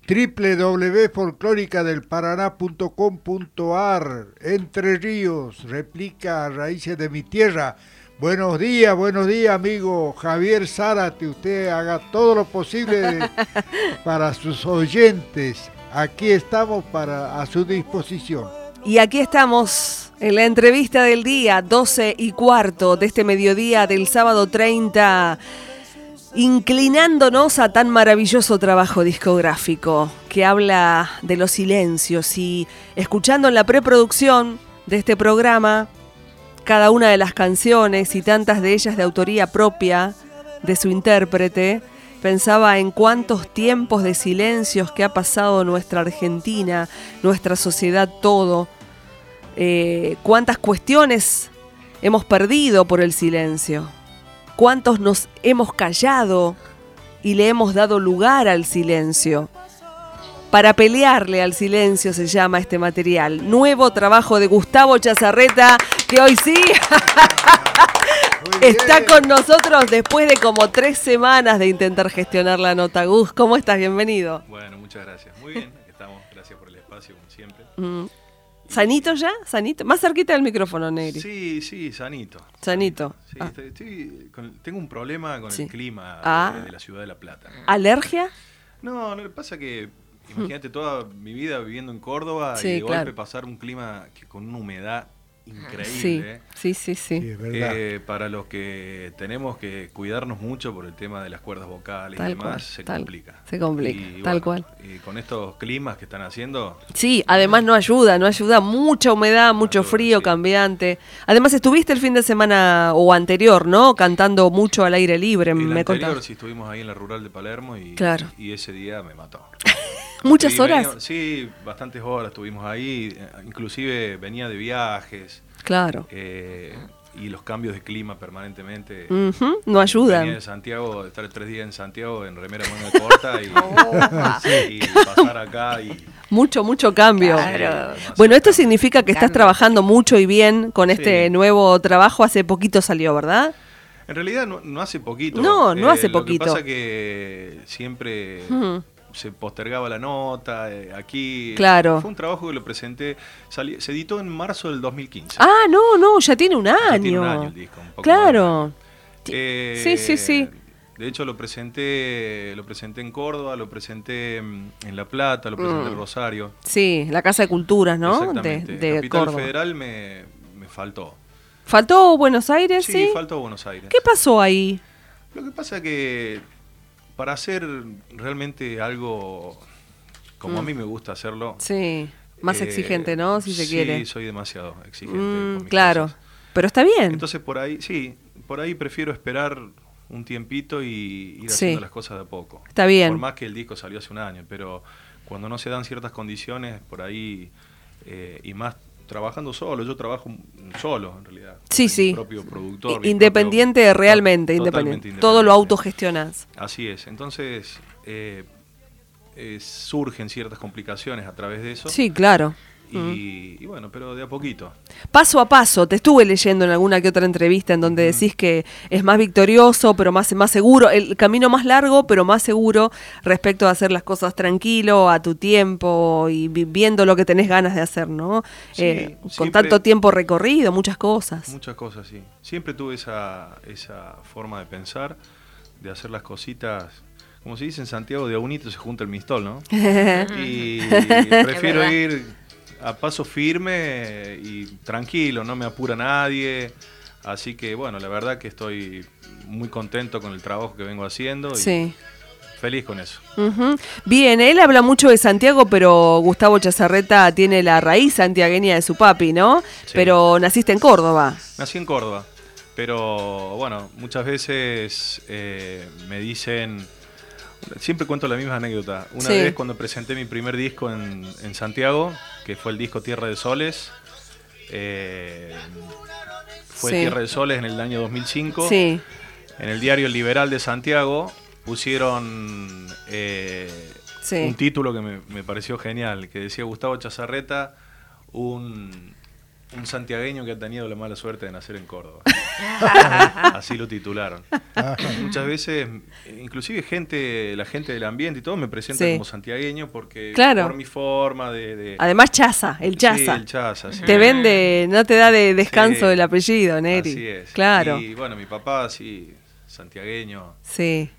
www.folcloricadelparaná.com.ar. Entre Ríos, replica a Raíces de mi tierra. Buenos días, amigo Javier Zárate. Usted haga todo lo posible para sus oyentes. Aquí estamos a su disposición. Y aquí estamos en la entrevista del día, 12:15 de este mediodía del sábado 30, inclinándonos a tan maravilloso trabajo discográfico que habla de los silencios y escuchando en la preproducción de este programa cada una de las canciones y tantas de ellas de autoría propia de su intérprete, pensaba en cuántos tiempos de silencios que ha pasado nuestra Argentina, nuestra sociedad, todo. Cuántas cuestiones hemos perdido por el silencio. Cuántos nos hemos callado y le hemos dado lugar al silencio. Para pelearle al silencio se llama este material. Nuevo trabajo de Gustavo Chazarreta, que hoy sí está con nosotros después de como 3 semanas de intentar gestionar la nota. Gus, ¿cómo estás? Bienvenido. Bueno, muchas gracias. Muy bien, aquí estamos. Gracias por el espacio, como siempre. ¿Sanito ya? ¿Sanito? Más cerquita del micrófono, Negri. Sí, sanito. Sanito. Sí, tengo un problema con el clima de la ciudad de La Plata. ¿Alergia? No, pasa que imagínate toda mi vida viviendo en Córdoba y de golpe pasar un clima con una humedad increíble. Sí. Es verdad. Para los que tenemos que cuidarnos mucho por el tema de las cuerdas vocales y demás, se complica. Se complica, tal cual. Y con estos climas que están haciendo... Sí, además no ayuda, mucha humedad, mucho frío cambiante. Además estuviste el fin de semana o anterior, ¿no? Cantando mucho al aire libre, me contaste. Sí, estuvimos ahí en la rural de Palermo y ese día me mató. ¿Muchas horas? Sí, bastantes horas estuvimos ahí, inclusive venía de viajes. Claro. Y los cambios de clima permanentemente. No ayudan. Venía de Santiago, estar 3 días en Santiago en remera manga corta y pasar acá y... Mucho cambio. Claro. Bueno, esto significa que estás trabajando mucho y bien con este nuevo trabajo. Hace poquito salió, ¿verdad? En realidad no hace poquito. No hace poquito. Lo que pasa que siempre... se postergaba la nota, aquí... Claro. Fue un trabajo que lo presenté, se editó en marzo del 2015. Ah, no, ya tiene un año. Ya tiene un año el disco, un poco claro. Sí. De hecho lo presenté en Córdoba, lo presenté en La Plata, lo presenté en Rosario. Sí, la Casa de Culturas, ¿no? Exactamente. De Capital Córdoba. Federal me faltó. ¿Faltó Buenos Aires? Sí, faltó Buenos Aires. ¿Qué pasó ahí? Lo que pasa que para hacer realmente algo como a mí me gusta hacerlo. Sí, más exigente, ¿no? Si se quiere. Sí, soy demasiado exigente. Con mis claro, cosas. Pero está bien. Entonces por ahí prefiero esperar un tiempito y ir haciendo las cosas de a poco. Está bien. Por más que el disco salió hace un año, pero cuando no se dan ciertas condiciones, por ahí, y más trabajando solo, yo trabajo solo en realidad. Sí. Mi propio productor. Independiente, realmente independiente. Todo lo autogestionás. Así es. Entonces, surgen ciertas complicaciones a través de eso. Sí, claro. Y bueno, pero de a poquito. Paso a paso, te estuve leyendo en alguna que otra entrevista en donde decís que es más victorioso, pero más seguro, el camino más largo, pero más seguro respecto a hacer las cosas tranquilo, a tu tiempo y viendo lo que tenés ganas de hacer, ¿no? Sí, con tanto tiempo recorrido, muchas cosas. Muchas cosas, sí. Siempre tuve esa forma de pensar, de hacer las cositas... Como se dice en Santiago, de a unito se junta el mistol, ¿no? Y prefiero ir a paso firme y tranquilo, no me apura nadie. Así que, bueno, la verdad que estoy muy contento con el trabajo que vengo haciendo y feliz con eso. Bien, él habla mucho de Santiago, pero Gustavo Chazarreta tiene la raíz santiagueña de su papi, ¿no? Sí. Pero naciste en Córdoba. Nací en Córdoba, pero bueno, muchas veces me dicen... Siempre cuento la misma anécdota. Una vez cuando presenté mi primer disco en Santiago, que fue el disco Tierra de Soles, fue Tierra de Soles en el año 2005. Sí. En el diario El Liberal de Santiago pusieron un título que me pareció genial, que decía Gustavo Chazarreta, un santiagueño que ha tenido la mala suerte de nacer en Córdoba. Así lo titularon. Muchas veces, inclusive la gente del ambiente y todo me presenta como santiagueño porque por mi forma de... Además Chaza, el Chaza. Sí, el Chaza, sí. Te vende, no te da de descanso el apellido, Neri. Así es. Claro. Y bueno, mi papá sí, santiagueño. Sí.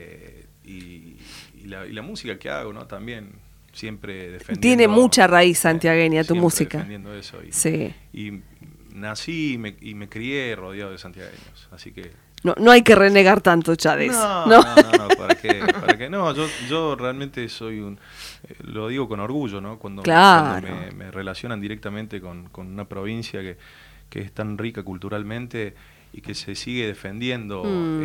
Y la música que hago, ¿no? También siempre defendiendo... Tiene mucha raíz santiagueña tu música. Defendiendo eso. Sí. Y nací y me crié rodeado de santiagueños, así que... No hay que renegar tanto ya de eso. No, ¿para qué? No, yo realmente soy lo digo con orgullo, ¿no? Cuando me relacionan directamente con una provincia que es tan rica culturalmente y que se sigue defendiendo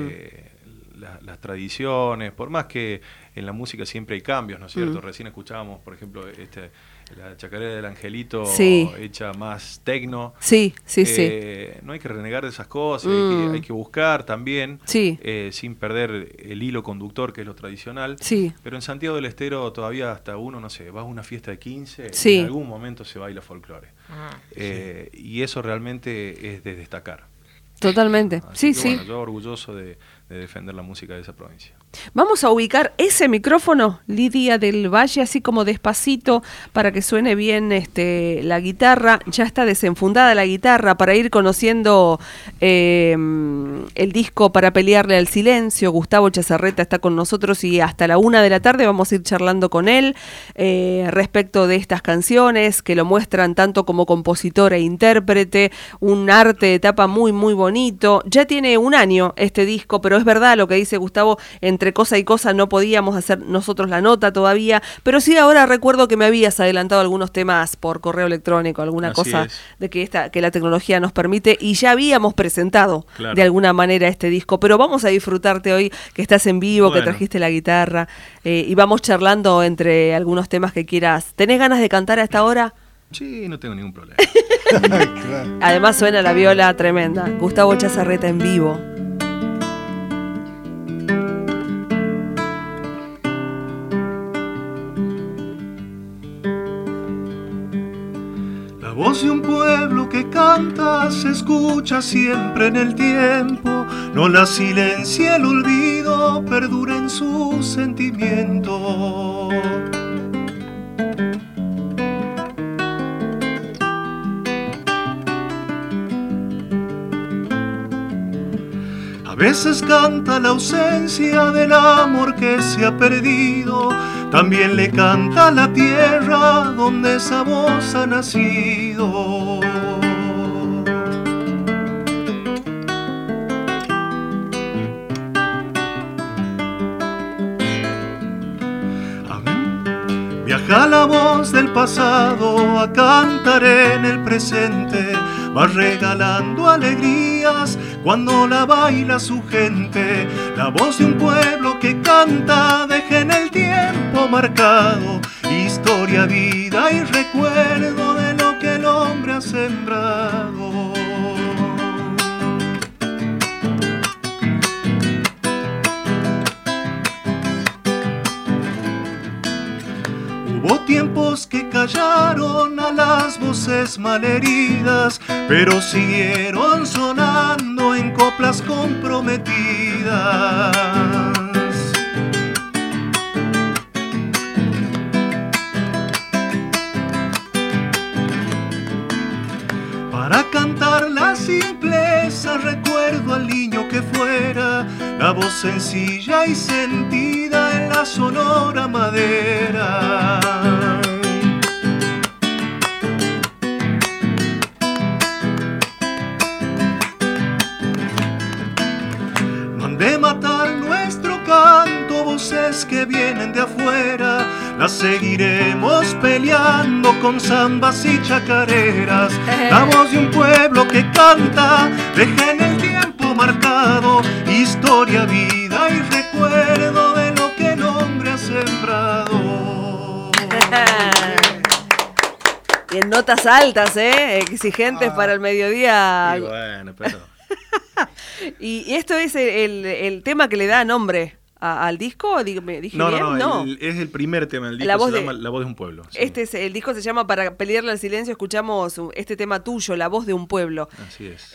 las tradiciones, por más que en la música siempre hay cambios, ¿no es cierto? Recién escuchábamos, por ejemplo, la chacarera del Angelito hecha más tecno. Sí. No hay que renegar de esas cosas, hay que buscar también, sin perder el hilo conductor que es lo tradicional. Sí. Pero en Santiago del Estero todavía hasta uno, no sé, va a una fiesta de 15 y en algún momento se baila folclore. Y eso realmente es de destacar. Totalmente. Así que, bueno, yo orgulloso de defender la música de esa provincia. Vamos a ubicar ese micrófono, Lidia del Valle, así como despacito para que suene bien la guitarra. Ya está desenfundada la guitarra para ir conociendo el disco Para pelearle al silencio. Gustavo Chazarreta está con nosotros y hasta la 1 de la tarde vamos a ir charlando con él respecto de estas canciones que lo muestran tanto como compositor e intérprete. Un arte de tapa muy, muy bonito. Ya tiene un año este disco, pero es verdad lo que dice Gustavo, entre cosa y cosa no podíamos hacer nosotros la nota todavía, pero sí ahora recuerdo que me habías adelantado algunos temas por correo electrónico, alguna cosa de que la tecnología nos permite, y ya habíamos presentado de alguna manera este disco, pero vamos a disfrutarte hoy que estás en vivo, que trajiste la guitarra, y vamos charlando entre algunos temas que quieras. ¿Tenés ganas de cantar a esta hora? Sí, no tengo ningún problema. Además suena la viola tremenda. Gustavo Chazarreta en vivo. La voz de un pueblo que canta se escucha siempre en el tiempo, no la silencia el olvido, perdura en su sentimiento. A veces canta la ausencia del amor que se ha perdido, también le canta la tierra donde esa voz ha nacido. Viaja la voz del pasado a cantar en el presente, va regalando alegrías cuando la baila su gente. La voz de un pueblo que canta deja en el tiempo marcado historia, vida y recuerdo de lo que el hombre ha sembrado. Hubo tiempos que callaron a las voces malheridas, pero siguieron sonando en coplas comprometidas. Para cantar la simpleza recuerdo al niño que fuera, la voz sencilla y sentida en la sonora madera. No han de matar nuestro canto voces que vienen de afuera, las seguiremos peleando con zambas y chacareras. La voz de un pueblo que canta deja en el tiempo marcado historia, vida y recuerdo de lo que no Notas altas, exigentes para el mediodía. Y bueno, pero... Y esto es el tema que le da nombre al disco. ¿Dije bien? No. Es el primer tema del disco, se llama La Voz de un Pueblo. Sí. El disco se llama Para pelearle al silencio. Escuchamos este tema tuyo, La Voz de un Pueblo. Así es.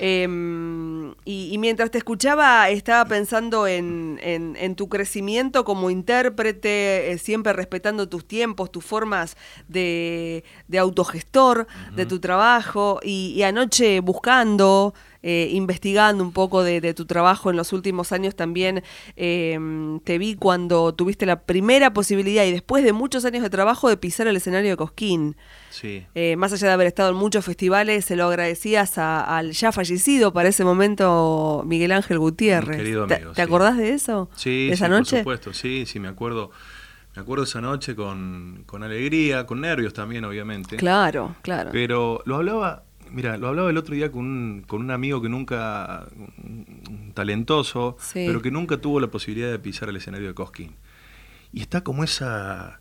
Y mientras te escuchaba, estaba pensando en tu crecimiento como intérprete, siempre respetando tus tiempos, tus formas de autogestor de tu trabajo. Y anoche buscando... investigando un poco de tu trabajo en los últimos años también, te vi cuando tuviste la primera posibilidad y después de muchos años de trabajo de pisar el escenario de Cosquín. Sí. Más allá de haber estado en muchos festivales, se lo agradecías al ya fallecido para ese momento Miguel Ángel Gutiérrez. Querido amigo, ¿Te acordás de eso? Sí, ¿De esa noche? Por supuesto, sí, me acuerdo. Me acuerdo esa noche con alegría, con nervios también, obviamente. Claro. Pero lo hablaba el otro día con un amigo que nunca, un talentoso, sí, pero que nunca tuvo la posibilidad de pisar el escenario de Cosquín. Y está como esa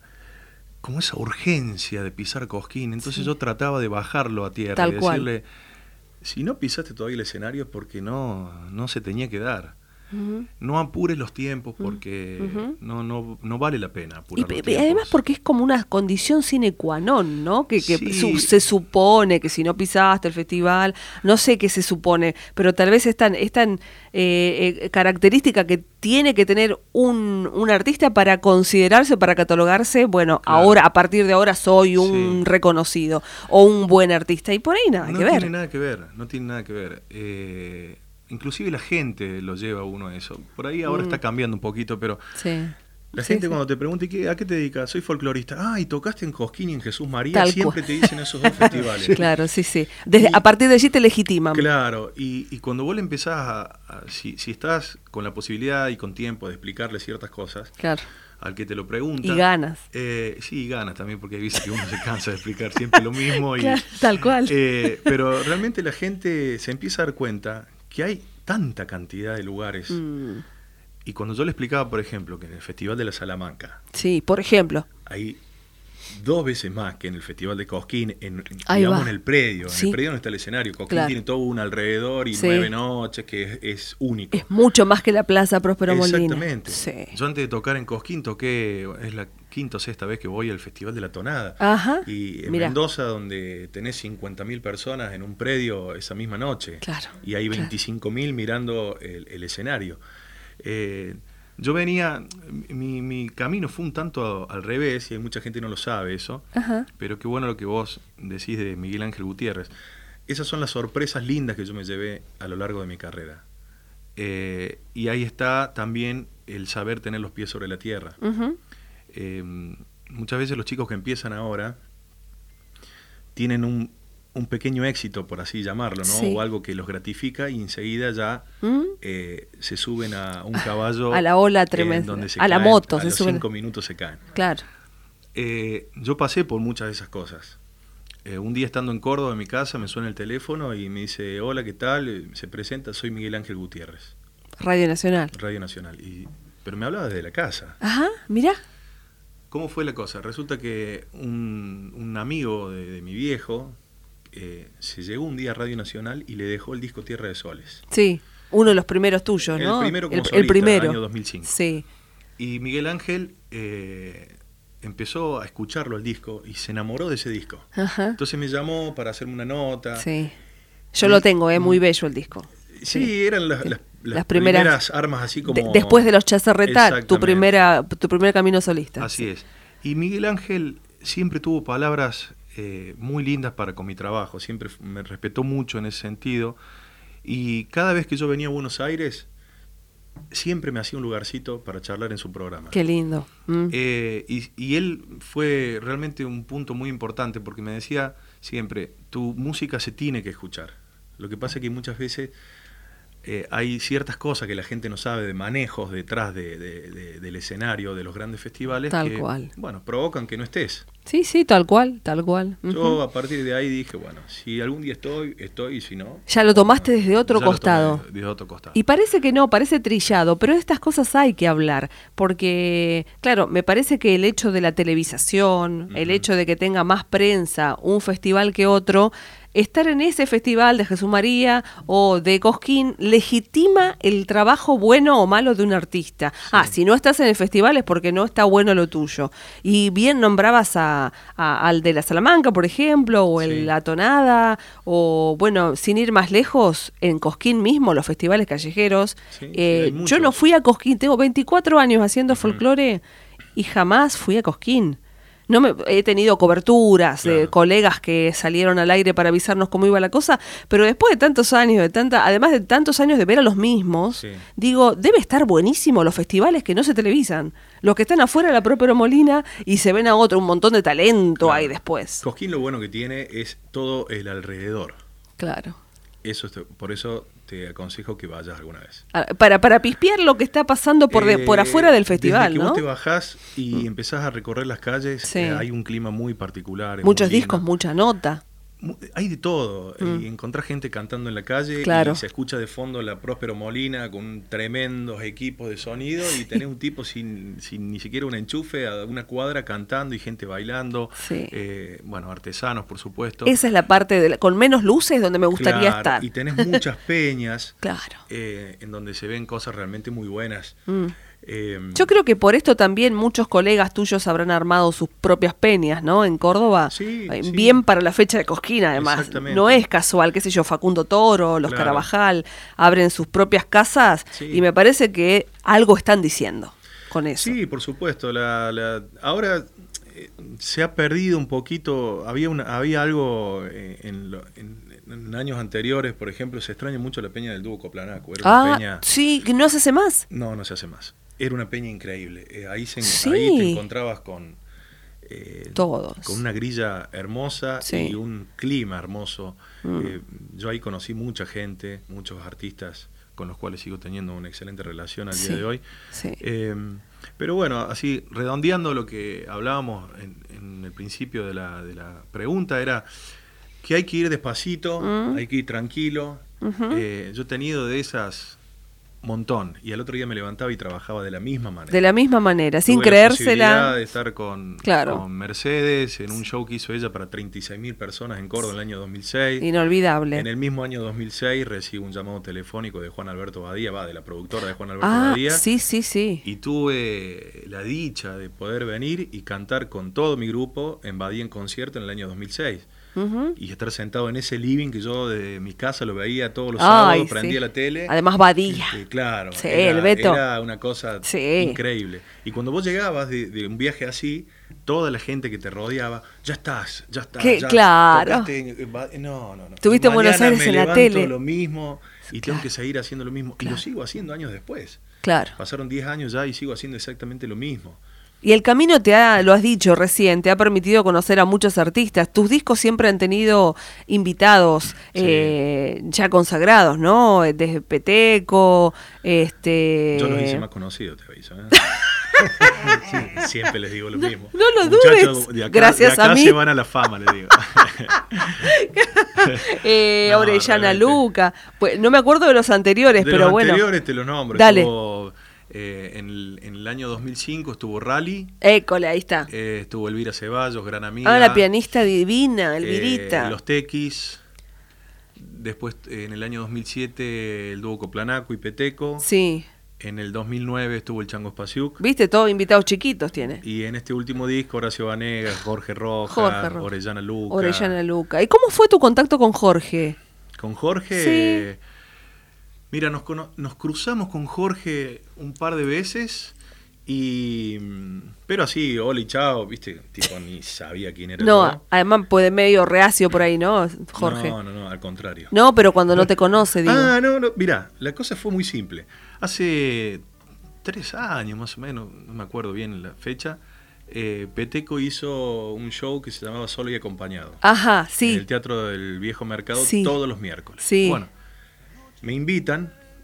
urgencia de pisar Cosquín. Entonces yo trataba de bajarlo a tierra y decirle, si no pisaste todavía el escenario es porque no se tenía que dar. No apures los tiempos porque no vale la pena apurar los tiempos. Además porque es como una condición sine qua non, ¿no? Que se supone que si no pisaste el festival, no sé qué se supone, pero tal vez es tan característica que tiene que tener un artista para considerarse, para catalogarse, bueno, claro, ahora, a partir de ahora soy un reconocido o un buen artista, y por ahí nada que ver. No tiene nada que ver. Inclusive la gente lo lleva a uno a eso. Por ahí ahora está cambiando un poquito, pero la gente cuando te pregunta ¿a qué te dedicas? Soy folclorista. Y tocaste en Cosquín y en Jesús María. Siempre te dicen esos dos festivales. Claro, sí. A partir de allí te legitiman. Claro, y cuando vos le empezás si estás con la posibilidad y con tiempo de explicarle ciertas cosas, claro, al que te lo pregunta. Y ganas. Sí, ganas también, porque hay veces que uno se cansa de explicar siempre lo mismo. Claro, tal cual. Pero realmente la gente se empieza a dar cuenta que hay tanta cantidad de lugares. Y cuando yo le explicaba, por ejemplo, que en el Festival de la Salamanca, sí, por ejemplo, hay 2 veces más que en el Festival de Cosquín, en el predio. En el predio no está el escenario. Cosquín tiene todo un alrededor y 9 noches, que es único. Es mucho más que la Plaza Próspero Molina. Exactamente. Sí. Yo antes de tocar en Cosquín es la 5ª o 6ª vez que voy al Festival de la Tonada. Ajá. Y en Mendoza, donde tenés 50.000 personas en un predio esa misma noche. Claro. Y hay 25.000 mirando el escenario. Yo venía, mi camino fue un tanto al revés, y hay mucha gente que no lo sabe eso, pero qué bueno lo que vos decís de Miguel Ángel Gutiérrez. Esas son las sorpresas lindas que yo me llevé a lo largo de mi carrera. Y ahí está también el saber tener los pies sobre la tierra. Muchas veces los chicos que empiezan ahora tienen un pequeño éxito, por así llamarlo, ¿no? O algo que los gratifica, y enseguida ya se suben a un caballo a la ola tremenda, donde se a caen, la moto, a los 5 minutos se caen. Claro. Yo pasé por muchas de esas cosas. Un día estando en Córdoba, en mi casa, me suena el teléfono y me dice, hola, ¿qué tal? Se presenta, soy Miguel Ángel Gutiérrez. Radio Nacional. Pero me hablaba desde la casa. Ajá, mirá. ¿Cómo fue la cosa? Resulta que un amigo de mi viejo se llegó un día a Radio Nacional y le dejó el disco Tierra de Soles. Sí, uno de los primeros tuyos, ¿no? El primero como solista, del año 2005. Sí. Y Miguel Ángel empezó a escucharlo al disco y se enamoró de ese disco. Ajá. Entonces me llamó para hacerme una nota. Sí. Yo lo tengo, muy bello el disco. Sí, eran las primeras armas así como... después de los Chazarretá, tu primer camino solista. Así es. Y Miguel Ángel siempre tuvo palabras muy lindas para con mi trabajo, siempre me respetó mucho en ese sentido, y cada vez que yo venía a Buenos Aires siempre me hacía un lugarcito para charlar en su programa. Qué lindo. Y él fue realmente un punto muy importante, porque me decía siempre, tu música se tiene que escuchar. Lo que pasa es que muchas veces hay ciertas cosas que la gente no sabe de manejos detrás del escenario de los grandes festivales Tal que, cual. bueno, provocan que no estés. Sí, sí, tal cual, tal cual. Yo a partir de ahí dije, bueno, si algún día estoy, y si no... Ya lo tomaste desde otro costado. Desde otro costado. Y parece que no, parece trillado, pero de estas cosas hay que hablar, porque, claro, me parece que el hecho de la televisación, el hecho de que tenga más prensa un festival que otro, estar en ese festival de Jesús María o de Cosquín legitima el trabajo bueno o malo de un artista. Sí. Si no estás en el festival es porque no está bueno lo tuyo. Y bien nombrabas al de la Salamanca, por ejemplo, o el La Tonada, o bueno, sin ir más lejos, en Cosquín mismo, los festivales callejeros. Yo no fui a Cosquín, tengo 24 años haciendo folclore y jamás fui a Cosquín. He tenido coberturas de colegas que salieron al aire para avisarnos cómo iba la cosa, pero después de tantos años, además de tantos años de ver a los mismos, digo, debe estar buenísimo los festivales que no se televisan. Los que están afuera de la propia Molina y se ven a otro, un montón de talento hay después. Cosquín lo bueno que tiene es todo el alrededor. Claro. Por eso te aconsejo que vayas alguna vez. Para pispear lo que está pasando por afuera del festival, desde que ¿no? vos te bajás y empezás a recorrer las calles, hay un clima muy particular. Muchos discos, mucha nota. Hay de todo. Y encontrás gente cantando en la calle y se escucha de fondo la Próspero Molina con tremendos equipos de sonido y tenés un tipo sin ni siquiera un enchufe a una cuadra cantando y gente bailando. Bueno, artesanos, por supuesto. Esa es la parte con menos luces donde me gustaría estar. Y tenés muchas peñas en donde se ven cosas realmente muy buenas. Yo creo que por esto también muchos colegas tuyos habrán armado sus propias peñas, ¿no? En Córdoba, bien para la fecha de Cosquín, además. No es casual, qué sé yo, Facundo Toro, los Carabajal, abren sus propias casas y me parece que algo están diciendo con eso. Sí, por supuesto. Ahora se ha perdido un poquito, había algo en años anteriores, por ejemplo, se extraña mucho la peña del Dúo Coplanaco. Era una peña... sí, ¿no se hace más? No se hace más. Era una peña increíble. Ahí te encontrabas con todos. Con una grilla hermosa y un clima hermoso. Yo ahí conocí mucha gente, muchos artistas con los cuales sigo teniendo una excelente relación al día de hoy. Pero bueno, así redondeando lo que hablábamos en el principio de la pregunta, era que hay que ir despacito, hay que ir tranquilo. Yo he tenido de esas montón, y al otro día me levantaba y trabajaba de la misma manera. De la misma manera, sin Tuve creérsela. La posibilidad de estar con Mercedes en un show que hizo ella para 36.000 personas en Córdoba en el año 2006. Inolvidable. En el mismo año 2006 recibo un llamado telefónico de Juan Alberto Badía, de la productora de Juan Alberto Badía. Sí. Y tuve la dicha de poder venir y cantar con todo mi grupo en Badía en concierto en el año 2006. Y estar sentado en ese living que yo de mi casa lo veía todos los sábados, prendía la tele. Además Badía. Claro, el Beto. Era una cosa increíble. Y cuando vos llegabas de un viaje así, toda la gente que te rodeaba, ya estás. Claro. Tocaste, no. Tuviste en Buenos Aires en la tele. Lo mismo y tengo que seguir haciendo lo mismo. Y lo sigo haciendo años después. Claro. Pasaron 10 años ya y sigo haciendo exactamente lo mismo. Y el camino lo has dicho recién, te ha permitido conocer a muchos artistas. Tus discos siempre han tenido invitados ya consagrados, ¿no? Desde Peteco, Yo los hice más conocidos, te aviso, siempre les digo lo mismo. No lo dudes. Gracias de acá a mí. se van a la fama, les digo. Orellana Luca. Pues, no me acuerdo de los anteriores, de pero los bueno. Anteriores te los nombro. Dale. En el año 2005 estuvo Rally. École, ahí está. Estuvo Elvira Ceballos, gran amiga. La pianista divina, Elvirita. Los Tequis. Después, en el año 2007, el dúo Coplanaco y Peteco. Sí. En el 2009 estuvo el Chango Spasiuk. Viste, todos invitados chiquitos tiene. Y en este último disco, Horacio Vanegas, Jorge Rojas, Orellana Luca. ¿Y cómo fue tu contacto con Jorge? Con Jorge... Mira, nos cruzamos con Jorge un par de veces, pero así, hola y chao, viste, tipo ni sabía quién era. No, además puede medio reacio por ahí, ¿no, Jorge? No, al contrario. No, pero cuando no te conoce, digo. No, mirá, la cosa fue muy simple. Hace 3 años más o menos, no me acuerdo bien la fecha, Peteco hizo un show que se llamaba Solo y Acompañado. Ajá, sí. En el Teatro del Viejo Mercado todos los miércoles. Sí. Bueno. Me invitan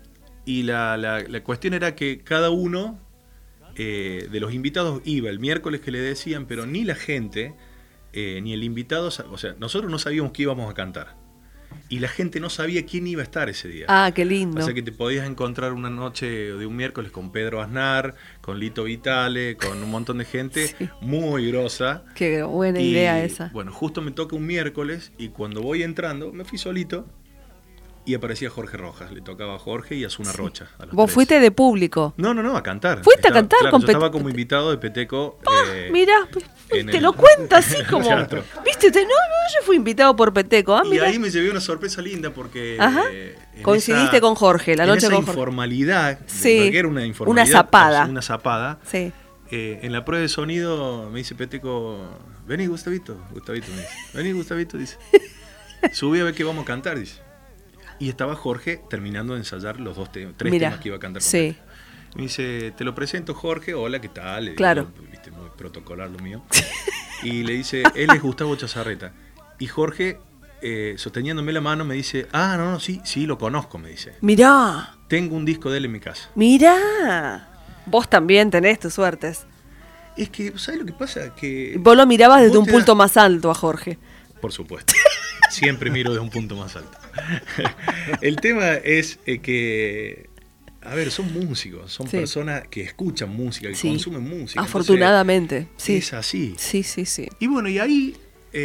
Y la cuestión era que cada uno de los invitados iba el miércoles que le decían, pero ni la gente, ni el invitado, o sea, nosotros no sabíamos qué íbamos a cantar. Y la gente no sabía quién iba a estar ese día. Ah, qué lindo. O sea que te podías encontrar una noche de un miércoles con Pedro Aznar, con Lito Vitale, con un montón de gente muy grosa. Qué buena idea esa. Bueno, justo me toca un miércoles y cuando voy entrando, me fui solito y aparecía Jorge Rojas. Le tocaba a Jorge y a Zuna Rocha. A los ¿Vos 3. fuiste de público? No, a cantar. ¿Fuiste a cantar claro, con yo estaba como invitado de Peteco. Mirá, te lo cuenta así como... teatro. ¿Viste? Yo fui invitado por Peteco. Y ahí me llevé una sorpresa linda porque... Coincidiste con Jorge, la noche con Jorge. Informalidad, sí, porque era una informalidad. Una zapada. Sí. En la prueba de sonido me dice Peteco, vení Gustavito me dice. Vení Gustavito, dice. Subí a ver qué vamos a cantar, dice. Y estaba Jorge terminando de ensayar los tres temas que iba a cantar. Sí. Me dice, te lo presento Jorge, hola, ¿qué tal? Le claro. Digo, viste, muy protocolar lo mío. Y le dice, él es Gustavo Chazarreta. Y Jorge, sosteniéndome la mano, me dice, no, sí, lo conozco, me dice. Mirá. Tengo un disco de él en mi casa. Mirá. Vos también tenés tus suertes. Es que, ¿sabes lo que pasa? Que vos lo mirabas desde un punto más alto a Jorge. Por supuesto. Siempre miro desde un punto más alto. El tema es que, a ver, son músicos, son personas que escuchan música, que consumen música. Afortunadamente, entonces, es así. Sí. Y bueno, y ahí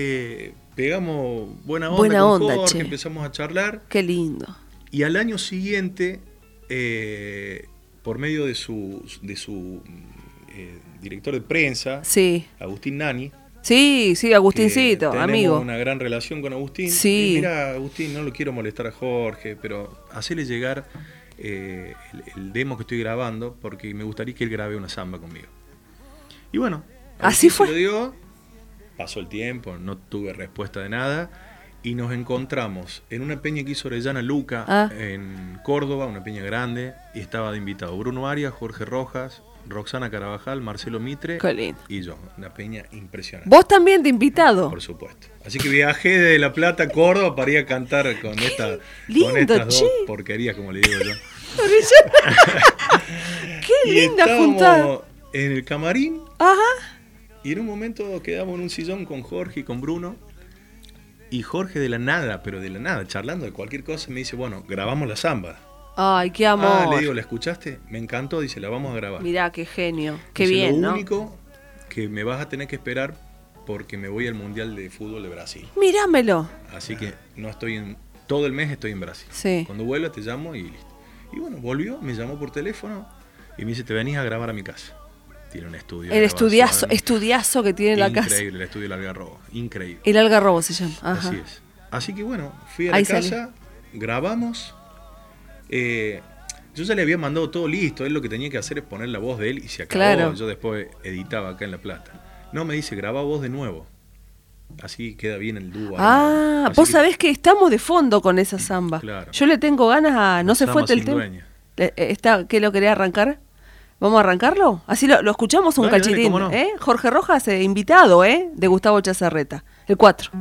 pegamos buena onda con Jorge, empezamos a charlar. Qué lindo. Y al año siguiente, por medio de su director de prensa, Agustín Nani. Sí, Agustincito, tenemos amigo. Una gran relación con Agustín. Sí. Y mira, Agustín, no lo quiero molestar a Jorge, pero hacele llegar el demo que estoy grabando porque me gustaría que él grabe una samba conmigo. Y bueno, así fue. Se lo dio, pasó el tiempo, no tuve respuesta de nada y nos encontramos en una peña que hizo Orellana Luca en Córdoba, una peña grande, y estaba de invitado Bruno Arias, Jorge Rojas, Roxana Carabajal, Marcelo Mitre y yo. Una peña impresionante. ¿Vos también de invitado? Por supuesto. Así que viajé de La Plata a Córdoba para ir a cantar con estas dos porquerías, como le digo yo. Qué linda juntada. Estábamos en el camarín. Y en un momento quedamos en un sillón con Jorge y con Bruno. Y Jorge de la nada, charlando de cualquier cosa, me dice, bueno, grabamos la samba. Ay, qué amor. Le digo, ¿la escuchaste? Me encantó, dice, la vamos a grabar. Mirá, qué genio, qué dice, bien, lo único que me vas a tener que esperar porque me voy al Mundial de Fútbol de Brasil. Mirámelo. Así que no estoy todo el mes estoy en Brasil. Sí. Cuando vuelva te llamo y listo. Y bueno, volvió, me llamó por teléfono y me dice, te venís a grabar a mi casa. Tiene un estudio. El estudiazo que tiene la casa. Increíble, el estudio del Algarrobo, increíble. El Algarrobo se llama. Así es. Así que bueno, fui a la casa, grabamos. Yo ya le había mandado todo listo, él lo que tenía que hacer es poner la voz de él y se acabó. Claro. Yo después editaba acá en La Plata. No, me dice, graba voz de nuevo. Así queda bien el dúo. Vos sabés que estamos de fondo con esa samba. Claro. Yo le tengo ganas a... ¿No se fue el tema? ¿Qué lo quería arrancar? ¿Vamos a arrancarlo? Así lo escuchamos un cachitín. Dale, no. Jorge Rojas, invitado, de Gustavo Chazarreta. El 4.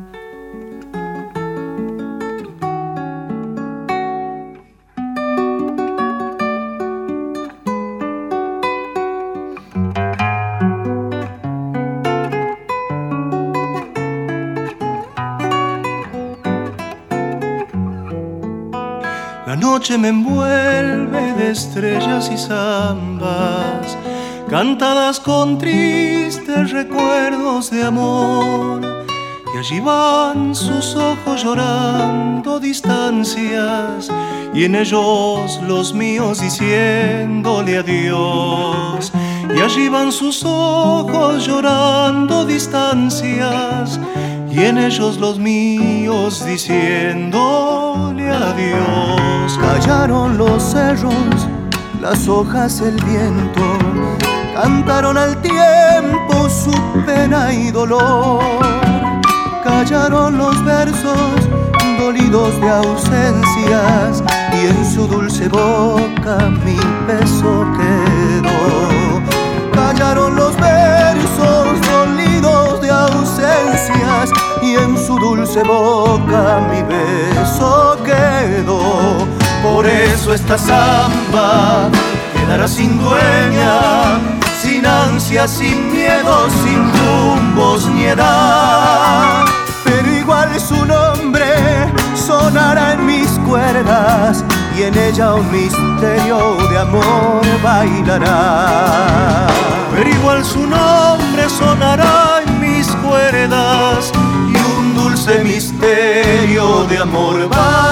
La noche me envuelve de estrellas y zambas, cantadas con tristes recuerdos de amor. Y allí van sus ojos llorando distancias, y en ellos los míos diciéndole adiós. Y allí van sus ojos llorando distancias, y en ellos los míos diciéndole adiós. Callaron los cerros, las hojas, el viento, cantaron al tiempo su pena y dolor. Callaron los versos dolidos de ausencias, y en su dulce boca mi beso quedó. Callaron los versos dolidos de ausencias, y en su dulce boca mi beso quedó. Por eso esta samba quedará sin dueña, sin ansias, sin miedo, sin rumbos ni edad. Pero igual su nombre sonará en mis cuerdas y en ella un misterio de amor bailará. Pero igual su nombre sonará en mis cuerdas y un dulce misterio de amor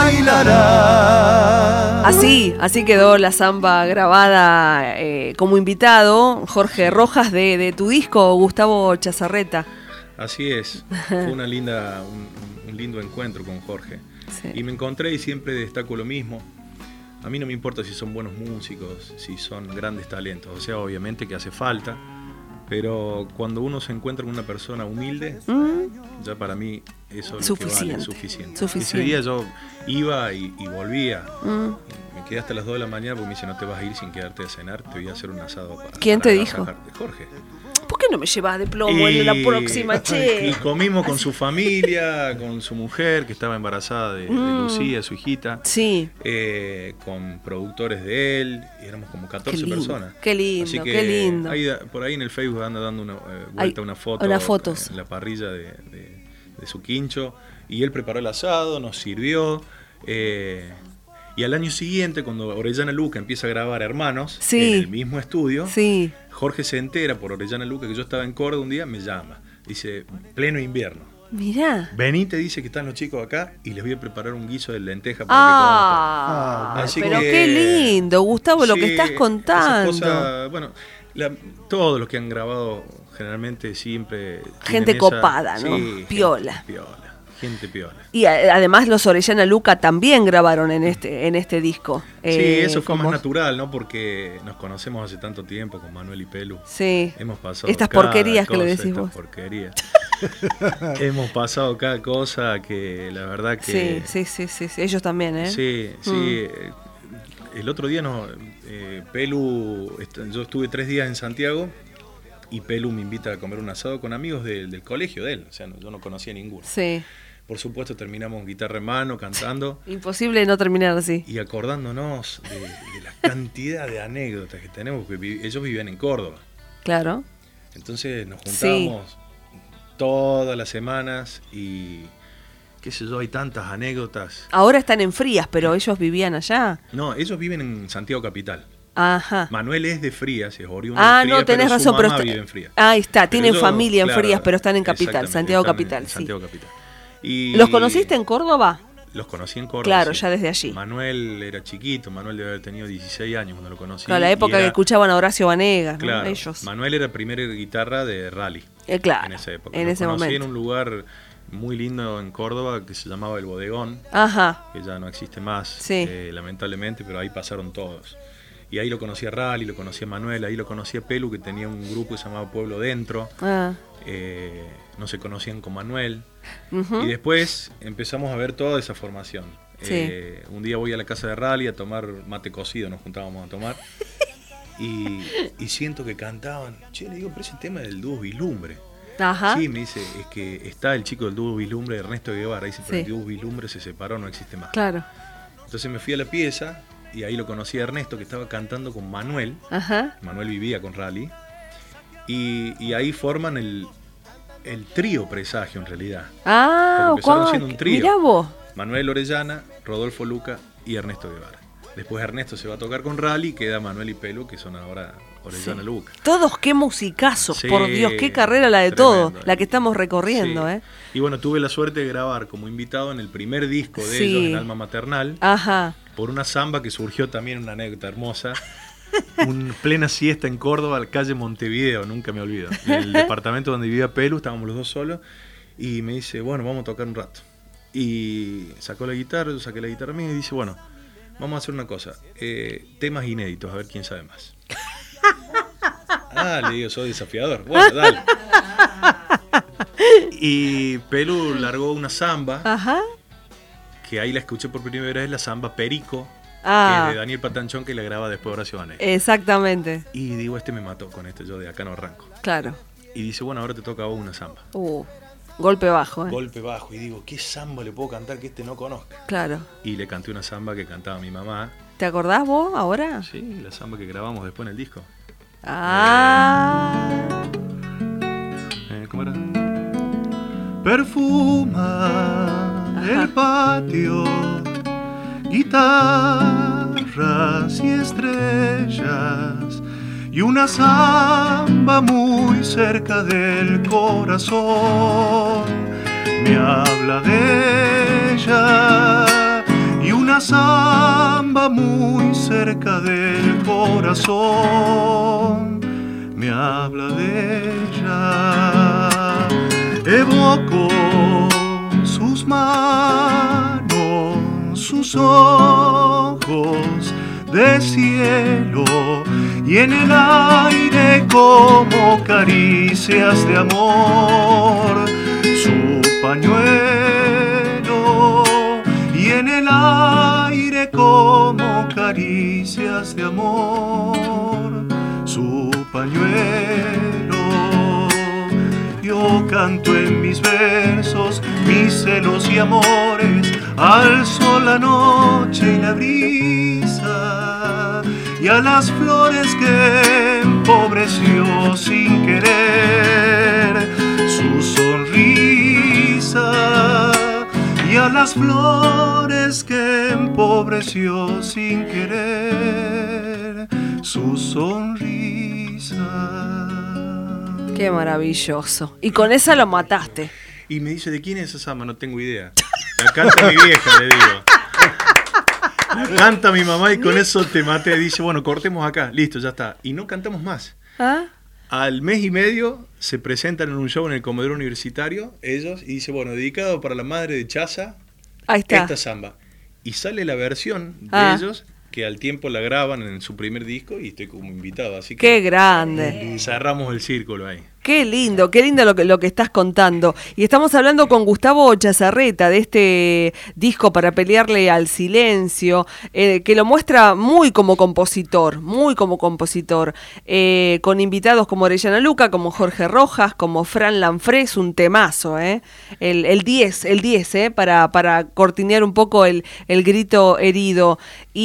bailará. Así quedó la samba grabada como invitado Jorge Rojas de tu disco, Gustavo Chazarreta. Así es, fue un lindo encuentro con Jorge. Sí. Y me encontré y siempre destaco lo mismo. A mí no me importa si son buenos músicos, si son grandes talentos, o sea, obviamente que hace falta, pero cuando uno se encuentra con una persona humilde, ya para mí eso es lo que vale, suficiente. Ese día yo iba y volvía, me quedé hasta las 2 de la mañana porque me dice, no te vas a ir sin quedarte a cenar, te voy a hacer un asado. ¿Quién te dijo? Jorge. ¿Por qué no me llevas de plomo en la próxima, che? Y comimos con su familia, con su mujer, que estaba embarazada de Lucía, su hijita. Sí. Con productores de él, y éramos como 14 personas. Qué lindo, así que qué lindo. Por ahí en el Facebook anda dando una foto en la parrilla de su quincho, y él preparó el asado, nos sirvió. Y al año siguiente, cuando Orellana Luca empieza a grabar Hermanos, en el mismo estudio, Jorge se entera por Orellana Luca que yo estaba en Córdoba un día, me llama. Dice, pleno invierno. Mirá. Vení, te dice que están los chicos acá y les voy a preparar un guiso de lenteja para que coman. Pero qué lindo, Gustavo, lo que estás contando. Bueno, todos los que han grabado generalmente siempre... Gente copada, ¿no? Sí, piola. Gente piola. Y además los Orellana Luca también grabaron en este disco. Sí, eso fue más natural, ¿no? Porque nos conocemos hace tanto tiempo con Manuel y Pelu. Sí. Hemos pasado estas porquerías que le decís vos. Porquerías. Hemos pasado cada cosa que la verdad que... Sí. Ellos también, ¿eh? Sí. El otro día Pelu... Yo estuve 3 días en Santiago y Pelu me invita a comer un asado con amigos del colegio de él. O sea, yo no conocía ninguno. Sí. Por supuesto, terminamos guitarra en mano, cantando. Imposible no terminar así. Y acordándonos de la cantidad de anécdotas que tenemos, porque ellos vivían en Córdoba. Claro. Entonces nos juntábamos todas las semanas y, qué sé yo, hay tantas anécdotas. Ahora están en Frías, pero ellos vivían allá. No, ellos viven en Santiago Capital. Ajá. Manuel es de Frías, es oriundo de Frías, no, tenés razón, pero su mamá vive en Frías. Ahí está, tienen familia en Frías, pero están en Capital, Santiago Capital. Santiago Capital. Y ¿los conociste en Córdoba? Los conocí en Córdoba. Claro, ya desde allí. Manuel era chiquito, Manuel debe haber tenido 16 años cuando lo conocí. Claro, la época que escuchaban a Horacio Vanegas, claro, ¿no? Ellos. Manuel era primera guitarra de rally. Claro, en esa época. En ese momento. Conocí en un lugar muy lindo en Córdoba que se llamaba El Bodegón. Ajá. Que ya no existe más, lamentablemente, pero ahí pasaron todos. Y ahí lo conocí a Rally, lo conocí a Manuel, ahí lo conocí a Pelu, que tenía un grupo que se llamaba Pueblo Dentro. No se conocían con Manuel. Y después empezamos a ver toda esa formación. Un día voy a la casa de Rally a tomar mate cocido, nos juntábamos a tomar. y siento que cantaban. Che, le digo, pero ese tema del dúo Vislumbre. Ajá. Sí, me dice, es que está el chico del dúo Vislumbre, Ernesto Guevara. Dice, pero el dúo Vislumbre se separó, no existe más. Claro. Entonces me fui a la pieza y ahí lo conocí a Ernesto, que estaba cantando con Manuel. Ajá. Manuel vivía con Rally. Y ahí forman el trío Presagio, en realidad. Ah, porque empezaron siendo un trío. Mirá vos. Manuel Orellana, Rodolfo Luca y Ernesto Guevara. Después Ernesto se va a tocar con Rally, queda Manuel y Pelu, que son ahora Orellana Luca. Todos, qué musicazos, por Dios, qué carrera la de todos, la que estamos recorriendo. Y bueno, tuve la suerte de grabar como invitado en el primer disco de ellos, en Alma Maternal. Ajá. Por una samba que surgió también, una anécdota hermosa. Plena siesta en Córdoba, calle Montevideo, nunca me olvido. En el departamento donde vivía Pelu, estábamos los dos solos. Y me dice, bueno, vamos a tocar un rato. Y sacó la guitarra, yo saqué la guitarra mía y dice, bueno, vamos a hacer una cosa. Temas inéditos, a ver quién sabe más. Le digo, soy desafiador. Bueno, dale. Y Pelu largó una samba. Ajá. Que ahí la escuché por primera vez, la samba Perico, que es de Daniel Patanchón, que la graba después Horacio Vanegas. Exactamente. Y digo, me mató con esto, yo de acá no arranco. Claro. Y dice, bueno, ahora te toca a vos una samba. Golpe bajo, Golpe bajo. Y digo, ¿qué samba le puedo cantar que este no conozca? Claro. Y le canté una samba que cantaba mi mamá. ¿Te acordás vos ahora? Sí, la samba que grabamos después en el disco. ¿Cómo era? Perfuma el patio, guitarras y estrellas, y una samba muy cerca del corazón me habla de ella. Y una samba muy cerca del corazón me habla de ella. Evoco sus manos, sus ojos de cielo, y en el aire como caricias de amor, su pañuelo, y en el aire como caricias de amor, su pañuelo. Yo canto en mis versos mis celos y amores, alzo la noche y la brisa, y a las flores que empobreció sin querer su sonrisa, y a las flores que empobreció sin querer su sonrisa. Qué maravilloso. Y con esa lo mataste. Y me dice, ¿de quién es esa samba? No tengo idea. La canta mi vieja, le digo. La canta mi mamá y con eso te maté. Dice, bueno, cortemos acá. Listo, ya está. Y no cantamos más. Al mes y medio se presentan en un show en el Comedor Universitario, ellos, y dice, bueno, dedicado para la madre de Chaza, ahí está. Esta samba. Y sale la versión de ellos, que al tiempo la graban en su primer disco, y estoy como invitado. Así que ¡qué grande! Cerramos el círculo ahí. Qué lindo lo que estás contando. Y estamos hablando con Gustavo Chazarreta de este disco Para pelearle al silencio, que lo muestra muy como compositor, con invitados como Orellana Luca, como Jorge Rojas, como Fran Lanfrés, un temazo, el 10, para cortinear un poco el grito herido.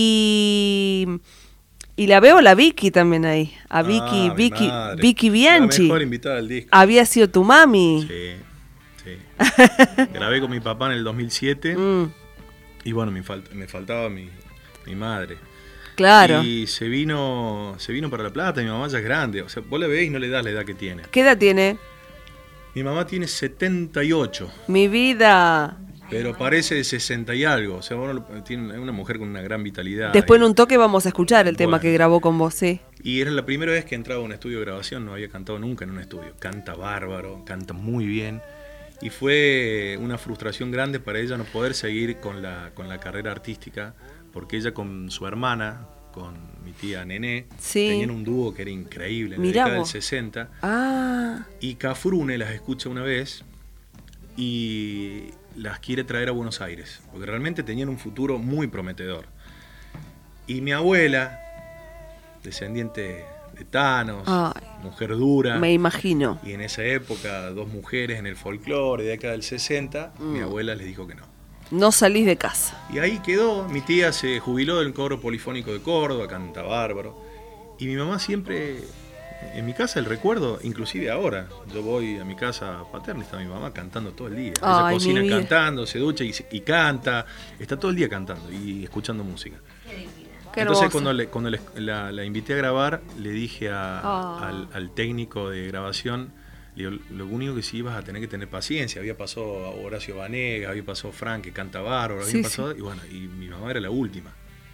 Y la veo la Vicky también ahí, a Vicky Bianchi. La mejor invitada del disco. Había sido tu mami. Sí. Grabé con mi papá en el 2007 y bueno, me faltaba mi madre. Claro. Y se vino para La Plata, mi mamá ya es grande, o sea, vos la ves y no le das la edad que tiene. ¿Qué edad tiene? Mi mamá tiene 78. Mi vida. Pero parece de 60 y algo, o sea, tiene una mujer con una gran vitalidad. Después en un toque vamos a escuchar el tema que grabó con vos, sí. Y era la primera vez que entraba a un estudio de grabación, no había cantado nunca en un estudio. Canta bárbaro, canta muy bien. Y fue una frustración grande para ella no poder seguir con la carrera artística, porque ella con su hermana, con mi tía Nené, tenían un dúo que era increíble en la década del 60. Y Cafrune las escucha una vez y las quiere traer a Buenos Aires, porque realmente tenían un futuro muy prometedor. Y mi abuela, descendiente de Thanos, mujer dura. Me imagino. Y en esa época, dos mujeres en el folclore, década del 60, mi abuela les dijo que no. No salís de casa. Y ahí quedó. Mi tía se jubiló del coro polifónico de Córdoba, canta bárbaro. Y mi mamá siempre... En mi casa el recuerdo, inclusive ahora, yo voy a mi casa paterna, está mi mamá cantando todo el día. Ella cocina cantando, se ducha y canta, está todo el día cantando y escuchando música. Entonces cuando la invité a grabar, le dije al técnico de grabación, le digo, lo único que sí ibas a tener que tener paciencia. Había pasado Horacio Vanegas, había pasado Frank, que canta bárbaro, y bueno, y mi mamá era la última.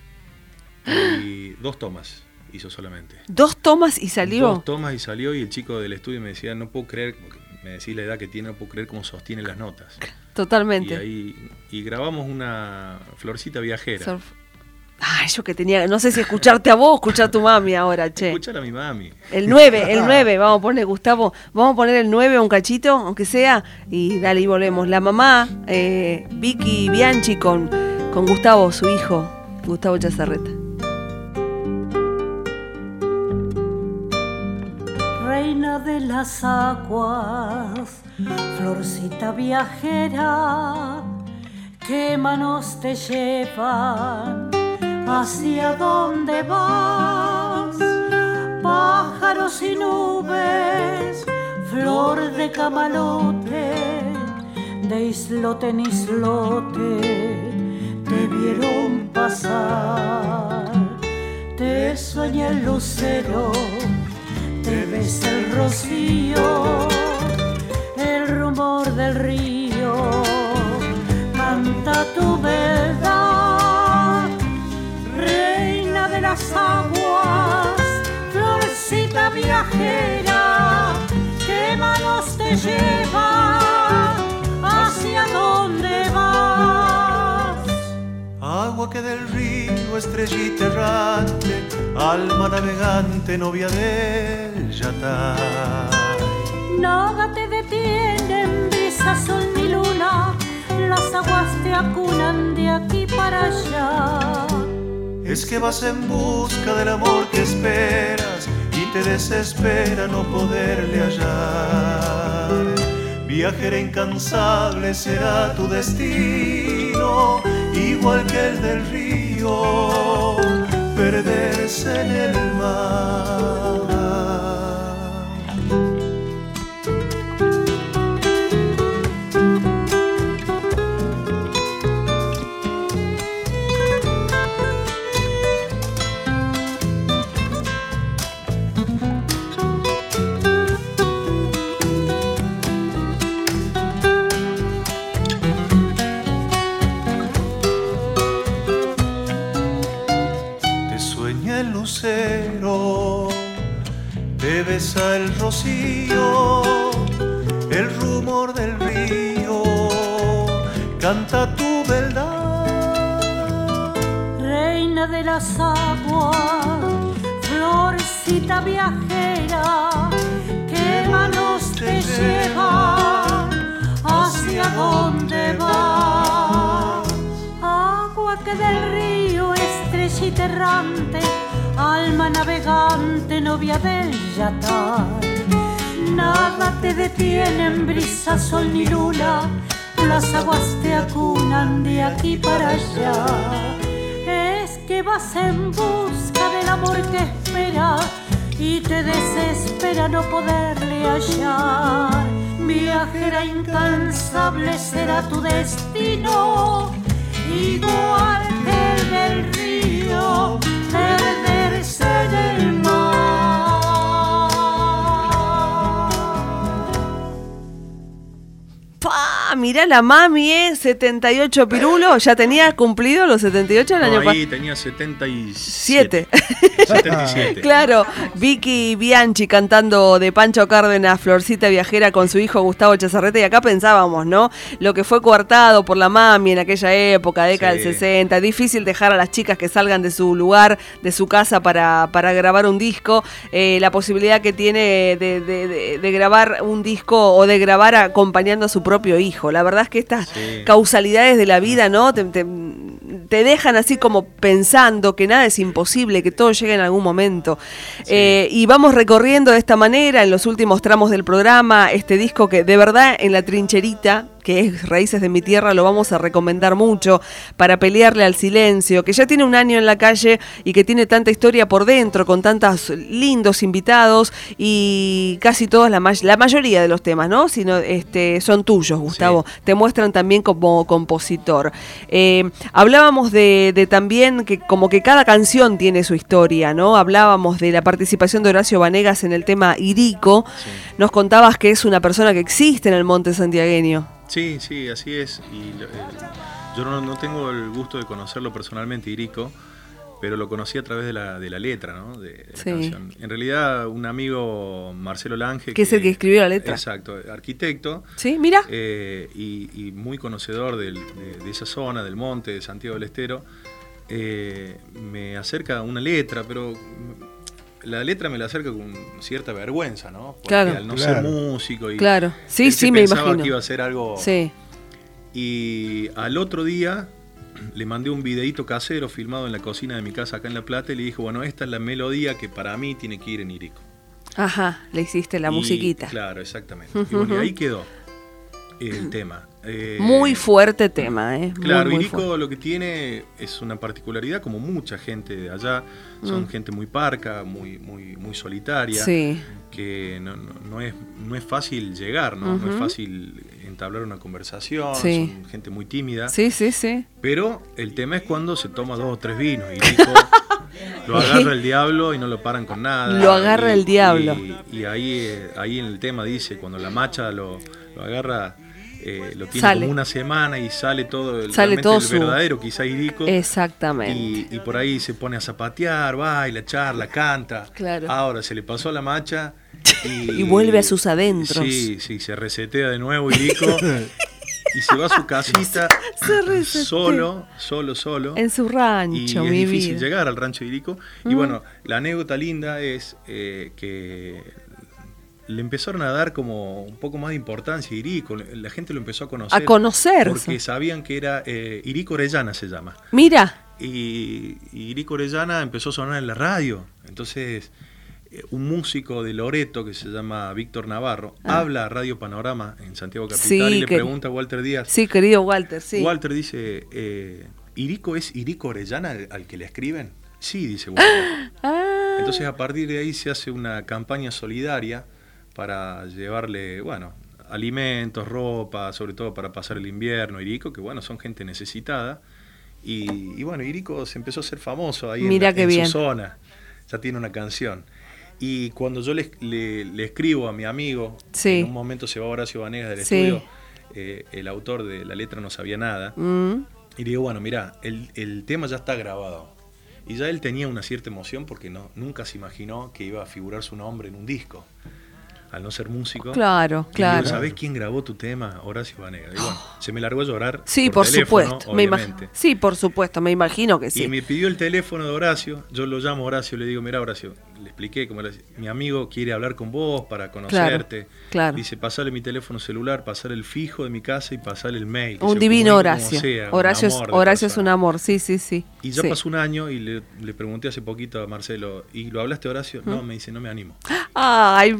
Y 2 tomas hizo solamente. 2 tomas y salió. 2 tomas y salió, y el chico del estudio me decía, no puedo creer, me decía la edad que tiene, no puedo creer cómo sostiene las notas. Totalmente. Y grabamos una Florcita Viajera. Yo que tenía, no sé si escucharte a vos o escuchar a tu mami ahora, che. Escuchar a mi mami. El 9, vamos a poner, Gustavo, vamos a poner el 9 un cachito, aunque sea, y dale, y volvemos. La mamá, Vicky Bianchi con Gustavo, su hijo, Gustavo Chazarreta. reina de las aguas, florcita viajera, ¿qué manos te llevan? ¿Hacia dónde vas? Pájaros y nubes, flor de camalote, de islote en islote, te vieron pasar. Te sueña el lucero, te besa el rocío, el rumor del río, canta tu verdad, reina de las aguas, florcita viajera, ¿qué manos te lleva? ¿Hacia dónde vas? Agua que del río, estrellita errante, alma navegante, novia del Yatay. Nada te detiene en brisa, sol ni luna, las aguas te acunan de aquí para allá. Es que vas en busca del amor que esperas y te desespera no poderle hallar. Viajera incansable será tu destino, igual que el del río, perderse en el mar. Te besa el rocío, el rumor del río, canta tu verdad. Reina de las aguas, florcita viajera, ¿qué manos te lleva? ¿Hacia dónde vas? Agua que del río, estrellita errante, alma navegante, novia del Yatay. Nada te detiene en brisa, sol ni luna, las aguas te acunan de aquí para allá. Es que vas en busca del amor que esperas y te desespera no poderle hallar. Viajera incansable será tu destino, igual que el del río, perderse en el mar. ¡Pah! Mirá la mami, 78 pirulos. ¿Ya tenía cumplido los 78 el año pasado? Ahí tenía 77. 77. Claro, Vicky Bianchi cantando de Pancho Cárdenas, Florcita Viajera, con su hijo Gustavo Chazarreta. Y acá pensábamos, ¿no? Lo que fue coartado por la mami en aquella época, década del 60. Difícil dejar a las chicas que salgan de su lugar, de su casa para grabar un disco. La posibilidad que tiene de grabar un disco o de grabar acompañando a su propio hijo. La verdad es que estas causalidades de la vida, ¿no? Te dejan así como pensando que nada es imposible, que todo llega en algún momento. Y vamos recorriendo de esta manera en los últimos tramos del programa este disco que de verdad en la trincherita, que es Raíces de mi Tierra, lo vamos a recomendar mucho para pelearle al silencio, que ya tiene un año en la calle y que tiene tanta historia por dentro, con tantos lindos invitados y casi todos, la mayoría de los temas, ¿no? Sino, son tuyos, Gustavo. Sí. Te muestran también como compositor. Hablábamos de también que como que cada canción tiene su historia, ¿no? Hablábamos de la participación de Horacio Vanegas en el tema Irico. Sí. Nos contabas que es una persona que existe en el monte santiagueño. Sí, sí, así es. Y yo no tengo el gusto de conocerlo personalmente, Irico, pero lo conocí a través de la letra, ¿no? De la canción. En realidad, un amigo, Marcelo Lange, que es el que escribió la letra. Exacto, arquitecto. Sí, mira. Y muy conocedor de esa zona, del monte, de Santiago del Estero, me acerca una letra, pero la letra me la acerca con cierta vergüenza, ¿no? Porque al no ser músico y sí, me pensaba imagino que iba a ser algo. Sí. Y al otro día le mandé un videíto casero filmado en la cocina de mi casa acá en La Plata y le dije, bueno, esta es la melodía que para mí tiene que ir en Irico. Ajá, le hiciste la musiquita. Claro, exactamente. Y bueno, y ahí quedó el tema. Muy fuerte tema, Claro, muy Irico lo que tiene es una particularidad, como mucha gente de allá, son gente muy parca, muy solitaria, que no es fácil llegar, ¿no? No es fácil entablar una conversación, son gente muy tímida. Sí. Pero el tema es cuando se toma 2 o 3 vinos, Irico lo agarra el diablo y no lo paran con nada. Lo agarra el diablo. Y ahí en el tema dice, cuando la macha lo agarra... lo tiene sale. como una semana y sale todo el verdadero quizá Irico. Exactamente. Y por ahí se pone a zapatear, baila, charla, canta. Claro. Ahora se le pasó la macha y vuelve a sus adentros. Sí, se resetea de nuevo Irico y se va a su casita solo. En su rancho, y es mi difícil vida. llegar al rancho de Irico. Y bueno, la anécdota linda es que le empezaron a dar como un poco más de importancia a Irico, la gente lo empezó a conocer. A conocer. Porque sabían que era Irico Orellana se llama. Mira. Y Irico Orellana empezó a sonar en la radio. Entonces, un músico de Loreto que se llama Víctor Navarro habla a Radio Panorama en Santiago Capital y le pregunta a Walter Díaz. Sí, querido Walter, sí. Walter dice, ¿Irico es Irico Orellana al que le escriben? Sí, dice Walter. Entonces, a partir de ahí se hace una campaña solidaria para llevarle, alimentos, ropa, sobre todo para pasar el invierno a Irico, que son gente necesitada. Y bueno, Irico se empezó a hacer famoso ahí en su zona. Ya tiene una canción. Y cuando yo le escribo a mi amigo, en un momento se va Horacio Vanegas del estudio, el autor de la letra no sabía nada, y le digo, mirá, el tema ya está grabado. Y ya él tenía una cierta emoción porque nunca se imaginó que iba a figurar su nombre en un disco. Al no ser músico. Claro. ¿Sabés quién grabó tu tema? Horacio Vanegas. Y se me largó a llorar. Sí, por teléfono, supuesto. Sí, por supuesto, me imagino que sí. Y me pidió el teléfono de Horacio. Yo lo llamo a Horacio y le digo, mira Horacio, le expliqué cómo mi amigo quiere hablar con vos para conocerte. Claro. Dice, pasale mi teléfono celular, pasale el fijo de mi casa y pasale el mail. Un divino Horacio. Horacio es un amor, sí. Y ya pasó un año y le pregunté hace poquito a Marcelo, ¿y lo hablaste Horacio? No, me dice, no me animo. Ay,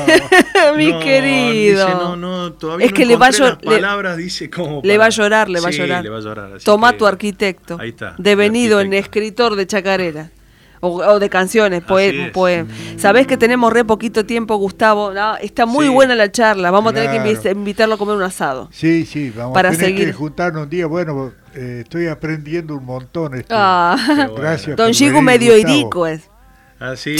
mi querido. Dice, todavía es que le va a palabras, dice como le va a llorar, le va a llorar. Toma tu arquitecto. Ahí está. Devenido en escritor de chacarera. O de canciones, poemas. Sabés que tenemos re poquito tiempo, Gustavo. ¿No? Está muy buena la charla. Vamos a tener que invitarlo a comer un asado. Sí, vamos a tener que juntarnos un día. Bueno, estoy aprendiendo un montón. Gracias. Don Gigu medio Irico es. Sí,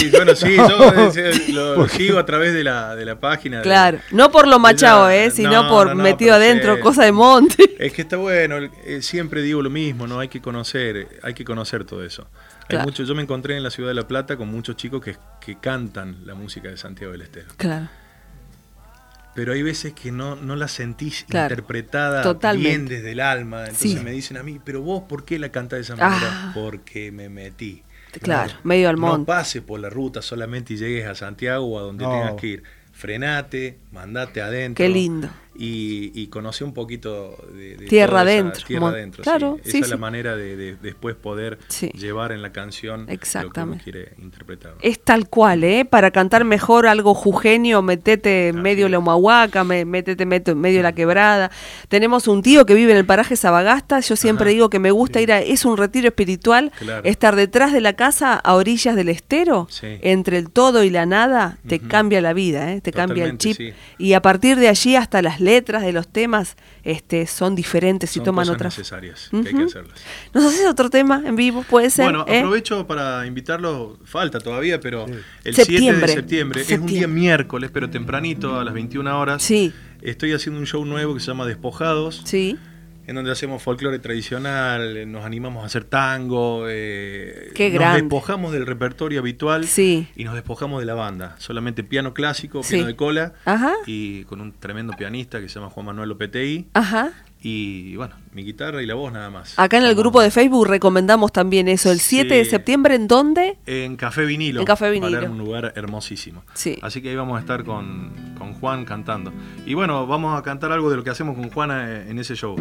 yo lo sigo a través de la página. Claro, no por lo machado, sino por metido adentro, cosa de monte. Es que está bueno, siempre digo lo mismo, ¿no? Hay que conocer todo eso. Claro. Yo me encontré en la ciudad de La Plata con muchos chicos que cantan la música de Santiago del Estero. Claro. Pero hay veces que no la sentís interpretada bien desde el alma. Entonces me dicen a mí, pero vos, ¿por qué la cantás de esa manera? Porque me metí. Claro, medio al monte. No pases por la ruta solamente y llegues a Santiago o a donde tengas que ir. Frenate, mandate adentro. Qué lindo. Y conoce un poquito de tierra adentro. Tierra adentro, claro, Esa es la manera de después poder llevar en la canción lo que uno quiere interpretar. Es tal cual, para cantar mejor algo jujeño, metete medio la Humahuaca, metete medio la Quebrada. Tenemos un tío que vive en el paraje Sabagasta, yo siempre digo que me gusta ir es un retiro espiritual, estar detrás de la casa a orillas del estero, entre el todo y la nada, te cambia la vida, te cambia el chip. Y a partir de allí hasta las letras de los temas son diferentes y toman otras. Son necesarias, que hay que hacerlas. ¿Nos haces otro tema en vivo? ¿Puede ser? Bueno, aprovecho para invitarlo, falta todavía, pero el 7 de septiembre es un día miércoles, pero tempranito, a las 21 horas. Sí. Estoy haciendo un show nuevo que se llama Despojados. Sí. En donde hacemos folclore tradicional, nos animamos a hacer tango, nos despojamos del repertorio habitual y nos despojamos de la banda. Solamente piano clásico, piano de cola, y con un tremendo pianista que se llama Juan Manuel Lopetegui. Y bueno, mi guitarra y la voz nada más. Acá en el grupo de Facebook recomendamos también eso. El 7 de septiembre, ¿en dónde? En Café Vinilo. En Café Vinilo. Para un lugar hermosísimo. Sí. Así que ahí vamos a estar con Juan cantando. Y bueno, vamos a cantar algo de lo que hacemos con Juan en ese show.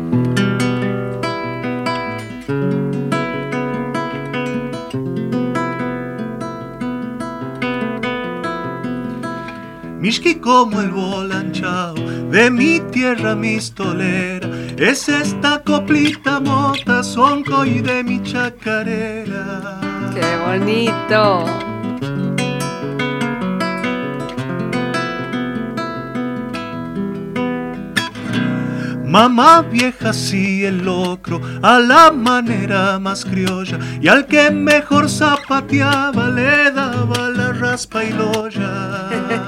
Mishki como el volanchao de mi tierra mistolera, es esta coplita mota sonco y de mi chacarera. ¡Qué bonito! Mamá vieja sí el locro a la manera más criolla, y al que mejor zapateaba le daba la raspa y loya.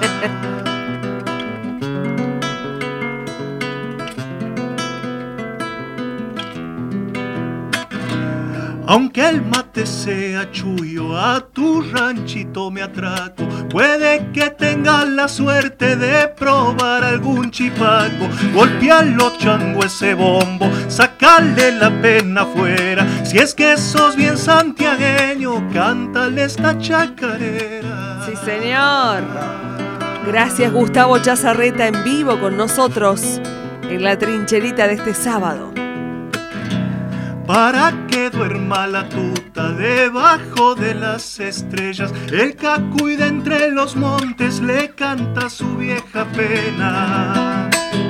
Aunque el mate sea chuyo, a tu ranchito me atraco. Puede que tengas la suerte de probar algún chipaco. Golpearlo chango ese bombo, sacarle la pena afuera. Si es que sos bien santiagueño, cántale esta chacarera. Sí, señor. Gracias, Gustavo Chazarreta, en vivo con nosotros en la trincherita de este sábado. Para que duerma la tuta debajo de las estrellas, el cacuy de entre los montes le canta su vieja pena.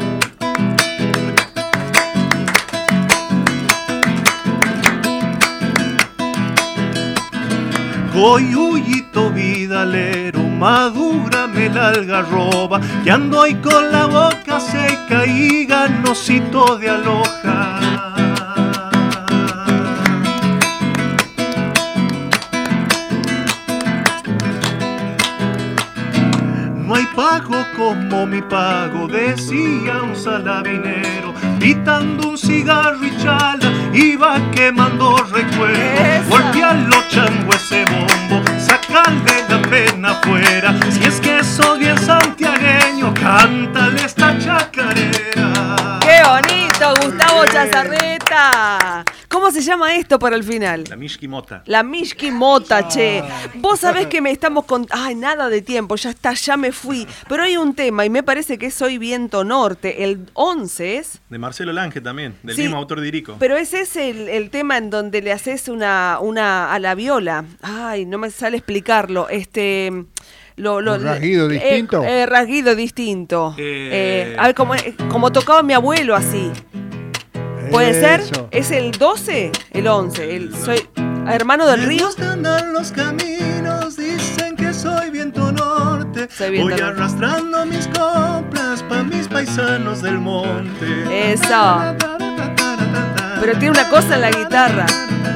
Coyuyito vidalero, madúrame la algarroba, que ando hoy con la boca seca y ganosito de aloja. No hay pago como mi pago, decía un salabinero, pitando un cigarro y chala, iba quemando recuerdos. Golpearlo chango ese bombo, sacarle la pena afuera. Si es que sos bien santiagueño, cántale esta chacarera. ¡Qué bonito, Gustavo Chazarreta! ¿Cómo se llama esto para el final? La Mishki Mota. La Mishki Mota, che. Vos sabés que me estamos con... Ay, nada de tiempo, ya está, ya me fui. Pero hay un tema y me parece que es Soy Viento Norte. El 11 es... De Marcelo Lange también, del Sí, mismo autor de Irico. Pero ese es el tema en donde le haces una a la viola. Ay, no me sale explicarlo. ¿Un rasguido distinto? Rasguido distinto. A ver, como tocaba mi abuelo así. ¿Puede ser? ¿Es el 12? El 11. Soy hermano del río. Me gusta andar los caminos, dicen que soy viento norte. Voy arrastrando mis coplas pa' mis paisanos del monte. Eso. Pero tiene una cosa en la guitarra.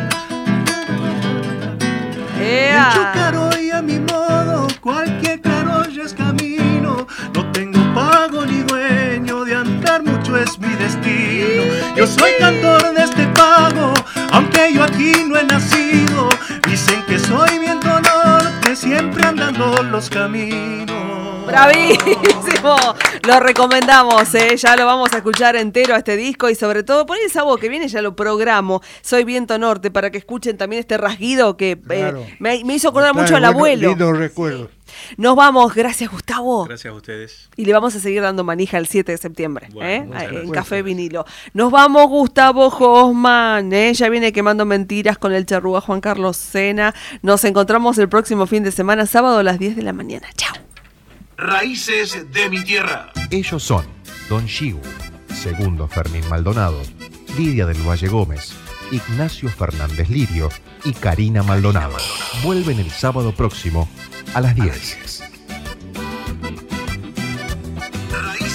El chúcaro y a mi modo, cualquier carolla es camino. No tengo pago ni dueño, de andar mucho es mi destino. Yo soy cantor de este pago, aunque yo aquí no he nacido. Dicen que soy viento norte, siempre andando los caminos. ¡Bravísimo! Lo recomendamos, ya lo vamos a escuchar entero a este disco y sobre todo por esa voz que viene ya lo programo. Soy Viento Norte para que escuchen también este rasguido que claro. me hizo acordar mucho al abuelo. Lindos recuerdos. Nos vamos, gracias Gustavo. Gracias a ustedes. Y le vamos a seguir dando manija el 7 de septiembre, bueno, en Café Vinilo. Nos vamos, Gustavo Hoffman, ya viene Quemando Mentiras con el charrúa Juan Carlos Sena. Nos encontramos el próximo fin de semana, sábado a las 10 de la mañana. Chao. Raíces de mi tierra. Ellos son Don Shigu, Segundo Fermín Maldonado, Lidia del Valle Gómez, Ignacio Fernández Lirio y Karina Maldonado. Vuelven el sábado próximo a las 10.